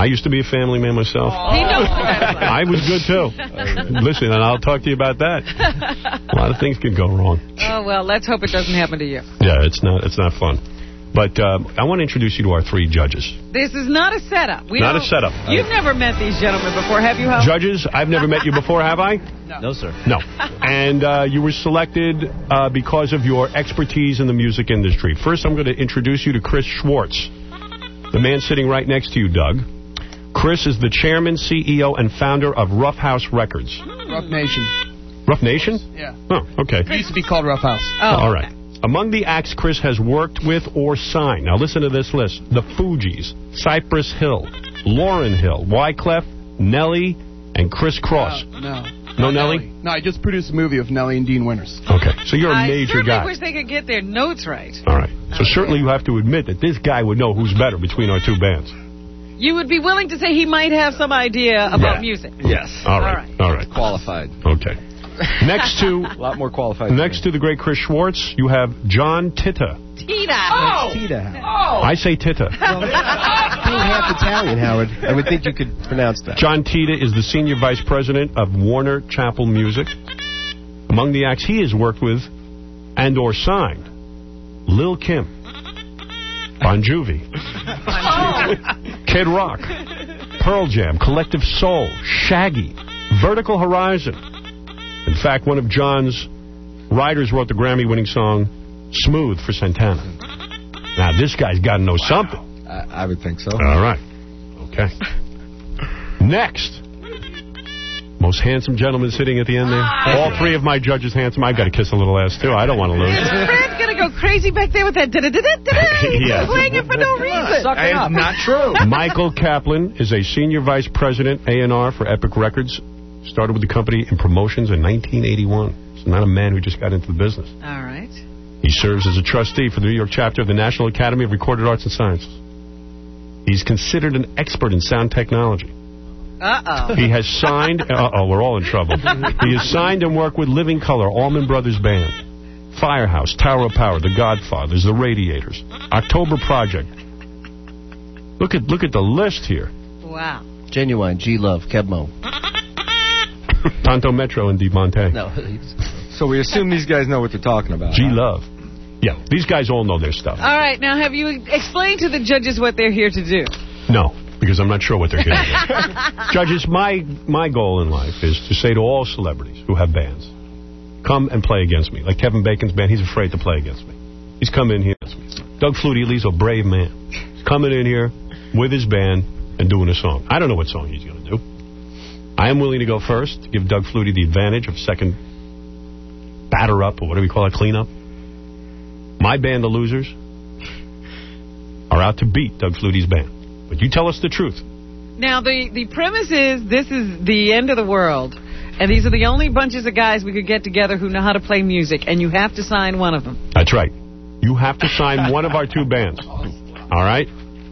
I used to be a family man myself. He knows what that's like. I was good, too. Listen, and I'll talk to you about that. A lot of things can go wrong. Oh, well, let's hope it doesn't happen to you. Yeah, it's not it's not fun. But um, I want to introduce you to our three judges. This is not a setup. We Not a don't- setup. You've never met these gentlemen before, have you, Howard? Judges, I've never met you before, have I? No. No, sir. No. And uh, you were selected uh, because of your expertise in the music industry. First, I'm going to introduce you to Chris Schwartz, the man sitting right next to you, Doug. Chris is the chairman, C E O, and founder of Rough House Records. Rough Nation. Rough Nation? Yeah. Oh, okay. It used to be called Rough House. Oh. All right. Among the acts Chris has worked with or signed, now listen to this list, the Fugees, Cypress Hill, Lauryn Hill, Wyclef, Nelly, and Chris Cross. No. No, No Nelly? No, I just produced a movie of Nelly and Dean Winters. Okay, so you're a I major certainly guy. wish they could get their notes right. All right. So certainly you have to admit that this guy would know who's better between our two bands. You would be willing to say he might have some idea about Yeah. music. Yes. All right. All right. Qualified. Okay. Next to A lot more qualified. next to the great Chris Schwartz, you have John Titta. Tita. Oh! Tita. Oh! I say Titta. Being half Italian, Howard, I would think you could pronounce that. John Tita is the senior vice president of Warner Chappell Music. Among the acts he has worked with and or signed, Lil' Kim, Bon Jovi, Kid Rock, Pearl Jam, Collective Soul, Shaggy, Vertical Horizon. In fact, one of John's writers wrote the Grammy-winning song Smooth for Santana. Now, this guy's got to know something. I, I would think so. All right. Okay. Next. Most handsome gentleman sitting at the end there. All three of my judges handsome. I've got to kiss a little ass, too. I don't want to lose. Fred's going to go crazy back there with that da-da-da-da-da. Yes. Playing it for no reason. It's not true. Michael Kaplan is a senior vice president, A and R for Epic Records. Started with the company in promotions in nineteen eighty-one. He's not a man who just got into the business. All right. He serves as a trustee for the New York chapter of the National Academy of Recorded Arts and Sciences. He's considered an expert in sound technology. Uh-oh. He has signed... Uh-oh, we're all in trouble. He has signed and worked with Living Colour, Allman Brothers Band, Firehouse, Tower of Power, The Godfathers, The Radiators, October Project. Look at look at the list here. Wow. Genuine, G-Love, Kebmo. Tonto Metro and Di Monte. No. So we assume these guys know what they're talking about. G-Love. Yeah, these guys all know their stuff. All right, now have you explained to the judges what they're here to do? No, because I'm not sure what they're going to do. Judges, my, my goal in life is to say to all celebrities who have bands, come and play against me. Like Kevin Bacon's band, he's afraid to play against me. He's coming in here. Doug Flutie, he's a brave man. He's coming in here with his band and doing a song. I don't know what song he's going to do. I am willing to go first to give Doug Flutie the advantage of second batter up, or whatever you call it, cleanup. My band, The Losers, are out to beat Doug Flutie's band. But you tell us the truth. Now, the, the premise is this is the end of the world, and these are the only bunches of guys we could get together who know how to play music, and you have to sign one of them. That's right. You have to sign one of our two bands. All right?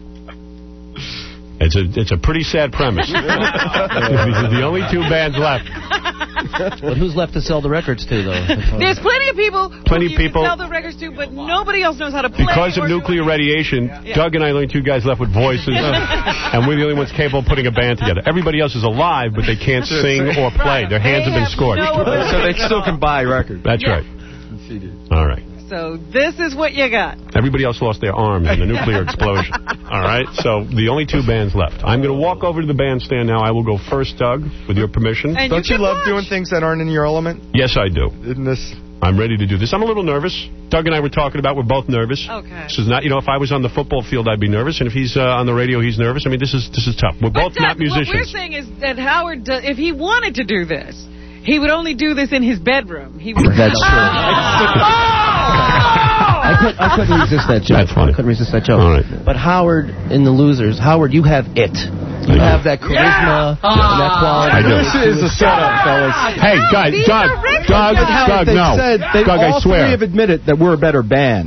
It's a it's a pretty sad premise. These are the only two bands left. But who's left to sell the records to, though? There's plenty of people Plenty who of you people. can sell the records to, but nobody else knows how to play. Because of or nuclear radiation, Yeah. Doug and I are the only two guys left with voices, and we're the only ones capable of putting a band together. Everybody else is alive, but they can't sing or play. Their hands have been scorched. So they still can buy records. That's Yeah. right. All right. So this is what you got. Everybody else lost their arms in the nuclear explosion. All right? So the only two bands left. I'm going to walk over to the bandstand now. I will go first, Doug, with your permission. And Don't you, you love watch. doing things that aren't in your element? Yes, I do. Isn't this... I'm ready to do this. I'm a little nervous. Doug and I were talking about we're both nervous. Okay. This is not, you know, if I was on the football field, I'd be nervous, and if he's uh, on the radio, he's nervous. I mean, this is this is tough. We're both Doug, not musicians. What we're saying is that Howard, does, if he wanted to do this, he would only do this in his bedroom. He would. That's true. I, could, I couldn't resist that joke. That's funny. I couldn't resist that joke. All right. But Howard in The Losers, Howard, you have it. You I have that charisma, Yeah. and that quality. I do. This is a setup, fellas. Hey, guys, Doug, Doug, Doug, they no. said, they Doug, all I swear. three have admitted that we're a better band.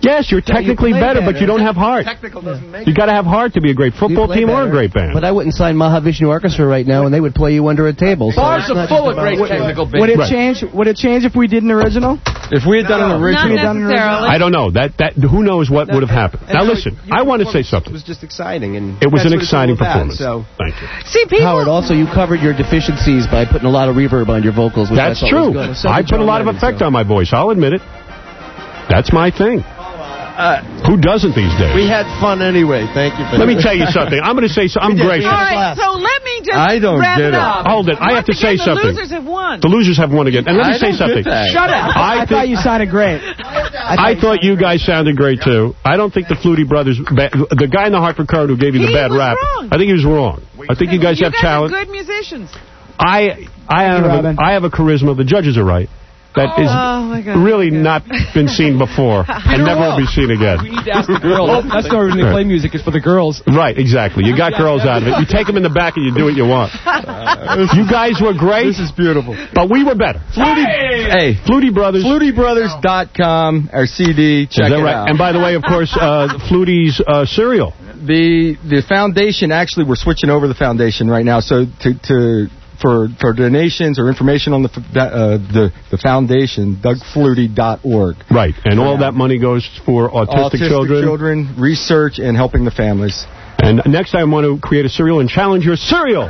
Yes, you're technically you better, better, but you don't have heart. Technical doesn't make You got to have heart to be a great football team or a great band. But I wouldn't sign Mahavishnu Orchestra right now, and they would play you under a table. So Bars it's not are full just of great about- technical bands. Would it Right. change? Would it change if we did an original? If we had done an original, Not necessarily. I don't know. That that who knows what would have happened. Now listen, I want to say something. It was just exciting, and It was that's an what it's all exciting about, performance. So. Thank you. See, people. Howard, also, you covered your deficiencies by putting a lot of reverb on your vocals. Which That's I thought was true. good. So I did put a John lot of Lennon, effect so. on my voice. I'll admit it. That's my thing. Uh, Who doesn't these days? we had fun anyway. Thank you for Let that. me tell you something. I'm going to say so. I'm gracious. All right, so let me just I don't wrap get it it. up. Hold it. I have to Once say again, something. The losers have won. The losers have won again. And let me I say don't something. get that. Shut up! I I, think- thought you sounded great. I thought you guys sounded great, too. I don't think the Flutie Brothers, ba- the guy in the Hartford Courant who gave you the He bad was rap, wrong. I think he was wrong. I think you guys you have guys talent. are good musicians. I I have a, Robin. I have a charisma. The judges are right. That is Oh, my God. really not been seen before and never will be seen again. We need to ask the girls. That's the reason they play music is for the girls. Right, exactly. You got girls out of it. You take them in the back and you do what you want. You guys were great. This is beautiful. But we were better. Flutie, hey, Flutie Brothers. Flutie Brothers dot com, our C D. Check Is that it right? out. And by the way, of course, uh, Flutie's uh, cereal. The the foundation, actually, we're switching over the foundation right now. So to to for for donations or information on the f- that, uh, the the foundation, Doug Flutie dot org. Right, and all that money goes for autistic, Autistic children. children, research, and helping the families. And next time I want to create a cereal and challenge your cereal. To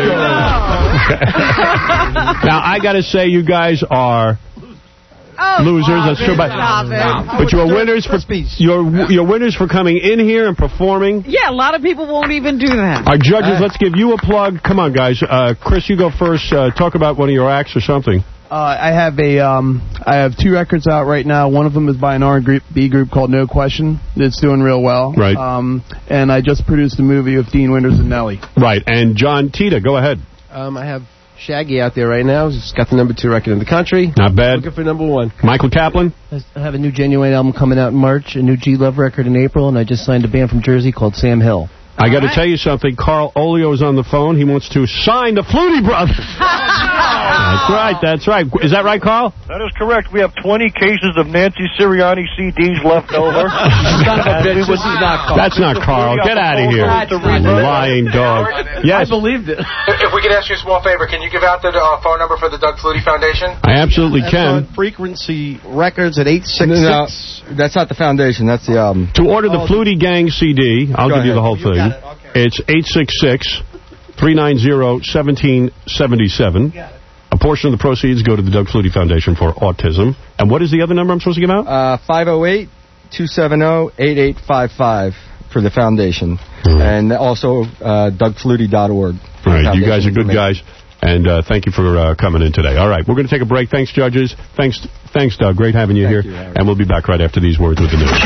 a- now, I got to say, you guys are Oh, losers. stop That's it, true, but stop it. but you're winners for you're you're winners for coming in here and performing. Yeah, a lot of people won't even do that. Our judges, let's give you a plug. Come on, guys. Uh, Chris, you go first. Uh, talk about one of your acts or something. Uh, I have a um, I have two records out right now. One of them is by an R and B group called No Question. It's doing real well. Right. Um, and I just produced a movie with Dean Winters and Nelly. Right. And John Tita, go ahead. Um, I have Shaggy out there right now. He's got the number two record in the country. Not bad. Looking for number one. Michael Kaplan. I have a new Genuine album coming out in March, a new G-Love record in April, and I just signed a band from Jersey called Sam Hill. I got to tell you something. Carl Olio is on the phone. He wants to sign the Flutie Brothers. That's right. That's right. Is that right, Carl? That is correct. We have twenty cases of Nancy Sirianni C Ds left over. Son of a bitch, this is not Carl. That's not Carl. Get out of here. Lying dog. Yes. I believed it. If we could ask you a small favor, can you give out the uh, phone number for the Doug Flutie Foundation? I absolutely can. Frequency Records at eight six six. No, that's not the foundation. That's the album. To order the Flutie Gang C D, I'll Go give you ahead. the whole You thing. got it. Okay. It's eight six six, three nine zero, one seven seven seven. A portion of the proceeds go to the Doug Flutie Foundation for Autism. And what is the other number I'm supposed to give out? Uh, five oh eight, two seven oh, eight eight five five for the foundation. Mm. And also uh, Doug Flutie dot org. All right, you guys are good guys. And uh, thank you for uh, coming in today. All right, we're going to take a break. Thanks, judges. Thanks, thanks, Doug. Great having you Thank here. you, Howard. And we'll be back right after these words with the news.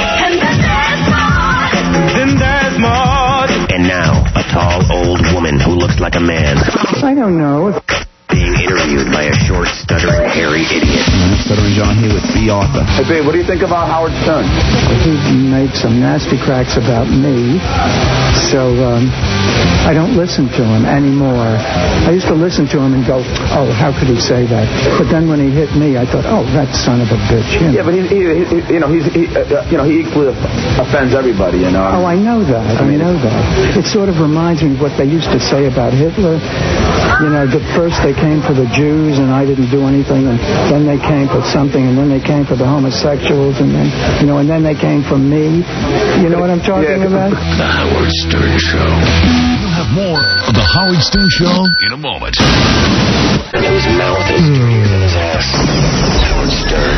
Then there's more. And now, a tall, old woman who looks like a man. I don't know. Being interviewed by a short, stuttering, hairy idiot. Stuttering John Hewitt, the author. Hey, babe, what do you think about Howard Stern? He made some nasty cracks about me, so um, I don't listen to him anymore. I used to listen to him and go, oh, how could he say that? But then when he hit me, I thought, oh, that son of a bitch. You know? Yeah, but he, he, he you know, he's, he, uh, you know, he equally offends everybody. You know. Oh, I know that. I know that. It sort of reminds me of what they used to say about Hitler. You know, that first they came for the Jews and I didn't do anything, and then they came for something, and then they came for the homosexuals, and then, you know, and then they came for me. You know what I'm talking Yeah. about? The Howard Stern Show. We'll have more of The Howard Stern Show in a moment. His mouth is dirtier than his ass. Howard Stern.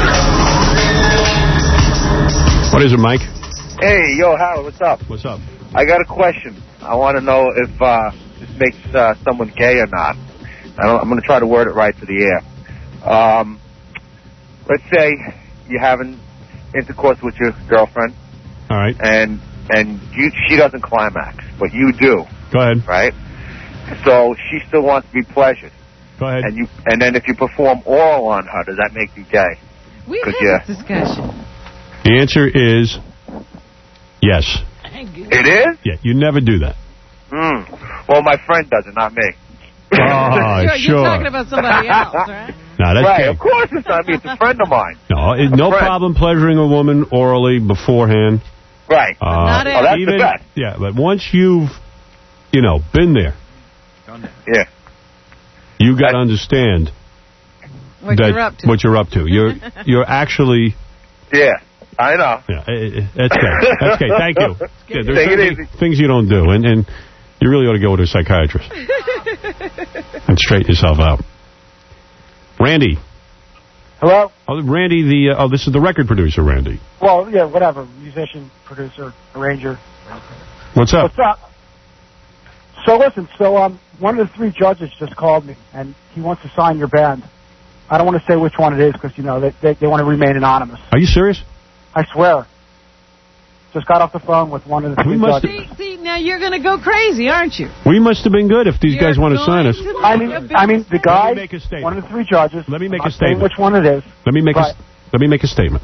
What is it, Mike? Hey, yo, Howard, what's up? What's up? I got a question. I want to know if uh, this makes uh, someone gay or not. I don't, I'm going to try to word it right for the air. Um, let's say you're having intercourse with your girlfriend. All right. And and you, she doesn't climax, but you do. Go ahead. Right? So she still wants to be pleasured. Go ahead. And you and then if you perform oral on her, does that make you gay? We've 'Cause had you- this discussion. The answer is yes. It is? Yeah, you never do that. Hmm. Well, my friend does it, not me. Oh, You're, sure. you're talking about somebody else, right? No, that's right, gay. of course it's not me. It's a friend of mine. No, it, no friend. problem pleasuring a woman orally beforehand. Right. Uh, Not oh, that's even, the best. Yeah, but once you've, you know, been there, Yeah. you got to understand What that you're up to. what you're up to. You're you're actually. Yeah, I know. Yeah, eh, eh, that's okay. That's okay. Thank you. Yeah, there's Take it certainly easy. things you don't do, and, and you really ought to go to a psychiatrist and straighten yourself out. Randy. Hello? Oh, Randy, the uh, oh, this is the record producer, Randy. Well, yeah, whatever. Musician, producer, arranger. What's up? What's up? So listen, so um, one of the three judges just called me, and he wants to sign your band. I don't want to say which one it is because, you know, they, they, they want to remain anonymous. Are you serious? I swear. Just got off the phone with one of the three We must judges. See, see, now you're going to go crazy, aren't you? We must have been good if these You're guys want to sign us. going to I mean, make a big I mean, the guy, Let me make a statement. one of the three judges. Let me make I'm a not saying statement. which one it is. Let me make a but- st- let me make a statement.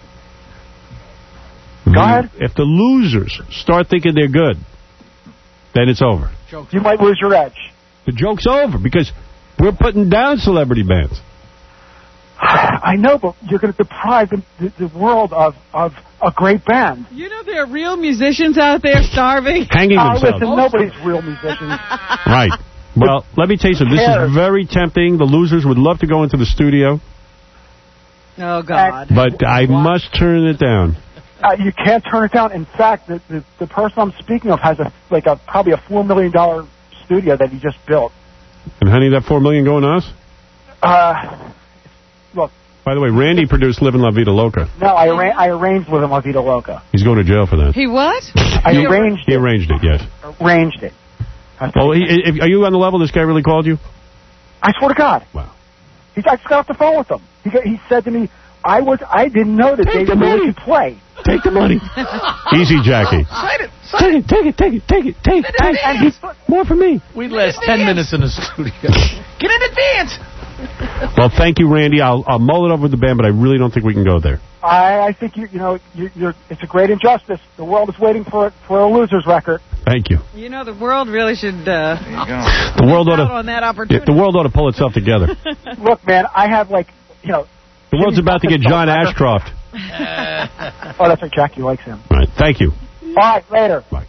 Go The- ahead. If the losers start thinking they're good, then it's over. You might lose your edge. The joke's over because we're putting down celebrity bands. I know, but you're going to deprive the, the, the world of, of a great band. You know there are real musicians out there starving? Hanging Oh, themselves. listen, nobody's real musicians. Right. Well, let me tell you something. This cares? is very tempting. The losers would love to go into the studio, Oh, God. but I must turn it down. Uh, you can't turn it down. In fact, the, the, the person I'm speaking of has a like a probably a four million dollar studio that he just built. And honey, that four million going to us? Uh, look, By the way, Randy produced Livin' La Vida Loca. no, I, arra- I arranged with him La Vida Loca. He's going to jail for that. He what? I He- arranged He it. arranged it, yes. Arranged it. Oh, he, if, are you on the level this guy really called you? I swear to God. Wow. He, I just got off the phone with him. He, got, he said to me, "I was I didn't know that Take they the really money. could play." Take the money. Easy, Jackie. Sign it. Take it, take it, take it, take it, take it. Take And it. More for me. We'd last ten minutes in the studio. Get in the dance! Well, thank you, Randy. I'll, I'll mull it over with the band, but I really don't think we can go there. I, I think you you know you, you're, it's a great injustice. The world is waiting for for a losers record. Thank you. You know, the world really should uh, The world ought out to, on that yeah, opportunity. the world ought to pull itself together. Look, man, I have like you know. The world's about to get John Ashcroft. Oh, that's right. Jackie likes him. All right, thank you. All right, later. Bye.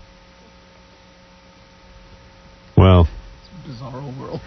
Well. Bizarro world.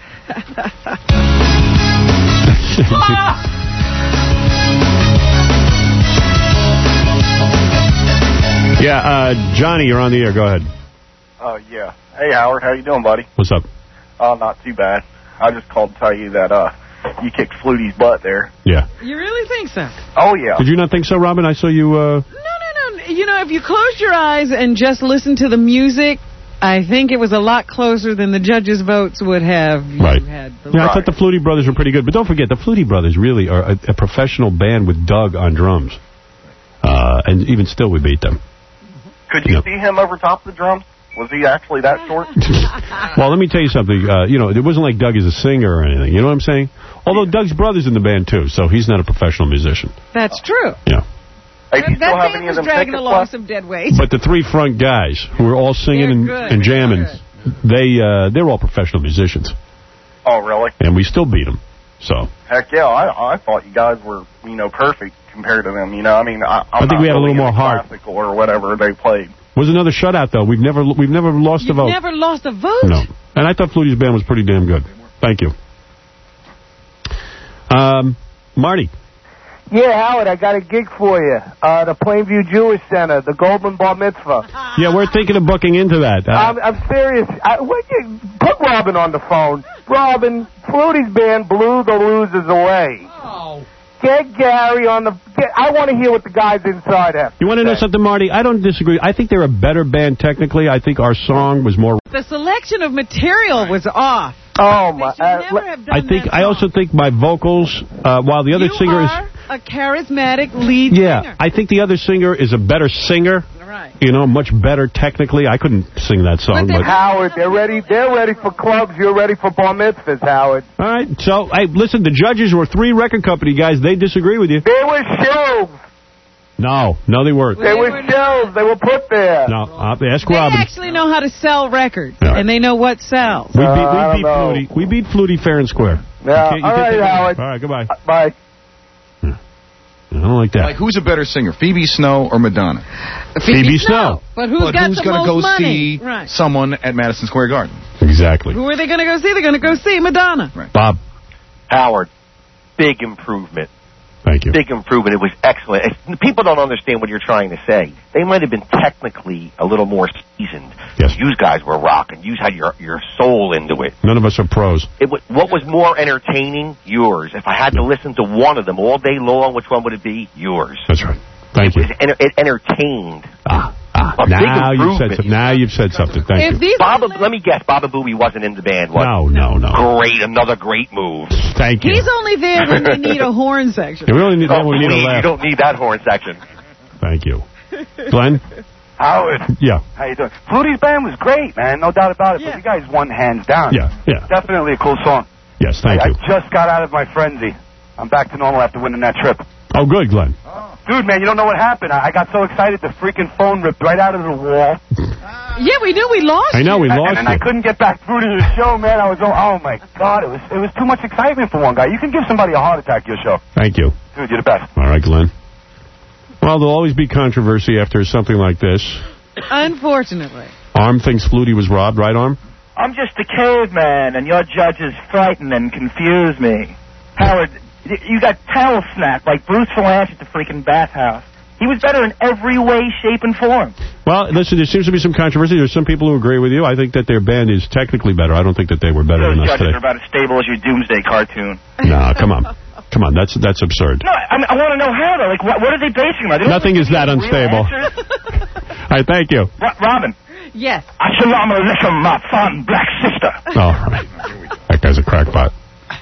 Yeah, uh, Johnny, you're on the air. Go ahead. Oh, yeah. Hey, Howard. How you doing, buddy? What's up? Oh, not too bad. I just called to tell you that uh, you kicked Flutie's butt there. Yeah. You really think so? Oh, yeah. Did you not think so, Robin? I saw you... Uh... No, no, no. You know, if you closed your eyes and just listened to the music, I think it was a lot closer than the judges' votes would have. You Right. Had Yeah, I thought the Flutie Brothers were pretty good. But don't forget, the Flutie Brothers really are a, a professional band with Doug on drums. Uh, and even still, we beat them. Could you Yeah. see him over top of the drums? Was he actually that short? Well, let me tell you something. Uh, you know, it wasn't like Doug is a singer or anything. You know what I'm saying? Although Doug's brother's in the band, too, so he's not a professional musician. That's true. Yeah. Hey, do you that still have band any was of them dragging tickets along left? some dead weight. But the three front guys who are all singing and, They're good. and jamming, They're they, uh, they're all professional musicians. Oh, really? And we still beat them. So Heck yeah, I, I thought you guys were, you know, perfect compared to them. You know, I mean, I, I'm I think not we had a really little more into heart. classical or whatever they played. was another shutout, though. We've never we've never lost You've a vote. never lost a vote? No. And I thought Flutie's band was pretty damn good. Thank you. Um, Marty. Yeah, Howard, I got a gig for you. Uh, the Plainview Jewish Center, the Goldman Bar Mitzvah. Yeah, we're thinking of booking into that. Uh, I'm, I'm serious. I, what you, put Robin on the phone. Robin, Flutie's band blew the losers away. Oh. Get Gary on the... Get, I want to hear what the guys inside have. you want to know something, Marty? I don't disagree. I think they're a better band technically. I think our song was more... The selection of material was off. Oh, my... They should never have done I think that I also think my vocals, uh, while the other you singer are is... a charismatic lead Yeah, singer. I think the other singer is a better singer. Right. You know, much better technically. I couldn't sing that song. But, Howard, they're ready. They're ready for clubs. You're ready for bar mitzvahs, Howard. all right, so, hey, listen, the judges were three record company guys. They disagree with you. They were shelves. No, no, they weren't. They were shelves. They were put there. No, uh, ask They Robin. actually know how to sell records, Yeah. and they know what sells. We beat, Uh, I we don't beat know. Flutie. We beat Flutie fair and square. Yeah. You can't- you All can't right, take it. Howard. All right, goodbye. Bye. I don't like that. Like, who's a better singer, Phoebe Snow or Madonna? Phoebe, Phoebe Snow. Snow. But who's but got who's the gonna most go money? see Right. someone at Madison Square Garden? Exactly. Who are they going to go see? They're going to go see Madonna. Right. Bob. Howard, big improvement. Thank you. Big improvement. It was excellent. It's, people don't understand what you're trying to say. They might have been technically a little more seasoned. Yes. You guys were rocking. You had your your soul into it. None of us are pros. It was, what was more entertaining? Yours. If I had to listen to one of them all day long, which one would it be? Yours. That's right. Thank you. It, enter, it entertained. Ah, ah. A big Now you've said improvement. something. Now you've said something. Thank If you. these Baba, let me guess. Baba Booey wasn't in the band, was No, no, no. Great. Another great move. Thank you. He's only there when they need a horn section. Yeah, we only need that Oh, when we need a please, laugh. you don't need that horn section. Thank you. Glenn? Howard. Yeah. How you doing? Flutie's band was great, man. No doubt about it. But you guys won hands down. Yeah, yeah. Definitely a cool song. Yes, thank I, you. I just got out of my frenzy. I'm back to normal after winning that trip. Oh, good, Glenn. Dude, man, you don't know what happened. I, I got so excited, the freaking phone ripped right out of the wall. Yeah, we knew we lost. I know, we and, lost And then you. I couldn't get back through to the show, man. I was, oh, oh my God, it was it was too much excitement for one guy. You can give somebody a heart attack, your show. Thank you. Dude, you're the best. All right, Glenn. Well, there'll always be controversy after something like this. Unfortunately. Arm thinks Flutie was robbed, right, Arm? I'm just a caveman, and your judges frighten and confuse me. Howard, y- you got towel snap like Bruce Valanche at the freaking bathhouse. He was better in every way, shape, and form. Well, listen, there seems to be some controversy. There's some people who agree with you. I think that their band is technically better. I don't think that they were better Those than us judges today. are about as stable as your Doomsday cartoon. No, come on. Come on, that's that's absurd. No, I, mean, I want to know how, though. Like, what, what are they basing it on? They don't Nothing is that real unstable. answers? All right, thank you. Ro- Robin. Yes. Assalamu alaikum, my fun black sister. All right. That guy's a crackpot.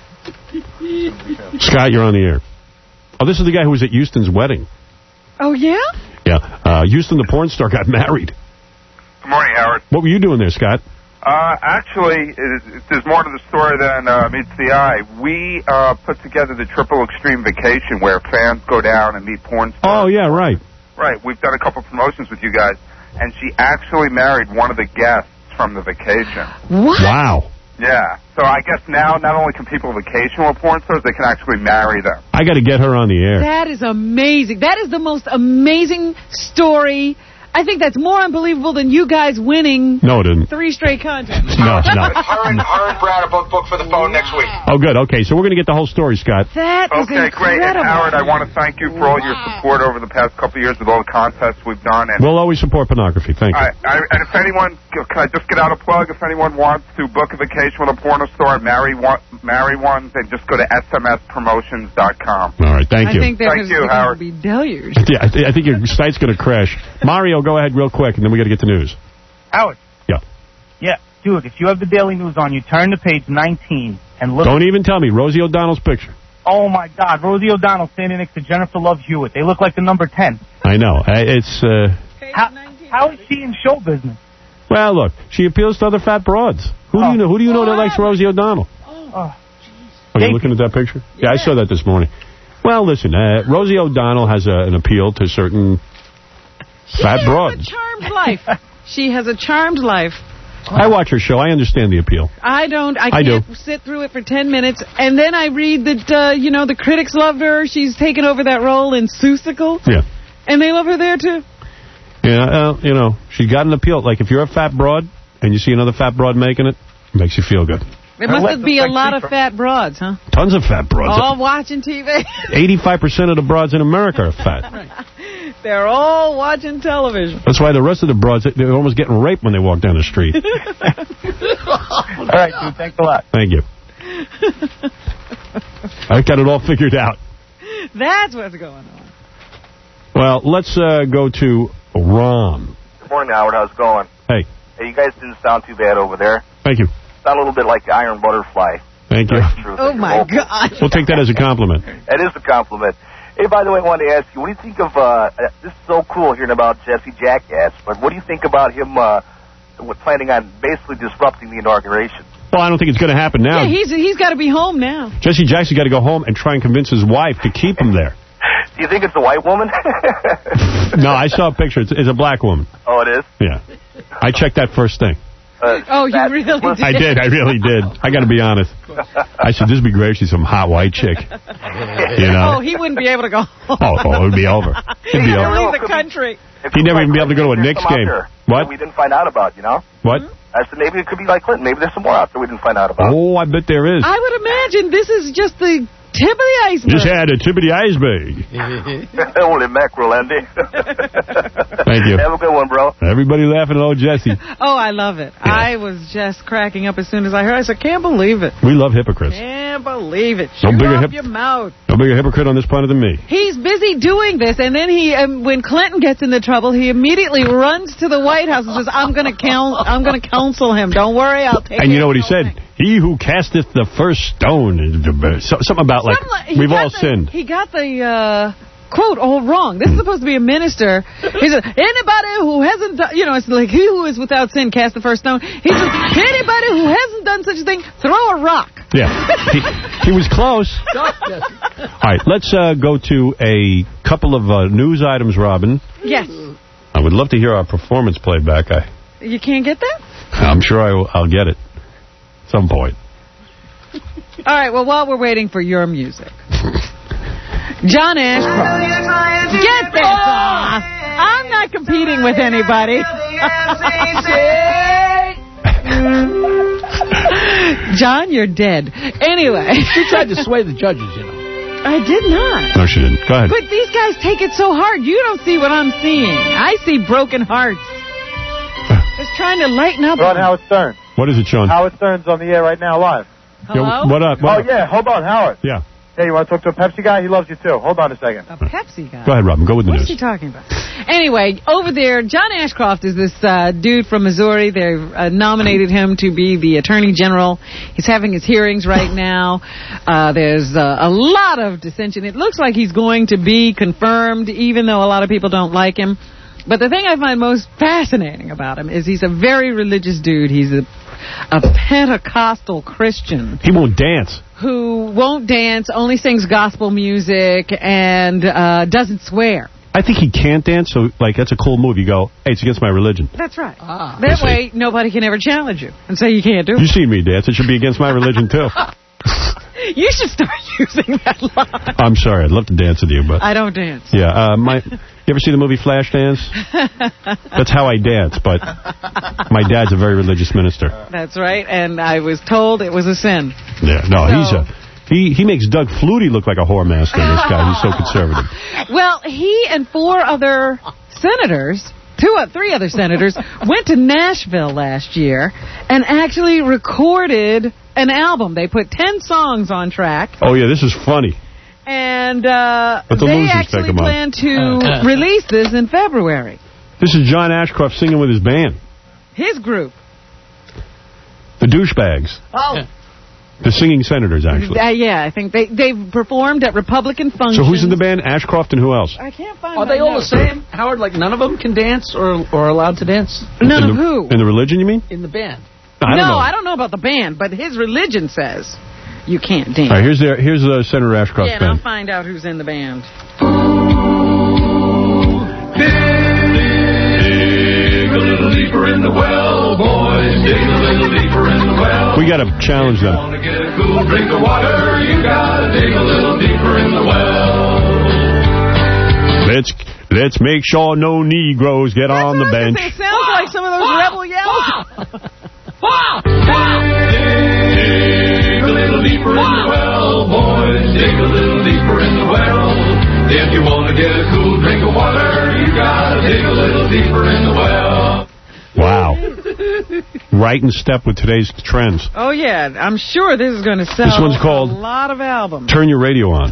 Scott, you're on the air. Oh, this is the guy who was at Houston's wedding. Oh, yeah? Yeah. Uh, Houston, the porn star, got married. Good morning, Howard. What were you doing there, Scott? Uh, actually, it, it, there's more to the story than uh, meets the eye. We uh, put together the Triple Extreme Vacation where fans go down and meet porn stars. Oh, yeah, right. Right. We've done a couple promotions with you guys, and she actually married one of the guests from the vacation. What? Wow. Yeah. So I guess now not only can people vacation with porn stars, they can actually marry them. I got to get her on the air. That is amazing. That is the most amazing story. I think that's more unbelievable than you guys winning No, it didn't. three straight contests. No, no. Her and, her and Brad are both booked for the phone next week. Oh, good. Okay, so we're going to get the whole story, Scott. That is Okay, great. And incredible. Howard, I want to thank you for all your support over the past couple of years with all the contests we've done. And We'll always support pornography. Thank you. I, I, and if anyone, can I just get out a plug? If anyone wants to book a vacation with a porno star, marry one, marry one, then just go to S M S promotions dot com. All right, thank you. I think they're Thank just you, going to Howard. be deluged. Yeah, I, th- I think your site's going to crash. Mario, go ahead real quick, and then we got to get the news. Howard. Yeah. Yeah, dude, if you have the Daily News on, you turn to page nineteen and look. Don't even tell me. Rosie O'Donnell's picture. Oh, my God. Rosie O'Donnell standing next to Jennifer Love Hewitt. They look like the number ten. I know. I- It's, uh... How, how is she in show business? Well, look, she appeals to other fat broads. Who do you know? Who do you know that likes Rosie O'Donnell? Oh, Are you looking at that picture? Yeah, I saw that this morning. Well, listen, uh, Rosie O'Donnell has a, an appeal to certain fat broads. Charmed life. She has a charmed life. I watch her show. I understand the appeal. I don't. I I can't do. sit through it for ten minutes, and then I read that uh, you know the critics loved her. She's taken over that role in Seussical, Yeah. and they love her there too. Yeah, uh, you know, she got an appeal. Like, if you're a fat broad and you see another fat broad making it, it makes you feel good. There must be a lot of fat broads, huh? Tons of fat broads. All watching T V. eighty-five percent of the broads in America are fat. They're all watching television. That's why the rest of the broads, they're almost getting raped when they walk down the street. All right, dude. Thanks a lot. Thank you. I got it all figured out. That's what's going on. Well, let's uh, go to Ron. Good morning, Howard. How's it going? Hey. Hey, you guys didn't sound too bad over there. Thank you. Sound a little bit like the Iron Butterfly. Thank you. Oh, my God. We'll take that as a compliment. That is a compliment. Hey, by the way, I wanted to ask you, what do you think of, uh, this is so cool hearing about Jesse Jackass, but what do you think about him uh, planning on basically disrupting the inauguration? Well, I don't think it's going to happen now. Yeah, he's he's got to be home now. Jesse Jackson got to go home and try and convince his wife to keep him there. Do you think it's a white woman? No, I saw a picture. It's, it's a black woman. Oh, it is? Yeah. I checked that first thing. Uh, oh, you really did? I did. I really did. I got to be honest. I said, this would be great. She's some hot white chick. You know? Oh, he wouldn't be able to go home. Oh, oh, it would be over. It'd be over. Leave the country. He'd never even be able to go to a Knicks game. What? We didn't find out about, you know? What? I said maybe it could be like Clinton. Maybe there's some more out there we didn't find out about. Oh, I bet there is. I would imagine this is just the tip of the iceberg. Just had a tip of the iceberg. Holy mackerel, Andy. Thank you. Have a good one, bro. Everybody laughing at old Jesse. Oh, I love it. Yeah. I was just cracking up as soon as I heard. I said, can't believe it. We love hypocrites. Can't believe it. No Shoot bigger off hip- your mouth. No bigger hypocrite on this planet than me. He's busy doing this, and then he, um, when Clinton gets into trouble, he immediately runs to the White House and says, I'm going to counsel, I'm going to counsel him. Don't worry, I'll take it. And you know what he said? Thing. He who casteth the first stone. Something about, like, Something, we've all the, sinned. He got the... Uh, quote all wrong. This is supposed to be a minister. He said, anybody who hasn't done, you know, it's like, he who is without sin cast the first stone. He says, anybody who hasn't done such a thing, throw a rock. Yeah. he, he was close. All right, let's uh, go to a couple of uh, news items, Robin. Yes. I would love to hear our performance played back. I, you can't get that? I'm sure I will, I'll get it at some point. All right, well, while we're waiting for your music. John Ashcroft. Get this off. I'm not competing with anybody. John, you're dead. Anyway. She tried to sway the judges, you know. I did not. No, she didn't. Go ahead. But these guys take it so hard. You don't see what I'm seeing. I see broken hearts. Just trying to lighten up. We're on Howard Stern. What is it, Sean? Howard Stern's on the air right now live. Hello? Yo, what up? What oh, up? yeah. Hold on, Howard. Yeah. Hey, you want to talk to a Pepsi guy? He loves you, too. Hold on a second. A Pepsi guy? Go ahead, Robin. Go with the what news. What is he talking about? Anyway, over there, John Ashcroft is this uh, dude from Missouri. They've uh, nominated him to be the Attorney General. He's having his hearings right now. Uh, there's uh, a lot of dissension. It looks like he's going to be confirmed, even though a lot of people don't like him. But the thing I find most fascinating about him is he's a very religious dude. He's a, a Pentecostal Christian. He won't dance. Who won't dance, only sings gospel music, and uh, doesn't swear. I think he can't dance, so, like, that's a cool move. You go, hey, it's against my religion. That's right. Ah. That way, nobody can ever challenge you and say you can't do it. You see me dance. It should be against my religion, too. You should start using that line. I'm sorry. I'd love to dance with you, but... I don't dance. Yeah. Uh, my. You ever see the movie Flashdance? That's how I dance, but my dad's a very religious minister. That's right, and I was told it was a sin. Yeah. No, so. he's a... He he makes Doug Flutie look like a whore master, this guy. He's so conservative. Well, he and four other senators... Two, uh, three other senators went to Nashville last year and actually recorded an album. They put ten songs on track. Oh, yeah, this is funny. And uh, but the they losers actually take 'em plan on. to uh, uh. release this in February. This is John Ashcroft singing with his band. His group. The Douchebags. Oh. The singing senators, actually. Uh, yeah, I think they, they've performed at Republican functions. So who's in the band? Ashcroft and who else? I can't find Are they all notes. the same, Howard? Like none of them can dance or or allowed to dance? None in of the, who? In the religion, you mean? In the band. No, I don't no know. I don't know about the band, but his religion says you can't dance. All right, here's, their, here's uh, Senator Ashcroft's yeah, and band. I'll find out who's in the band. Dig a little deeper in the well, boys. Dig a little deeper in the well. We got to challenge them. Want to get a cool drink of water, you got to dig a little deeper in the well. Let's let's make sure no Negroes get That's on the bench. It sounds ah, like some of those ah, rebel yells. Ah, dig a little deeper in the well, boys. Dig a little deeper in the well. If you want to get a cool drink of water, you got to dig a little deeper in the well. Wow. Right in step with today's trends. Oh, yeah. I'm sure this is going to sell this one's called a lot of albums. Turn Your Radio On.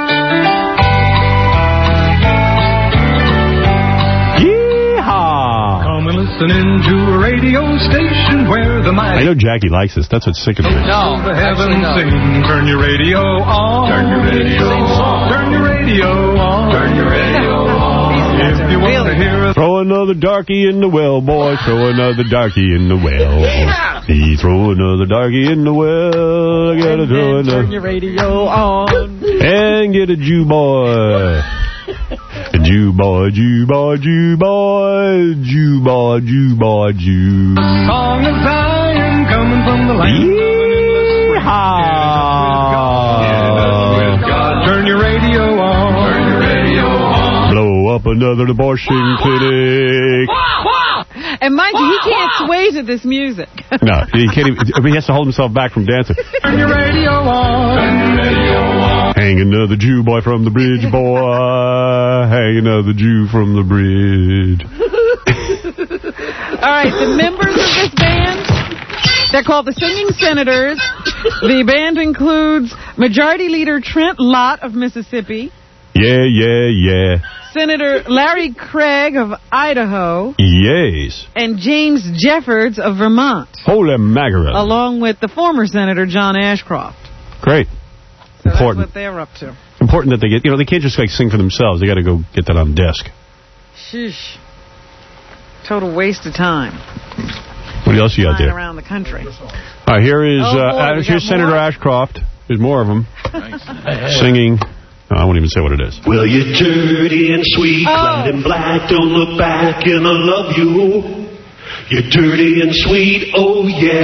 Yeehaw! Come and listen into a radio station where the mighty... I know Jackie likes this. That's what's sick of me. No, the heavens no. Sing. Turn your radio on. Turn your radio on. Turn your radio on. Turn your radio on. If you want to hear us. Throw another darkie in the well, boy. Throw another darkie in the well. Yeah. He throw another darkie in the well. I gotta and throw another. Turn your radio on. And get a Jew boy. A Jew boy, Jew boy, Jew boy, Jew boy, Jew boy, Jew. Song of Zion coming from the land. Yeehaw. another abortion clinic. And mind you, he can't sway to this music. No, he can't even, I mean, he has to hold himself back from dancing. Turn your radio on. Turn your radio on. Hang another Jew boy from the bridge, boy. Hang another Jew from the bridge. All right, the members of this band, they're called the Singing Senators. The band includes Majority Leader Trent Lott of Mississippi. Yeah, yeah, yeah. Senator Larry Craig of Idaho. Yes. And James Jeffords of Vermont. Holy mackerel. Along with the former Senator John Ashcroft. Great. So Important. that's what they're up to. Important that they get, you know, they can't just like sing for themselves. They got to go get that on desk. Sheesh. Total waste of time. What else you got Flying there? around the country. All right, here is Oh, boy, uh, we here's got Senator more? Ashcroft. There's more of them. Singing. No, I won't even say what it is. Well, you're dirty and sweet, Oh. clad in black, don't look back, and I love you. You're dirty and sweet, oh yeah.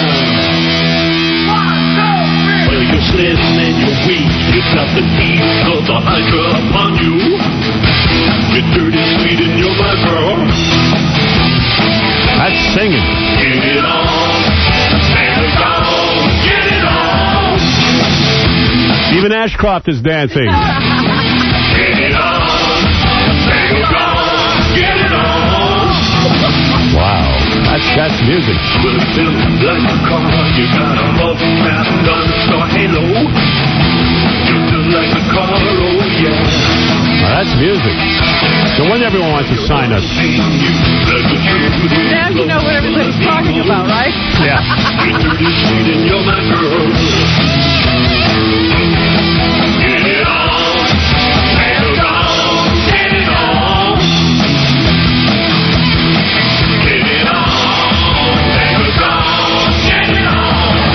Well, you're slim and you're weak, you've got the teeth of the hydra upon you. You're dirty, sweet, and you're my girl. That's singing. Get it on, stand it down, get it on. Even Ashcroft is dancing. Get it on, stand it down, get it on. Wow. That's, that's music. Well, built like a car, you got a love map, gun, star, halo. You're built like a car, oh yeah. Now, that's music. No wonder everyone wants to sign us. Now you know what everybody's talking about, right? Yeah. You're dirty, sweet, and you're my girl. Get it on, stand it on, get it on. Get it on, stand it on, get it on.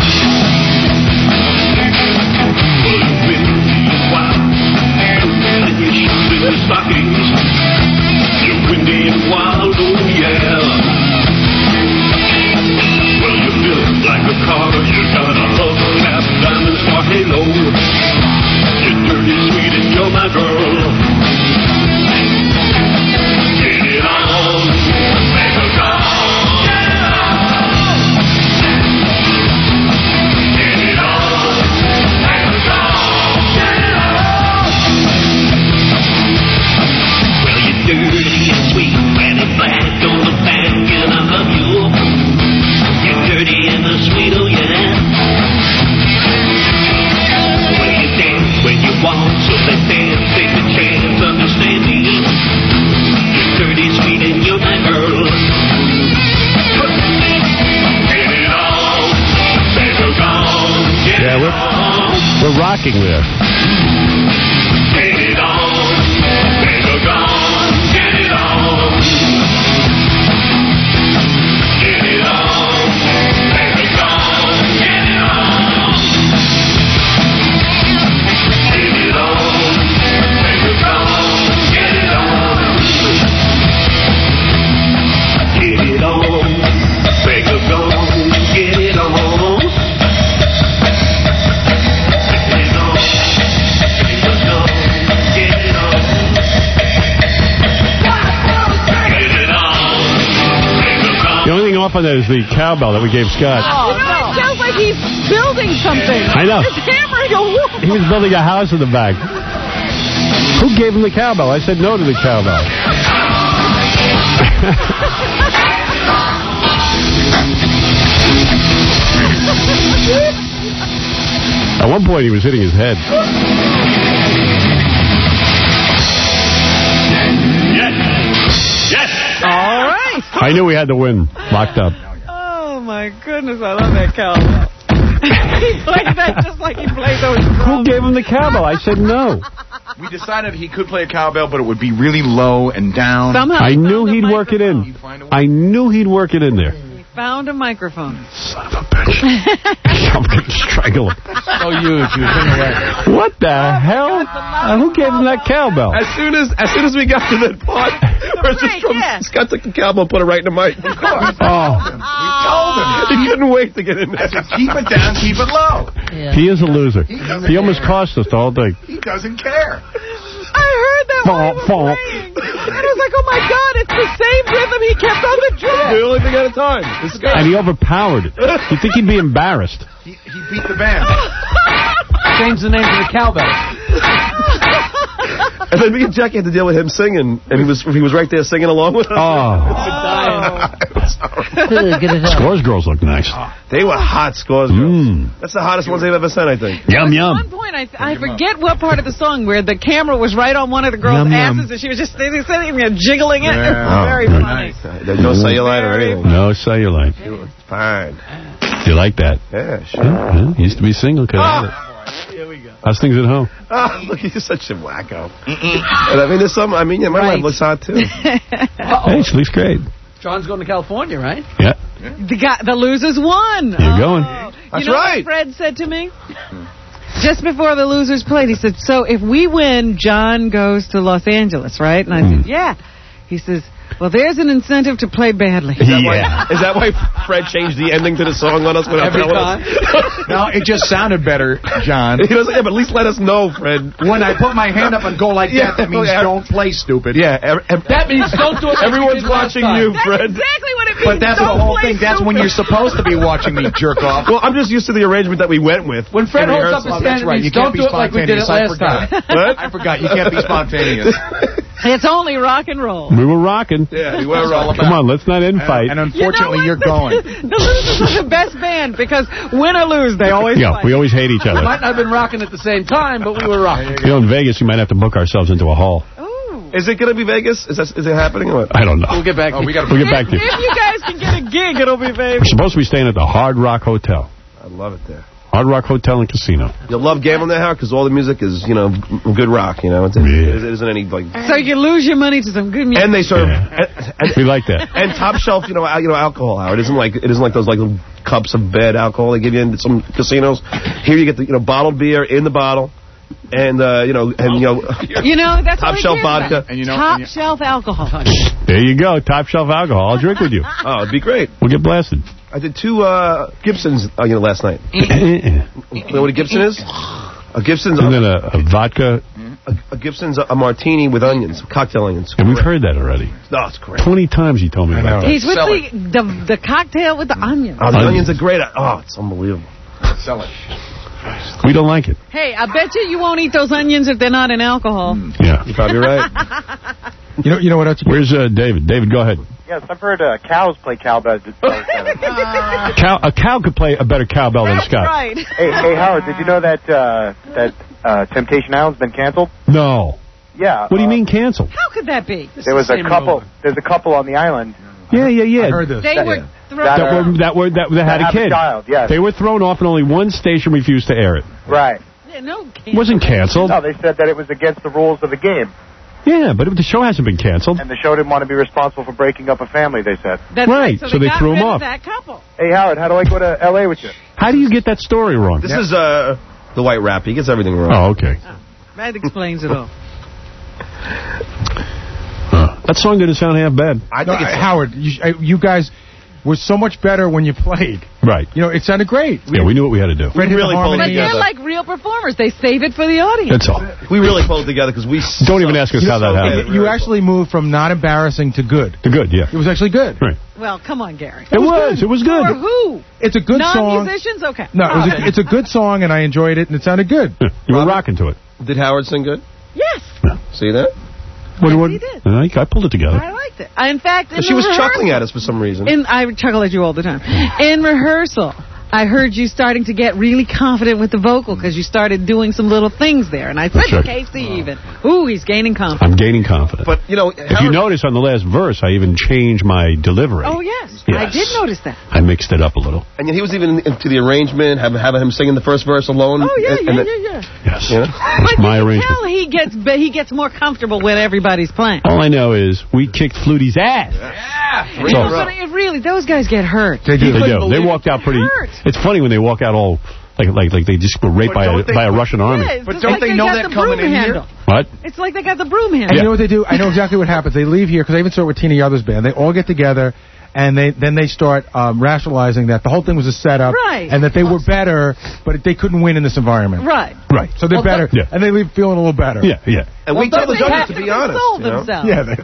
Well, you've been wild, and you're shooting the stockings. You're windy and wild, oh yeah. Well, you're built like a car, you got a love cap, diamond star halo. You're dirty, sweet, and you're my girl. Get it on, make a call. Get it on. Get it on, make a call. Get it on. Well, you're dirty and sweet, red and black on the back, and I love you. You're dirty and the sweet, oh yeah. When you dance, when you walk, so let's dance, take a chance, understand me. You're dirty, sweet, and you're my girl. Get it on, make her gone, get Yeah, it we're, on. we're rocking there. Get it on, make her gone, get it on. Get it on, make her gone, get it on. Get it on, make her gone, get it on. Get it on, make her gone, get it on. Get it on, make her gone, get it on. Get it on, make her gone. The only thing off on that is the cowbell that we gave Scott. Oh, you know, it sounds like he's building something. I know. He's hammering a wall. He was building a house in the back. Who gave him the cowbell? I said no to the cowbell. At one point, he was hitting his head. Yes. Yes. All right. I knew we had to win. Locked up. Oh, my goodness. I love that cowbell. He played that just like he played those drums. Who gave him the cowbell? I said no. We decided he could play a cowbell, but it would be really low and down. Somehow I he knew found a he'd work it in. I knew he'd work it in there. He found a microphone. Son of a bitch. I'm going to strangle him. So huge, he was in the way. What the hell? Uh, who gave him that cowbell? As soon as as soon as we got to that part, where it's just from, yeah. Scott took the cowbell, put it right in the mic. Of course. Oh. We told him. He couldn't wait to get in there. I said, keep it down, keep it low. He is a loser. He doesn't He almost care. cost us the whole thing. He doesn't care. I heard that while he was Fall, fall. playing. like, oh my God, it's the same rhythm he kept on the drum. The only thing at a time. This guy. And he overpowered it. You think he'd be embarrassed? He, he beat the band. Change the name to the cowbell. And then me and Jackie had to deal with him singing, and he was he was right there singing along with us. Oh. Scores girls look nice. They were hot Scores girls. Mm. That's the hottest ones they've ever sent, I think. Yum, yum. At one point, I, I forget what part of the song where the camera was right on one of the girls' Yum, asses, yum. and she was just sitting there jiggling it. Yeah. It was Oh, very good. funny. Nice. There's no cellulite or anything. No cellulite. Fine. You like that? Yeah, sure. Yeah, used to be single. Could have it. Here we go. How's things at home? Oh, look, you're such a wacko. And I mean, there's some, I mean, yeah, my Right. wife looks hot, too. Hey, she looks great. John's going to California, right? Yeah. The, guy, the losers won. You're going. That's you know right. what Fred said to me? Just before the losers played, he said, so if we win, John goes to Los Angeles, right? And I Mm. said, yeah. He says, well, there's an incentive to play badly. Is that, why, is that why Fred changed the ending to the song on us without Every telling time. us? No, it just sounded better, John. He doesn't, yeah, but at least let us know, Fred. When I put my hand up and go like Yeah, that, that means yeah. don't play stupid. Yeah. ev- ev- That means don't do it like Everyone's you did last watching time. you, That's Fred. exactly what it means. But that's Don't the whole play thing. That's when stupid. you're supposed to be watching me jerk off. Well, I'm just used to the arrangement that we went with. When Fred in holds up rehearsal. his Oh, that's hand, right. it You means can't don't be do it like we did it spontaneous. I last forgot. time. What? I forgot. You can't be spontaneous. It's only rock and roll. We were rocking. Yeah, we were rolling. Come on, let's not end fight. And unfortunately, You know you're going. the losers are the best band because win or lose, they always Yeah, fight. we always hate each We other. might not have been rocking at the same time, but we were rocking. You know, in Vegas, we might have to book ourselves into a hall. Is it going to be Vegas? Is, that, is it happening or what? I don't know. We'll get back Oh, to we you. got We'll get back to If you. you guys can get a gig, it'll be We're Vegas. supposed to be staying at the Hard Rock Hotel. I love it there. Hard Rock Hotel and Casino. You'll love gambling there, Howard, because all the music is, you know, good rock, you know. It's, Yeah. it isn't any, like... So you lose your money to some good music. And they serve... Yeah. And, and, We like that. and top shelf, you know, al- you know, alcohol, Howard. It isn't like it isn't like those like little cups of bad alcohol they give you in some casinos. Here you get the you know bottled beer in the bottle, and uh, you know and you know You know, that's top what shelf he cares vodka. about. And you know, Top and you- shelf alcohol. There you go. Top shelf alcohol. I'll drink with you. Oh, it'd be great. We'll get blasted. I did two uh, Gibsons, uh, you know, last night. and You know what a Gibson is? A Gibson's a, then a, a vodka. a, a Gibson's a, a martini with onions, cocktail onions. And we've heard that already. Oh, it's great. Twenty times you told me about that. He's with Sell the, the the cocktail with the onions. Oh, the Onions. onions are great. Oh, it's unbelievable. Sell it. We don't like it. Hey, I bet you you won't eat those onions if they're not in alcohol. Yeah. You're probably right. You know, you know what else? Where's uh, David? David, go ahead. Yes, I've heard uh, cows play cowbell. A cow, a cow could play a better cowbell than That's Scott. right. Hey, hey, Howard, did you know that uh, that uh, Temptation Island's been canceled? No. Yeah. What do you uh, mean canceled? How could that be? There was a couple. There's a couple on the island. Yeah, yeah, yeah. I heard this. They That- were that, thrown. That uh, were that were that, that had have a kid. child, yes. They were thrown off, and only one station refused to air it. Right. Yeah, no, It wasn't canceled. No, they said that it was against the rules of the game, Yeah, but the show hasn't been canceled. and the show didn't want to be responsible for breaking up a family. They said. That's Right, So, so they got threw 'em rid of off. That couple. Hey, Howard, how do I go to L A with you? How do you get that story wrong? This is uh, the White Rap. He gets everything wrong. Oh, okay. That explains it all. Huh. That song didn't sound half bad. I No, think it's Howard, you, uh, you guys were so much better when you played. Right. You know, it sounded great. Yeah, we knew what we had to do. Fred hit the really pulled But harmony. they're together. like real performers. They save it for the audience. That's all. we really pulled it together because we. Don't even ask us how that Yeah, happened. You actually moved from not embarrassing to good. The good, yeah. It was actually good. Right. Well, come on, Gary. It was. It was good. For who? It's a good song. Non-musicians? Okay. No, it was a, it's a good song, and I enjoyed it, and it sounded good. Yeah, you were rocking to it. Did Howard sing good? Yes. See that? What, Yes, what, he did. I, I pulled it together. I liked it. I, in fact, in She the was rehearsal, chuckling at us for some reason. In, I chuckle at you all the time. In rehearsal, I heard you starting to get really confident with the vocal because you started doing some little things there. And I said That's to right. Casey even, ooh, he's gaining confidence. I'm gaining confidence. But, you know, If you Howard, notice on the last verse, I even changed my delivery. Oh, yes. Yes. I did notice that. I mixed it up a little. and he was even into the arrangement, having, having him singing the first verse alone. Oh, yeah, and, yeah, and the- yeah, yeah. Yes. You know? It's But my you can arrangement. tell he gets, but he gets more comfortable when everybody's playing. All I know is we kicked Flutie's ass. You So- know, but it really, those guys get hurt. They do. They couldn't do. They believe walked it. out pretty. It hurt. It's funny when they walk out all like like like they just were raped But by a don't they- by a Russian army. Yeah, it's But just don't like they know got that the coming broom in here? handle. What? It's like they got the broom handle. And you know what they do? I know exactly what happens. They leave here, because I even saw it with Tina Yothers' band. They all get together, and they then they start um, rationalizing that the whole thing was a setup, Right. and that they were better, but they couldn't win in this environment. Right. Right. So they're Well, better, Yeah. and they leave feeling a little better. Yeah. Yeah. And Well, we tell the they judges have to to be honest. console You know? themselves. Yeah. They,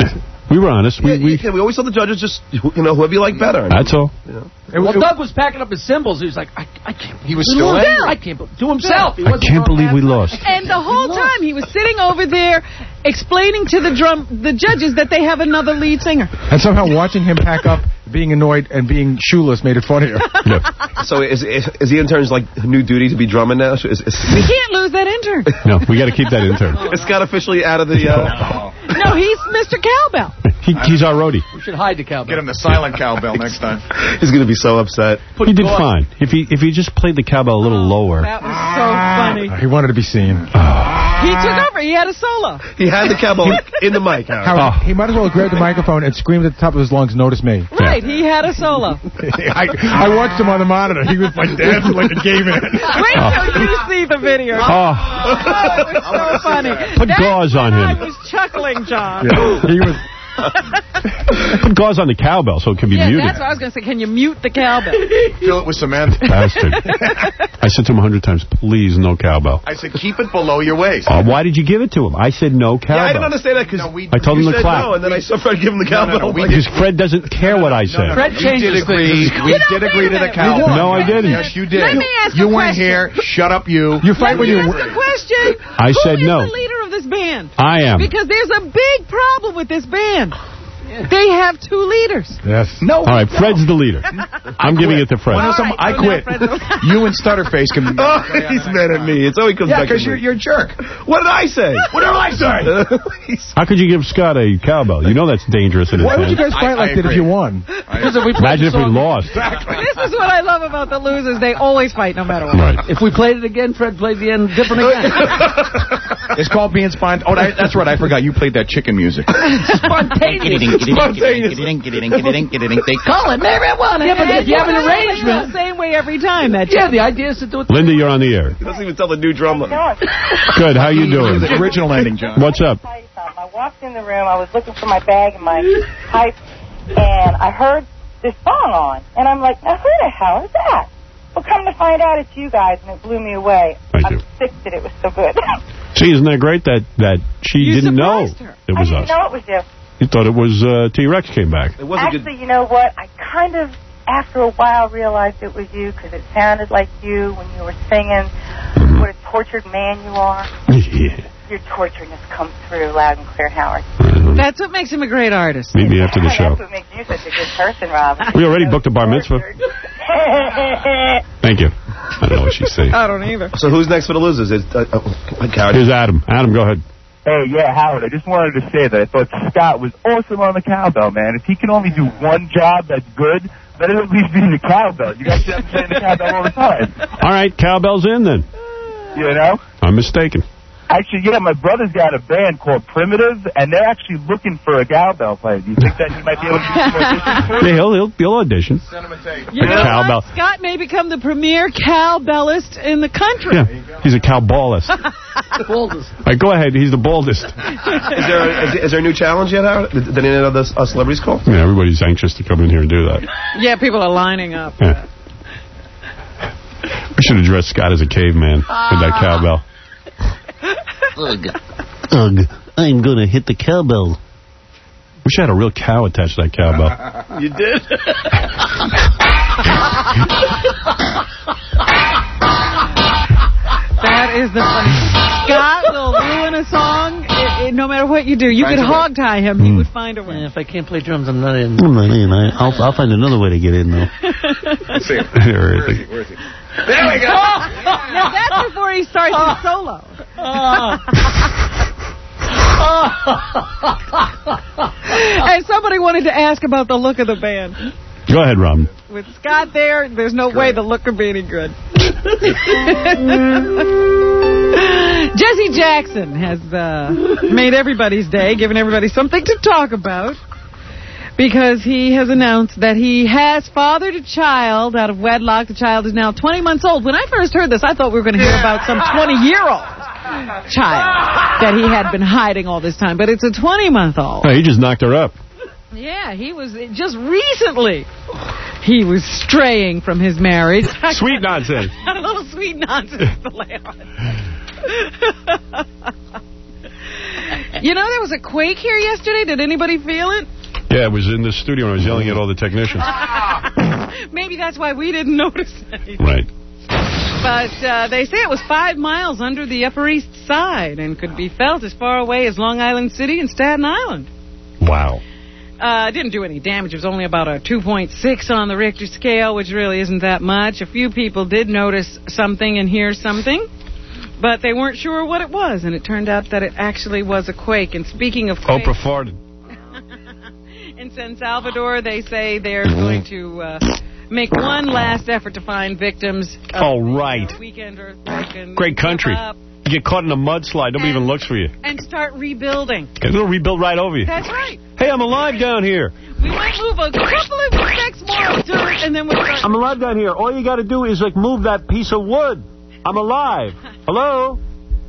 We were honest. We, yeah, we, yeah, we always told the judges just, you know, whoever you like better. That's all. Yeah. Well, Doug was packing up his symbols. He was like, I, I can't. He was still in? I can't. To himself. He I can't believe we lost. And the whole time he was sitting over there explaining to the drum the judges that they have another lead singer. And somehow watching him pack up, being annoyed, and being shoeless made it funnier. Yeah. So is, is is the intern's like new duty to be drumming now? Is, is, We can't lose that intern. No, we got to keep that intern. Is Scott officially out of the... Uh... No, he's Mister Cowbell. He, he's our roadie. We should hide the cowbell. Get him the silent cowbell next time. He's going to be so upset. He did fine. If he if he just played the cowbell a little lower. That was so funny. He wanted to be seen. He took over. He had a solo. He had the cowbell in the mic, Howard. Howard, He might as well have grabbed the microphone and screamed at the top of his lungs, "Notice me." Right, he had a solo. I, I watched him on the monitor. He was like dancing like a gay man. Wait till you see the video. Oh. Oh, it was so funny. Put That gauze on him. I was chuckling, John. Yeah, he was... Put gauze on the cowbell so it can be yeah, muted. that's what I was going to say. Can you mute the cowbell? Fill it with cement. Bastard. I said to him a hundred times, please, no cowbell. I said, keep it below your waist. Uh, why did you give it to him? I said no cowbell. Yeah, I didn't understand that because no, I told him to said clap. no, and then I saw Fred give him the cowbell. No, no, no, Because Fred doesn't care what I said. No, no, no. Fred changes did agree. things. We You know, did wait agree a to the minute. cowbell. No, I didn't. Yes, you did. Let me ask you a went question. here. Shut up, you. You fight Let when me you... ask a question. I Who said is no. the leader of this band? I am. Because there's a big problem with this band. They have two leaders. Yes. No. All right, Fred's the leader. I'm giving it to Fred. Well, no, some, I quit. You and Stutterface can... Oh, he's mad at me. It's always comes Yeah, back to because you're, me. you're a jerk. What did I say? What did I say? How could you give Scott a cowbell? You know that's dangerous in his Why would you hands. guys fight I- like I that if agree. you won? Because if we played Imagine the if we song- lost. This is what I love about the losers. They always fight no matter what. Right. If we played it again, Fred played the end different again. It's called being spontaneous. Oh, that, that's right. I forgot. You played that chicken music. Spontaneous. They call it marijuana. Yeah, but if you have an arrangement. The same way every time. That Yeah, the idea is to do it. Linda, you're on the air. He doesn't even tell the new drummer. Good. How you doing? The original ending, John. What's up? I walked in the room. I was looking for my bag and my pipe, and I heard this song on. And I'm like, now who the hell is that? Well, come to find out, it's you guys, and it blew me away. Thank I'm you. sick that it was so good. See, isn't that great that, that she You didn't know surprised her. it was I us? didn't know it was you. You thought it was uh, T-Rex came back. It was Actually, you know what? I kind of, after a while, realized it was you because it sounded like you when you were singing. Mm-hmm. What a tortured man you are. Yeah. Your torturedness comes through loud and clear, Howard. That's what makes him a great artist. Meet me after the show. That's what makes you such a good person, Rob. We already booked a bar mitzvah. Thank you. I don't know what she's saying. I don't either. So who's next for the losers? It's, uh, oh, Howard. Here's Adam. Adam, go ahead. Hey, yeah, Howard, I just wanted to say that I thought Scott was awesome on the cowbell, man. If he can only do one job that's good, let it at least be the cowbell. You guys should have playing the cowbell all the time. All right, cowbell's in then. You know? I'm mistaken. Actually, yeah, my brother's got a band called Primitive, and they're actually looking for a cowbell player. Do you think that he might be able to do some auditions? Yeah, he'll, he'll, he'll audition. You know Cowbell. what? Scott may become the premier cowbellist in the country. Yeah, he's a cowballist. Baldest. All right, go ahead. He's the baldest. Is there a, is, is there a new challenge yet, Howard? Did, did any of the uh, celebrities call? Yeah, everybody's anxious to come in here and do that. Yeah, people are lining up. Yeah. We should address Scott as a caveman with that cowbell. Ugh. Ugh. I'm going to hit the cowbell. Wish I had a real cow attached to that cowbell. You did? That is the funny. Scott will ruin a song it, it, no matter what you do. You could hog tie him. He would find a way. Yeah, if I can't play drums, I'm not in. I'm not in. I, I'll, I'll find another way to get in, though. Let's see. Where Where is he? Where is he? There we go. Now, that's before he starts his solo. And somebody wanted to ask about the look of the band. Go ahead, Rob. With Scott there, there's no way the look could be any good. Jesse Jackson has uh, made everybody's day, given everybody something to talk about, because he has announced that he has fathered a child out of wedlock. The child is now twenty months old. When I first heard this, I thought we were going to hear about some twenty-year-old child that he had been hiding all this time, but it's a twenty-month-old. Oh, he just knocked her up. Yeah, he was just recently. He was straying from his marriage. Sweet nonsense. A little sweet nonsense to lay on. You know, there was a quake here yesterday. Did anybody feel it? Yeah, I was in the studio and I was yelling at all the technicians. Maybe that's why we didn't notice anything. Right. But uh, they say it was five miles under the Upper East Side and could be felt as far away as Long Island City and Staten Island. Wow. Uh, didn't do any damage. It was only about a two point six on the Richter scale, which really isn't that much. A few people did notice something and hear something, but they weren't sure what it was, and it turned out that it actually was a quake. And speaking of quake, Oprah farted. in San Salvador, they say they're going to uh, make one last effort to find victims of Oh, right. the weekend earthquake. And Great country. up You get caught in a mudslide, nobody even looks for you. and start rebuilding. Okay, they'll rebuild right over you. That's right. Hey, I'm alive down here. We might move a couple of sacks more of dirt, and then we'll start... I'm alive down here. All you got to do is, like, move that piece of wood. I'm alive. Hello?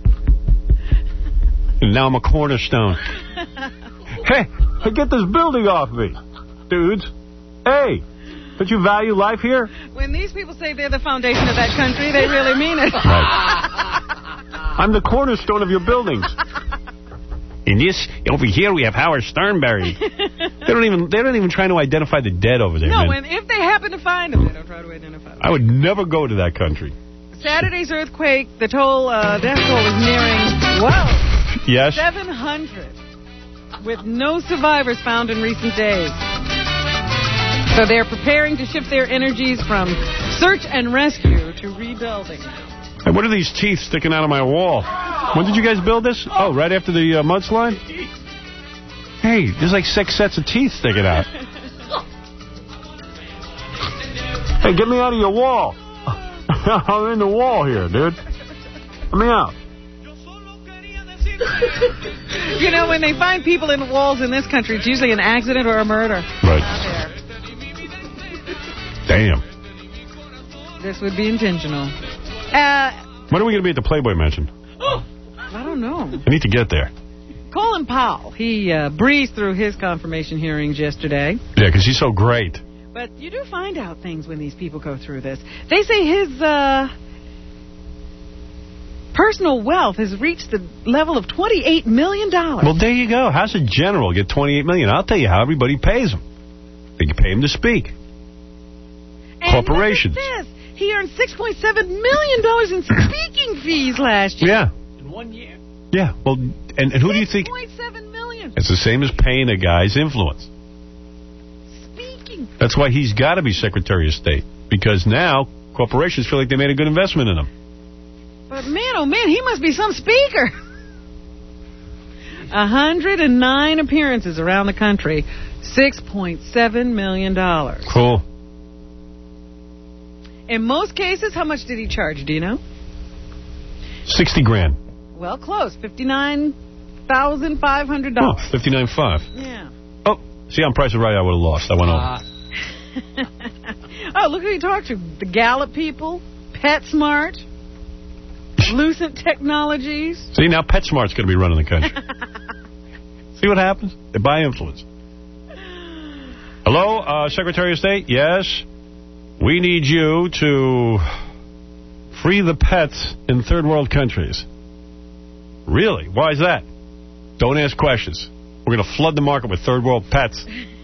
And now I'm a cornerstone. Hey, get this building off me, dudes. Hey, don't you value life here? When these people say they're the foundation of that country, they really mean it. I'm the cornerstone of your buildings. In this, over here, we have Howard Sternberry. They don't even, they're not even trying to identify the dead over there, No, man. and if they happen to find them, they don't try to identify them. I would never go to that country. Saturday's earthquake, the toll, uh, death toll was nearing, wow, Yes? seven hundred, with no survivors found in recent days. So they're preparing to shift their energies from search and rescue to rebuilding. Hey, what are these teeth sticking out of my wall? When did you guys build this? Oh, right after the uh, mudslide? Hey, there's like six sets of teeth sticking out. Hey, get me out of your wall. I'm in the wall here, dude. Let me out. You know, when they find people in walls in this country, it's usually an accident or a murder. Right. Damn. This would be intentional. Uh, When are we going to be at the Playboy Mansion? I don't know. I need to get there. Colin Powell, he uh, breezed through his confirmation hearings yesterday. Yeah, because he's so great. But you do find out things when these people go through this. They say his uh, personal wealth has reached the level of twenty-eight million dollars. Well, there you go. How's a general get twenty-eight million dollars? I'll tell you how everybody pays him. They can pay him to speak. And Corporations. look at this. He earned six point seven million dollars in speaking fees last year. Yeah. In one year. Yeah. Well, and, and who do you think? six point seven million dollars. It's the same as paying a guy's influence. Speaking. That's why he's got to be Secretary of State. Because now corporations feel like they made a good investment in him. But man, oh man, he must be some speaker. one hundred nine appearances around the country. six point seven million dollars. Cool. In most cases, how much did he charge? Do you know? Sixty grand. Well, close. fifty-nine thousand five hundred dollars. Oh, fifty-nine five. Yeah. Oh, see, on Price is Right, I would have lost. I went over. Oh, look who you talked to. The Gallup people, PetSmart, Lucent Technologies. See, now PetSmart's going to be running the country. See what happens? They buy influence. Hello, uh, Secretary of State? Yes? We need you to free the pets in third world countries. Really? Why is that? Don't ask questions. We're going to flood the market with third world pets.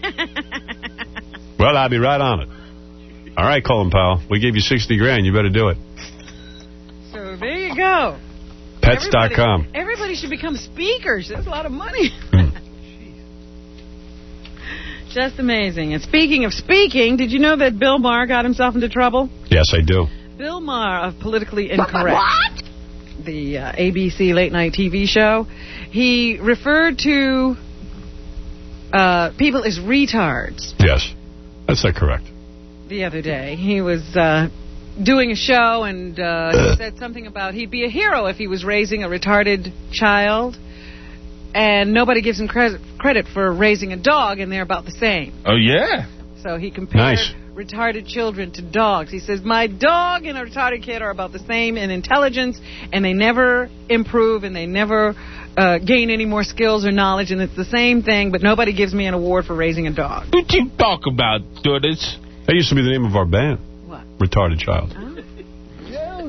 Well, I'll be right on it. All right, Colin Powell. We gave you sixty grand. You better do it. So there you go. Pets dot com. Everybody, everybody should become speakers. That's a lot of money. Just amazing. And speaking of speaking, did you know that Bill Maher got himself into trouble? Yes, I do. Bill Maher of Politically Incorrect. What? The uh, A B C late night T V show. He referred to uh, people as retards. Yes, that's not correct. The other day, he was uh, doing a show and uh, he said something about he'd be a hero if he was raising a retarded child. And nobody gives him credit credit for raising a dog, and they're about the same. Oh, yeah. So he compared Nice. retarded children to dogs. He says, my dog and a retarded kid are about the same in intelligence, and they never improve, and they never uh, gain any more skills or knowledge, and it's the same thing, but nobody gives me an award for raising a dog. What you talk about, Dudas? That used to be the name of our band. What? Retarded Child. Oh.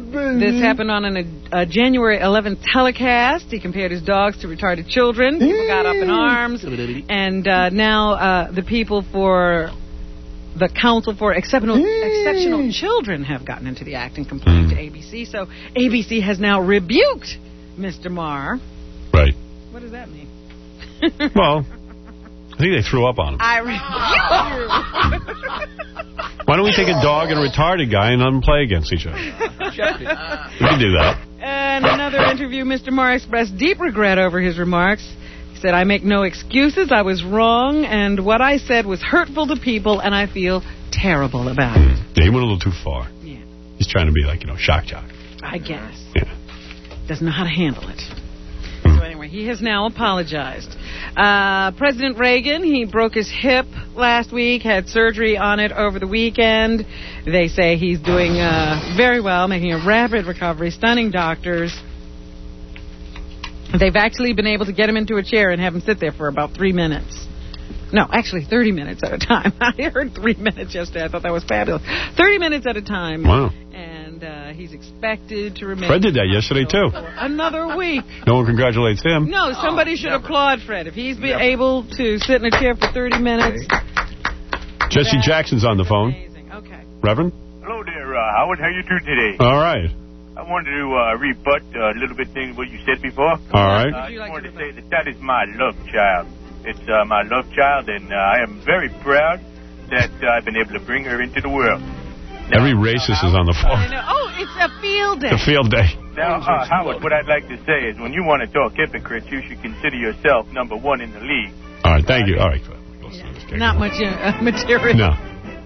This happened on an, a January eleventh telecast. He compared his dogs to retarded children. People got up in arms. And uh, now uh, the people for the Council for Exceptional, Exceptional Children have gotten into the act and complained to A B C. So A B C has now rebuked Mister Marr. Right. What does that mean? Well, I think they threw up on him. I rebuke you. Why don't we take a dog and a retarded guy and let them play against each other? We can do that. In another interview, Mister Marr expressed deep regret over his remarks. He said, I make no excuses. I was wrong, and what I said was hurtful to people, and I feel terrible about it. Yeah, he went a little too far. Yeah. He's trying to be like, you know, shock jock. I guess. Yeah. Doesn't know how to handle it. So anyway, he has now apologized. Uh, President Reagan, he broke his hip last week, had surgery on it over the weekend. They say he's doing uh, very well, making a rapid recovery, stunning doctors. They've actually been able to get him into a chair and have him sit there for about three minutes. No, actually thirty minutes at a time. I heard three minutes yesterday. I thought that was fabulous. thirty minutes at a time. Wow. And uh, he's expected to remain... Fred did that yesterday, too. Another week. No one congratulates him. No, somebody should applaud Fred. If he's been able to sit in a chair for thirty minutes... Jesse Jackson's on the phone. Amazing. Okay. Reverend? Hello there, uh, Howard. How you doing today? All right. I wanted to uh, rebut a little bit thing what you said before. All right. Uh, I just wanted to say that that is my love child. It's uh, my love child, and uh, I am very proud that uh, I've been able to bring her into the world. Now, Every racist is on the phone. I know. Oh, it's a field day. The field day. Now, uh, Howard, what I'd like to say is when you want to talk hypocrites, you should consider yourself number one in the league. All right, thank you. All right. Yeah. Not much uh, material. No.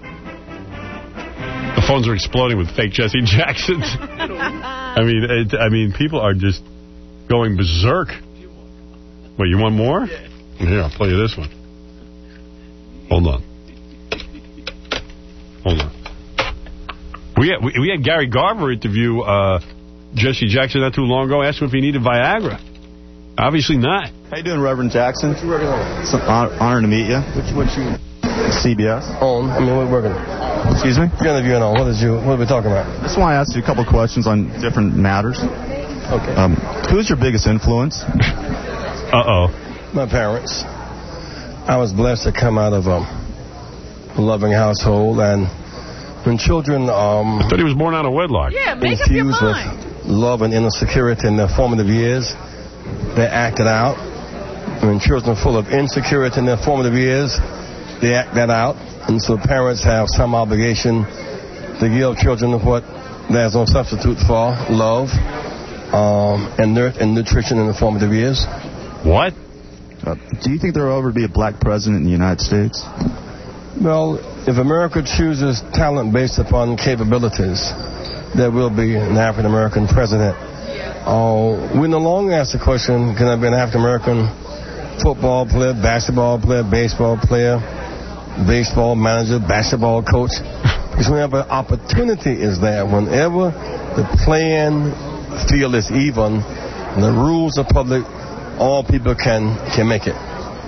The phones are exploding with fake Jesse Jacksons. I mean, it, I mean, people are just going berserk. Wait, you want more? Yeah. Here, I'll play you this one. Hold on. Hold on. We had, we, we had Gary Garver interview uh, Jesse Jackson not too long ago. Asked him if he needed Viagra. Obviously not. How you doing, Reverend Jackson? What you working on? It's an honor, honor to meet you. What you, what you? C B S. On. I mean, what you working on? Excuse me? You're interviewing on. What is you? What are we talking about? I just want to ask you a couple questions on different matters. Okay. Um, who's your biggest influence? Uh-oh. My parents. I was blessed to come out of a loving household, and when children um, I thought he was born out of wedlock. Yeah, make up your infused mind. with love and inner security in their formative years, they act it out. When children are full of insecurity in their formative years, they act that out. And so parents have some obligation to give children what there's no substitute for, love, um, and, nurt- and nutrition in the formative years. What? Uh, do you think there will ever be a black president in the United States? Well, if America chooses talent based upon capabilities, there will be an African-American president. Uh, we no longer ask the question, can I be an African-American football player, basketball player, baseball player, baseball manager, basketball coach? Because whenever opportunity is there, whenever the playing field is even, and the rules are public, all people can, can make it.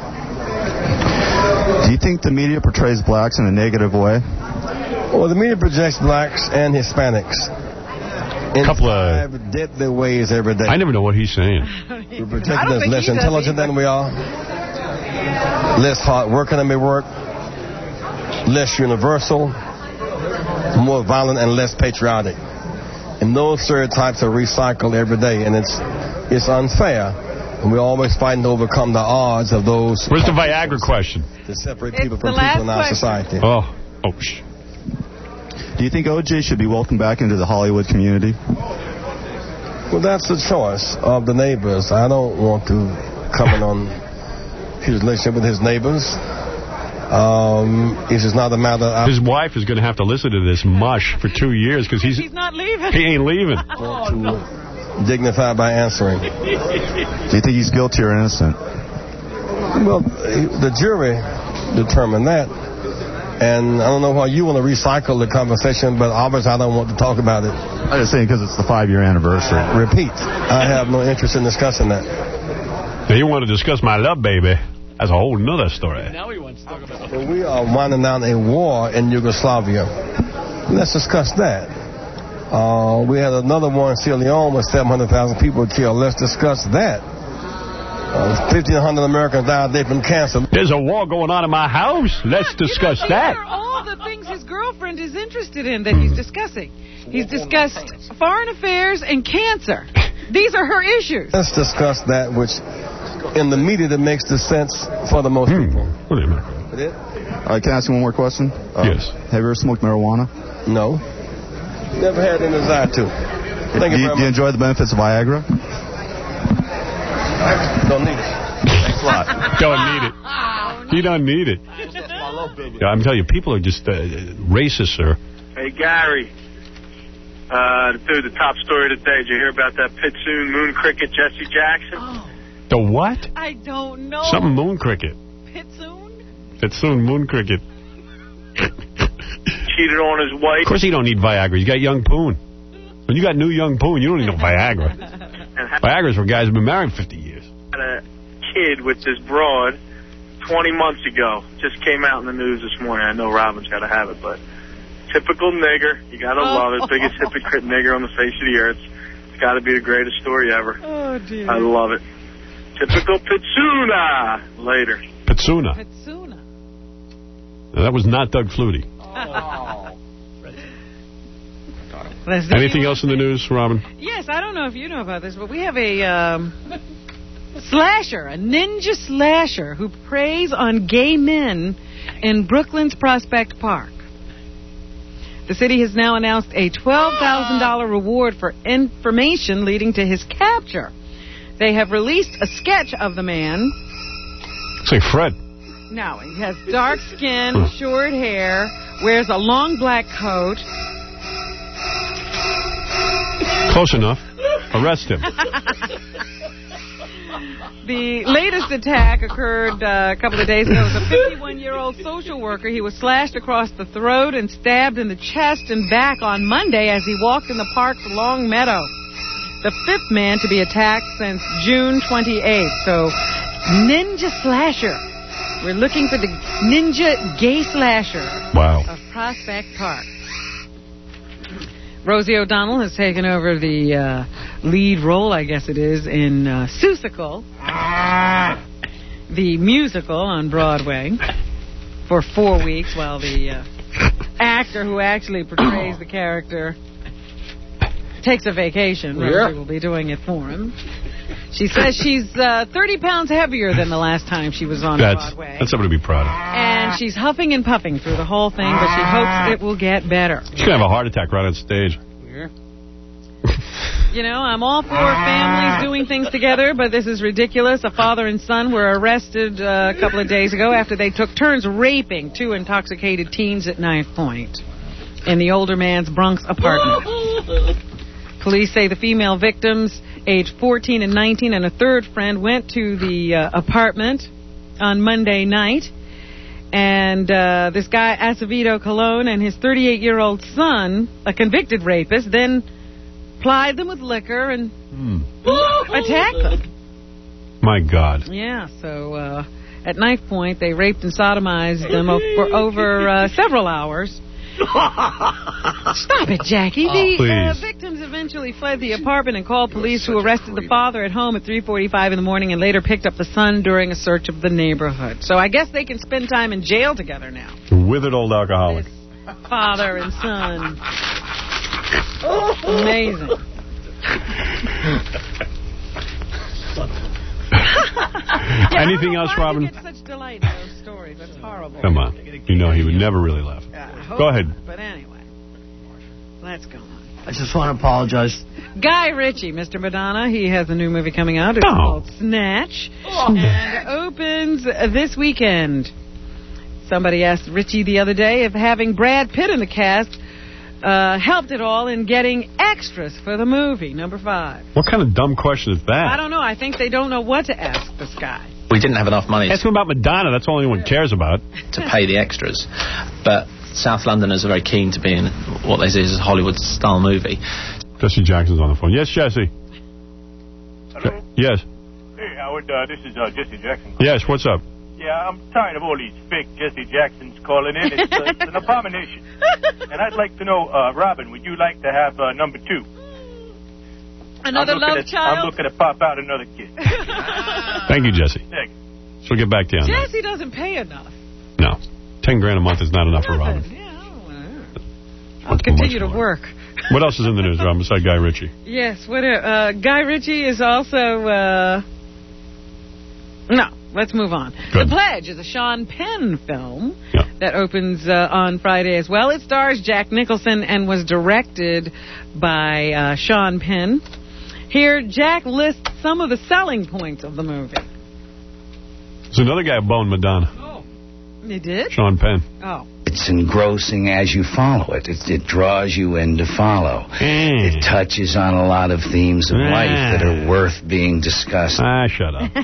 Do you think the media portrays blacks in a negative way? Well, the media projects blacks and Hispanics in couple five of deadly ways every day. I never know what he's saying. We project us less intelligent than we are, less hard working than we work, less universal, more violent, and less patriotic. And those stereotypes are recycled every day, and it's it's unfair. And we're always fighting to overcome the odds of those. Where's the Viagra question? To separate people from people in our society. Oh, oh, shh. Do you think O J should be welcomed back into the Hollywood community? Well, that's the choice of the neighbors. I don't want to comment on his relationship with his neighbors. Um, it's just not a matter of... His wife is going to have to listen to this mush for two years because he's... He's not leaving. He ain't leaving. Oh, no. Dignify by answering. Do you think he's guilty or innocent? Well, the jury determined that. And I don't know why you want to recycle the conversation, but obviously I don't want to talk about it. I'm just saying because it's the five-year anniversary. Repeat. I have no interest in discussing that. Now you want to discuss my love, baby. That's a whole nother story. Now he wants to talk about well, we are winding down a war in Yugoslavia. Let's discuss that. Uh, we had another one in Sierra Leone with seven hundred thousand people killed. Let's discuss that. Uh, fifteen hundred Americans died there from cancer. There's a war going on in my house. Let's discuss you know, that. These are all the things his girlfriend is interested in that he's discussing. He's discussed foreign affairs and cancer. These are her issues. Let's discuss that which, in the media, that makes the sense for the most hmm. people. What do you mean? All right, can I ask you one more question? Uh, yes. Have you ever smoked marijuana? No. Never had any desire to. Thank do you, you, do you enjoy the benefits of Viagra? Don't need it. Thanks a lot. Don't need it. You don't need it. Yeah, I'm telling you, people are just uh, racist, sir. Hey, Gary. Uh, dude, the top story today. Did you hear about that Pitsoon moon cricket, Jesse Jackson? Oh. The what? I don't know. Something moon cricket. Pitsoon? Pitsoon moon cricket. Cheated on his wife. Of course he don't need Viagra. He's got young poon. When you got new young poon, you don't need no Viagra. Viagra's for guys who've been married fifty years. Had a kid with this broad twenty months ago. Just came out in the news this morning. I know Robin's got to have it, but typical nigger. You got to love it. Biggest hypocrite nigger on the face of the earth. It's got to be the greatest story ever. Oh, dear. I love it. Typical Pitsuna. Later. Pitsuna. Pitsuna. No, that was not Doug Flutie. Oh. Anything else in the news, Robin? Yes, I don't know if you know about this, but we have a um, slasher, a ninja slasher, who preys on gay men in Brooklyn's Prospect Park. The city has now announced a twelve thousand dollars reward for information leading to his capture. They have released a sketch of the man. Say Fred. No, he has dark skin, short hair, wears a long black coat. Close enough. Arrest him. The latest attack occurred uh, a couple of days ago. It was a fifty-one-year-old social worker. He was slashed across the throat and stabbed in the chest and back on Monday as he walked in the park's Long Meadow. The fifth man to be attacked since June twenty-eighth. So, ninja slasher. We're looking for the ninja gay slasher wow. of Prospect Park. Rosie O'Donnell has taken over the uh, lead role, I guess it is, in uh, Seussical, the musical on Broadway, for four weeks while the uh, actor who actually portrays the character takes a vacation. Rosie Yeah. will be doing it for him. She says she's uh, thirty pounds heavier than the last time she was on That's, Broadway. that's something to be proud of. And she's huffing and puffing through the whole thing, but she hopes it will get better. She's going to have a heart attack right on stage. You know, I'm all for families doing things together, but this is ridiculous. A father and son were arrested uh, a couple of days ago after they took turns raping two intoxicated teens at Knife Point in the older man's Bronx apartment. Police say the female victims, aged fourteen and nineteen, and a third friend went to the uh, apartment on Monday night. And uh, this guy, Acevedo Colon, and his thirty-eight-year-old son, a convicted rapist, then plied them with liquor and hmm. attacked them. My God. Yeah, so uh, at Knife Point, they raped and sodomized them for over uh, several hours. Stop it, Jackie. The Oh, uh, please. victims eventually fled the apartment and called police, who arrested the father at home at three forty-five in the morning and later picked up the son during a search of the neighborhood. So I guess they can spend time in jail together now. Withered old alcoholic. Father and son. Amazing. Anything else, Robin? You get such delight in those stories. That's horrible. Come on. You know he would never really laugh. Go ahead. But anyway, let's go on. I just want to apologize. Guy Ritchie, Mister Madonna, he has a new movie coming out. It's Oh. called Snatch. And it opens this weekend. Somebody asked Ritchie the other day if having Brad Pitt in the cast uh, helped at all in getting extras for the movie, number five. What kind of dumb question is that? I don't know. I think they don't know what to ask this guy. We didn't have enough money Ask him about Madonna. That's all anyone cares about. to pay the extras. But South Londoners are very keen to be in what they see as a Hollywood-style movie. Jesse Jackson's on the phone. Yes, Jesse. Hello? Yes. Hey, Howard, uh, this is uh, Jesse Jackson. Yes, what's up? Yeah, I'm tired of all these fake Jesse Jacksons calling in. It's, uh, it's an abomination. And I'd like to know, uh, Robin, would you like to have uh, number two? Another love at, child? I'm looking to pop out another kid. Thank you, Jesse. Thank you. So we'll get back to you on that. Jesse doesn't pay enough. No. Ten grand a month is not enough for Robin. I'll continue to work. What else is in the news, Robin, besides Guy Ritchie? Yes, what? Uh, Guy Ritchie is also... Uh... No, let's move on. Good. The Pledge is a Sean Penn film that opens uh, on Friday as well. It stars Jack Nicholson and was directed by uh, Sean Penn. Here, Jack lists some of the selling points of the movie. There's another guy boned Madonna. Oh. You did? Sean Penn. Oh. It's engrossing as you follow it. It, it draws you in to follow. Mm. It touches on a lot of themes of Mm. life that are worth being discussed. Ah, shut up.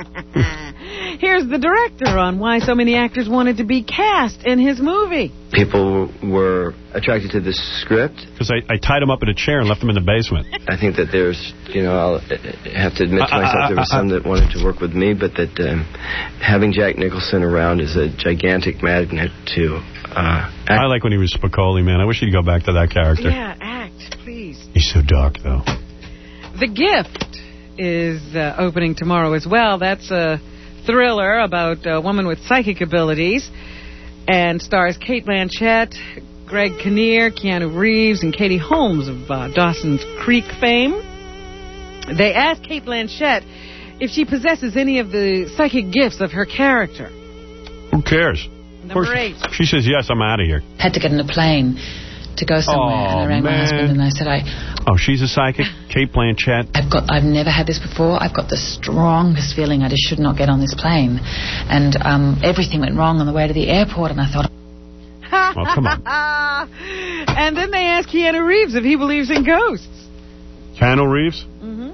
Here's the director on why so many actors wanted to be cast in his movie. People were attracted to the script. Because I, I tied him up in a chair and left him in the basement. I think that there's, you know, I'll have to admit to myself there were some that wanted to work with me, but that um, having Jack Nicholson around is a gigantic magnet to uh, act. I like when he was Spicoli, man. I wish he'd go back to that character. Yeah, act, please. He's so dark, though. The Gift is uh, opening tomorrow as well. That's a thriller about a woman with psychic abilities and stars Kate Blanchett, Greg Kinnear, Keanu Reeves, and Katie Holmes of uh, Dawson's Creek fame. They asked Kate Blanchett if she possesses any of the psychic gifts of her character. Who cares? Number eight. She says, yes, I'm out of here. Had to get in a plane to go somewhere, Oh, and I rang man. my husband and I said, I, Oh, she's a psychic? Kate Blanchett? I've got, I've never had this before. I've got the strongest feeling I just should not get on this plane. And um, everything went wrong on the way to the airport, and I thought, Oh, come on. And then they asked Keanu Reeves if he believes in ghosts. Keanu Reeves? Mm-hmm.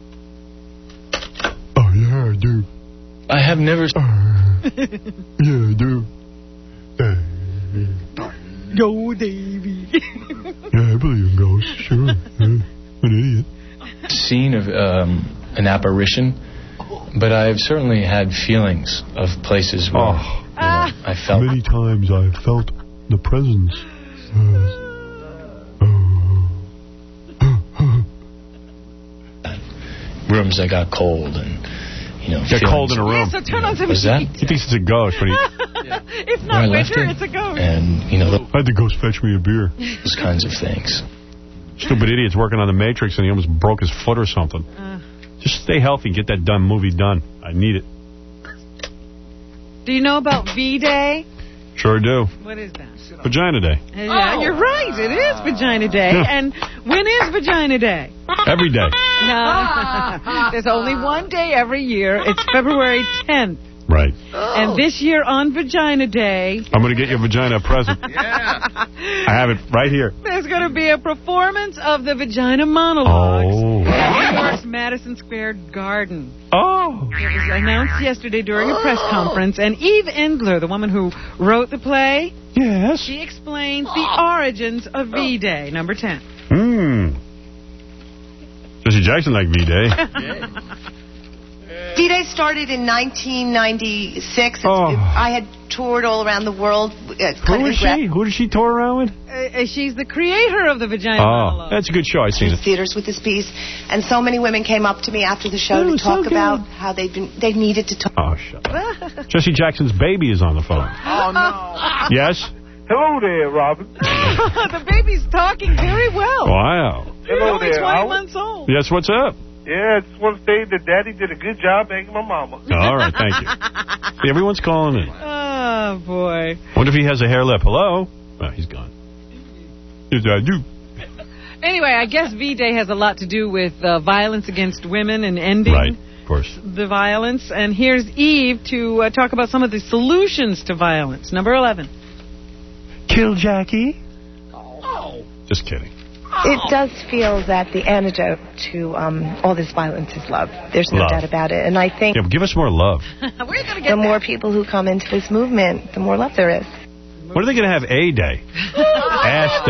Oh, yeah, I do. I have never... Yeah, I do. Go, Davy. Yeah, I believe in ghosts, sure. Yeah, I'm an idiot. Seen of um, an apparition, but I've certainly had feelings of places where Oh. you know, I felt... Many times I've felt the presence. rooms that got cold and, you know... Get cold in a room. Yeah, so turn on some Was that? He thinks it's a ghost. When he, It's Where I not left winter, it. it's a ghost. And, you know... I had the ghost fetch me a beer. Those kinds of things. Stupid idiot's working on the Matrix and he almost broke his foot or something. Uh, Just stay healthy. Get that done movie done. I need it. do you know about V-Day? Sure do. What is that? Vagina Day. Yeah, you're right. It is Vagina Day. Yeah. And when is Vagina Day? Every day. No. There's only one day every year. It's February tenth. Right. And this year on Vagina Day, I'm going to get your vagina a present. I have it right here. there's going to be a performance of the Vagina Monologues Oh. at New York's Madison Square Garden. Oh. It was announced yesterday during a press conference, and Eve Endler, the woman who wrote the play, yes, she explains the origins of V-Day, number ten. Hmm. Jesse Jackson liked V-Day. V-Day started in nineteen ninety-six. It's- Oh. I had toured all around the world. Uh, Who is she? Who did she tour around with? Uh, she's the creator of the Vagina Oh, Monologue. that's a good show. I've seen it. theaters with this piece, and so many women came up to me after the show Oh, to so talk good. about how they've been they needed to talk. Oh, shut up. Jesse Jackson's baby is on the phone. Oh no! Yes? Hello there, Robin. The baby's talking very well. Wow. She's Hello only there, twenty Howard. months old. Yes, what's up? Yeah, I just want to say that Daddy did a good job banging my mama. All right, thank you. Everyone's calling in. Oh, boy. Wonder if he has a hair lip. Hello? Oh, he's gone. Yes, I do. Anyway, I guess V-Day has a lot to do with uh, violence against women and ending Right, of course. the violence. And here's Eve to uh, talk about some of the solutions to violence. Number eleven. Kill Jackie? Just kidding. It does feel that the antidote to um, all this violence is love. There's no Love. doubt about it. And I think Yeah, but give us more love. We're gonna get the more people who come into this movement, the more love there is. When are they going to have A Day? Ass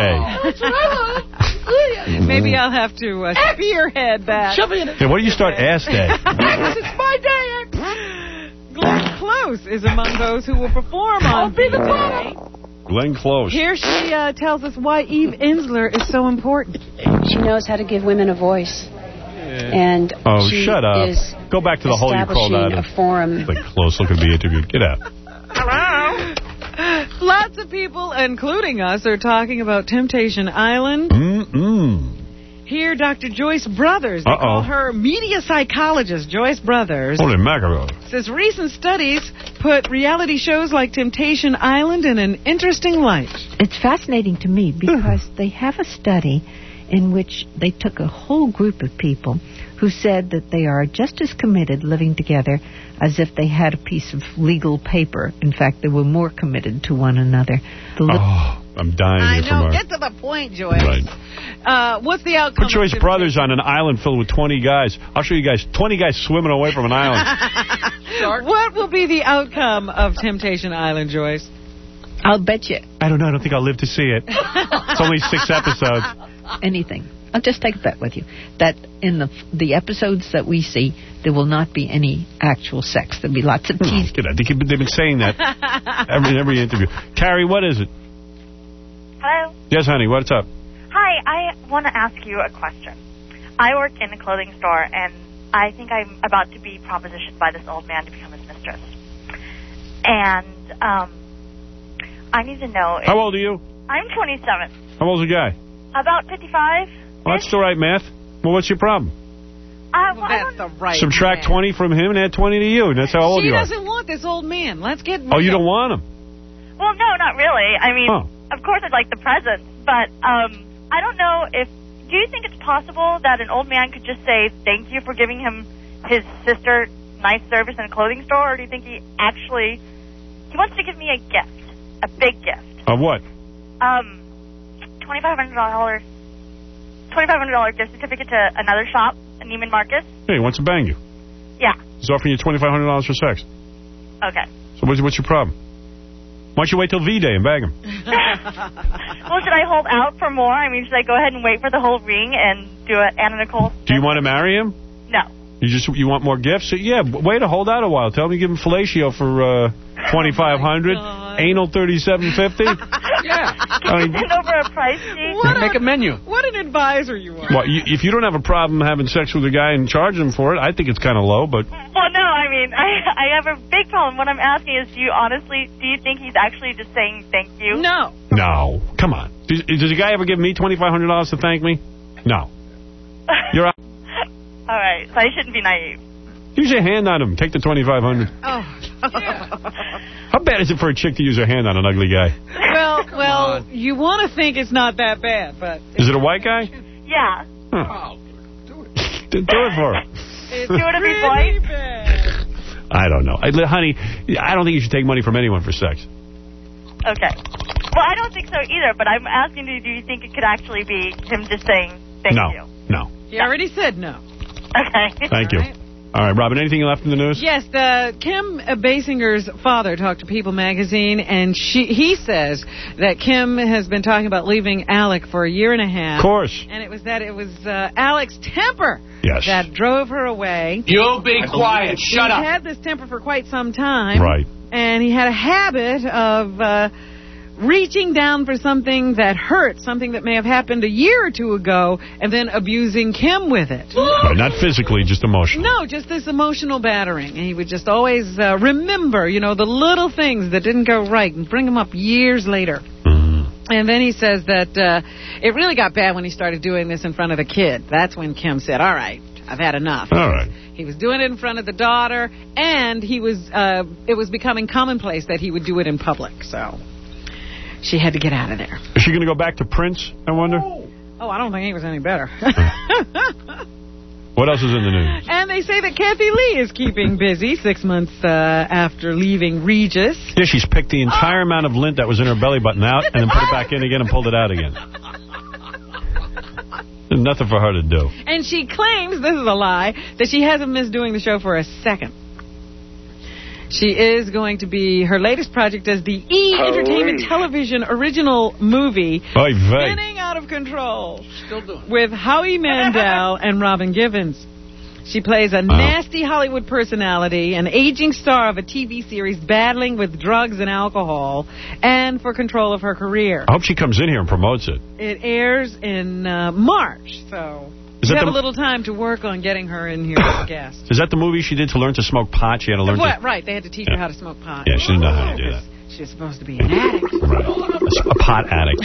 Day. Maybe I'll have to uh, spearhead that. Shove it in. Yeah, what do you start Ass Day? It's my day. Close is among those who will perform on Tuesday. Glenn Close. Here she uh, tells us why Eve Ensler is so important. She knows how to give women a voice. And oh, she shut up. Is Go back to the hole you crawled out of. A forum. Like Close, look at the interview. Get out. Hello. Lots of people, including us, are talking about Temptation Island. Mm-mm. Here, Doctor Joyce Brothers, they Uh-oh. call her media psychologist, Joyce Brothers, Holy mackerel. says recent studies put reality shows like Temptation Island in an interesting light. It's fascinating to me because they have a study in which they took a whole group of people who said that they are just as committed living together as if they had a piece of legal paper. In fact, they were more committed to one another. The li- Oh, I'm dying I here from know. our... Get to the point, Joyce. Right. Uh, what's the outcome? Put Joyce of Brothers on an island filled with twenty guys. I'll show you guys twenty guys swimming away from an island. What will be the outcome of Temptation Island, Joyce? I'll bet you. I don't know. I don't think I'll live to see it. It's only six episodes. Anything. I'll just take a bet with you that in the the episodes that we see, there will not be any actual sex. There'll be lots of tease. Oh, they keep, they've been saying that every every interview. Carrie, what is it? Hello. Yes, honey. What's up? Hi, I want to ask you a question. I work in a clothing store, and I think I'm about to be propositioned by this old man to become his mistress. And um, I need to know... If How old are you? I'm twenty-seven. How old's the guy? About fifty-five. Well, that's the right math. Well, what's your problem? Uh, well, That's the right Subtract man. twenty from him and add twenty to you, and that's how old She you are. doesn't want this old man. Let's get Oh, you real. don't want him? Well, no, not really. I mean, Oh. of course I'd like the presents, but um, I don't know if... Do you think it's possible that an old man could just say thank you for giving him his sister nice service in a clothing store, or do you think he actually... He wants to give me a gift, a big gift. Of what? Um, twenty-five hundred dollars twenty-five hundred dollars gift certificate to another shop, Neiman Marcus. Hey, he wants to bang you. Yeah, He's offering you twenty-five hundred dollars for sex. okay. So what's, what's your problem? Why don't you wait till V-Day and bang him? Well, should I hold out for more? I mean, should I go ahead and wait for the whole ring and do it Anna Nicole? Do you want to marry him? No. You just you want more gifts? So, yeah, wait to hold out a while. Tell him you give him fellatio for uh, twenty-five hundred dollars. Anal thirty-seven fifty. Yeah. I mean, Send over a price sheet. What Make a menu. What an advisor you are. well, you, if you don't have a problem having sex with a guy and charging him for it, I think it's kind of low, but... Well, no, I mean, I, I have a big problem. What I'm asking is, do you honestly, do you think he's actually just saying thank you? No. No. Come on. Does, does a guy ever give me twenty-five hundred dollars to thank me? No. You're out. All right, so I shouldn't be naive. Use your hand on him. Take the twenty-five hundred dollars. Oh. How bad is it for a chick to use her hand on an ugly guy? Well, well, you want to think it's not that bad, but... Is it a white guy? Yeah. Huh. Do it for her. It's do it if he's white. bad. I don't know. I, honey, I don't think you should take money from anyone for sex. Okay. Well, I don't think so either, but I'm asking you, do you think it could actually be him just saying thank no. you? No. He already said no. Okay. Thank you. All right, Robin, anything left in the news? Yes, the Kim Basinger's father talked to People magazine, and she he says that Kim has been talking about leaving Alec for a year and a half. Of course. And it was that it was uh, Alec's temper Yes. that drove her away. You be quiet. Shut he up. He had this temper for quite some time. Right. And he had a habit of uh, reaching down for something that hurt, something that may have happened a year or two ago, and then abusing Kim with it. Right, not physically, just emotionally. No, just this emotional battering. And he would just always uh, remember, you know, the little things that didn't go right and bring them up years later. Mm-hmm. And then he says that uh, it really got bad when he started doing this in front of the kid. That's when Kim said, all right, I've had enough. All right. He was doing it in front of the daughter, and he was uh, it was becoming commonplace that he would do it in public. So she had to get out of there. Is she going to go back to Prince, I wonder? Oh, I don't think he was any better. What else is in the news? And they say that Kathy Lee is keeping busy six months uh, after leaving Regis. Yeah, she's picked the entire amount of lint that was in her belly button out and then put it back in again and pulled it out again. There's nothing for her to do. And she claims, this is a lie, that she hasn't missed doing the show for a second. She is going to be, her latest project is the E! Holy. Entertainment Television original movie, Oy vey. Spinning Out of Control, Still doing it. with Howie Mandel and Robin Givens. She plays a Oh. nasty Hollywood personality, an aging star of a T V series battling with drugs and alcohol, and for control of her career. I hope she comes in here and promotes it. It airs in uh, March, so Is you that have the- a little time to work on getting her in here as a guest. Is that the movie she did to learn to smoke pot? She had to learn What? to... Right, they had to teach Yeah. her how to smoke pot. Yeah, she didn't know how to do that. She was supposed to be an addict. Right. A, a pot addict.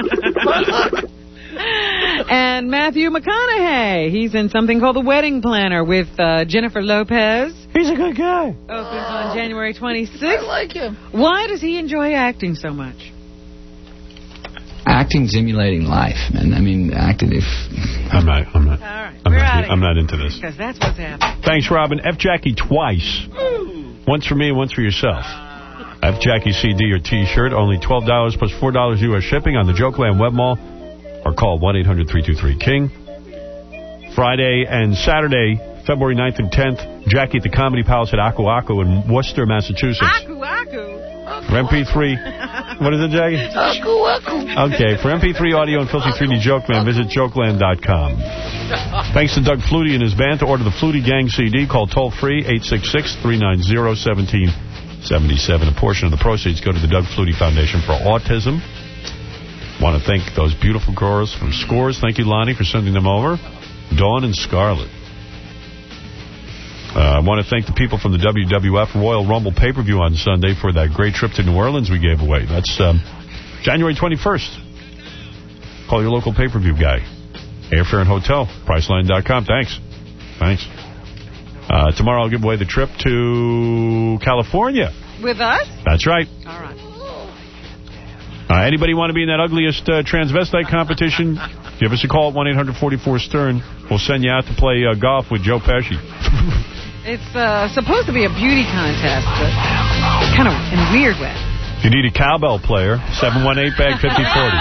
And Matthew McConaughey. He's in something called The Wedding Planner with uh, Jennifer Lopez. He's a good guy. Opens on January twenty-sixth. I like him. Why does he enjoy acting so much? Acting's emulating life, man. I mean, acting if... I'm not, I'm not, All right, I'm we're not, out of I'm here. not into this. Because that's what's happening. Thanks, Robin. F. Jackie twice. Once for me and once for yourself. F. Jackie C D or T-shirt, only twelve dollars plus four dollars U S shipping on the Jokeland Web Mall. Or call one eight hundred three two three King. Friday and Saturday, February ninth and tenth, Jackie at the Comedy Palace at Aku Aku in Worcester, Massachusetts. Aku Aku. For M P three, what is it, Jackie? Aku Aku. Okay, for M P three audio and Filthy three D Jokeman, visit Jokeland dot com. Thanks to Doug Flutie and his band. To order the Flutie Gang C D, call toll-free eight six six, three nine zero, one seven seven seven. A portion of the proceeds go to the Doug Flutie Foundation for Autism. Want to thank those beautiful girls from Scores. Thank you, Lonnie, for sending them over. Dawn and Scarlett. Uh, I want to thank the people from the W W F Royal Rumble pay-per-view on Sunday for that great trip to New Orleans we gave away. That's um, January twenty-first. Call your local pay-per-view guy. Airfare and hotel, Priceline dot com. Thanks. Thanks. Uh, tomorrow I'll give away the trip to California. With us? That's right. All right. Uh, anybody want to be in that ugliest uh, transvestite competition? Give us a call at one eight hundred forty-four Stern. We'll send you out to play uh, golf with Joe Pesci. It's uh, supposed to be a beauty contest, but kind of in a weird way. If you need a cowbell player, seven one eight, bag fifty forty.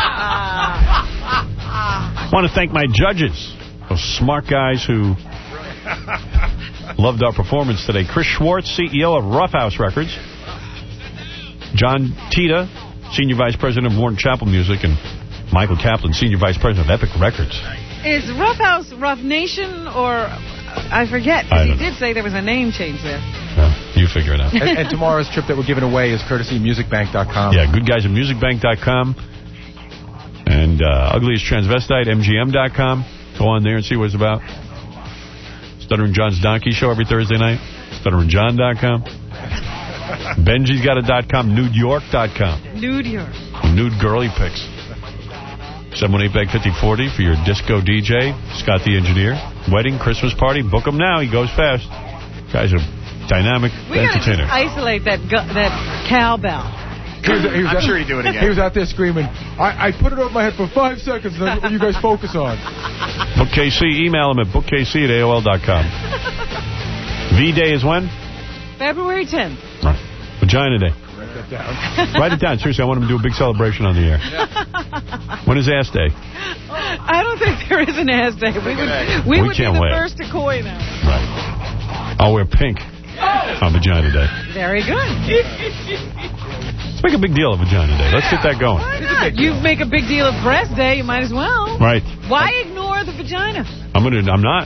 I want to thank my judges, those smart guys who loved our performance today. Chris Schwartz, C E O of Rough House Records. John Tita, Senior Vice President of Warren Chappell Music, and Michael Kaplan, Senior Vice President of Epic Records. Is Rough House Rough Nation or... I forget, because he did say there was a name change there. Yeah, you figure it out. and, and tomorrow's trip that we're giving away is courtesy of music bank dot com. Yeah, good guys at music bank dot com. And uh, Ugliest Transvestite, M G M dot com. Go on there and see what it's about. Stuttering John's Donkey Show every Thursday night. Stuttering John dot com. Benji's got a dot com. Nude York dot com. Nude York. Nude girly pics. seven one eight, bag fifty forty for your disco D J. Scott the Engineer. Wedding, Christmas party. Book them now. He goes fast. Guy's a dynamic We gotta just entertainer. isolate that gu- that cowbell. He was, he was I'm out, sure he'd do it again. He was out there screaming, I, I put it over my head for five seconds, and that's what you guys focus on. Book K C. Email him at book K C at A O L dot com. V-Day is when? February tenth. Vagina Day. Write that down. Write it down. Seriously, I want him to do a big celebration on the air. When is Ass Day? I don't think there is an ass day. We would, we We would be can't the wait. first to coin that. Right. I'll wear pink on Vagina Day. Very good. Let's make a big deal of Vagina Day. Let's get that going. Why not? You make a big deal of breast day, you might as well. Right. Why ignore the vagina? I'm gonna. I'm not.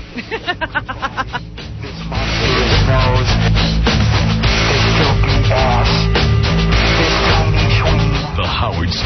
The Howard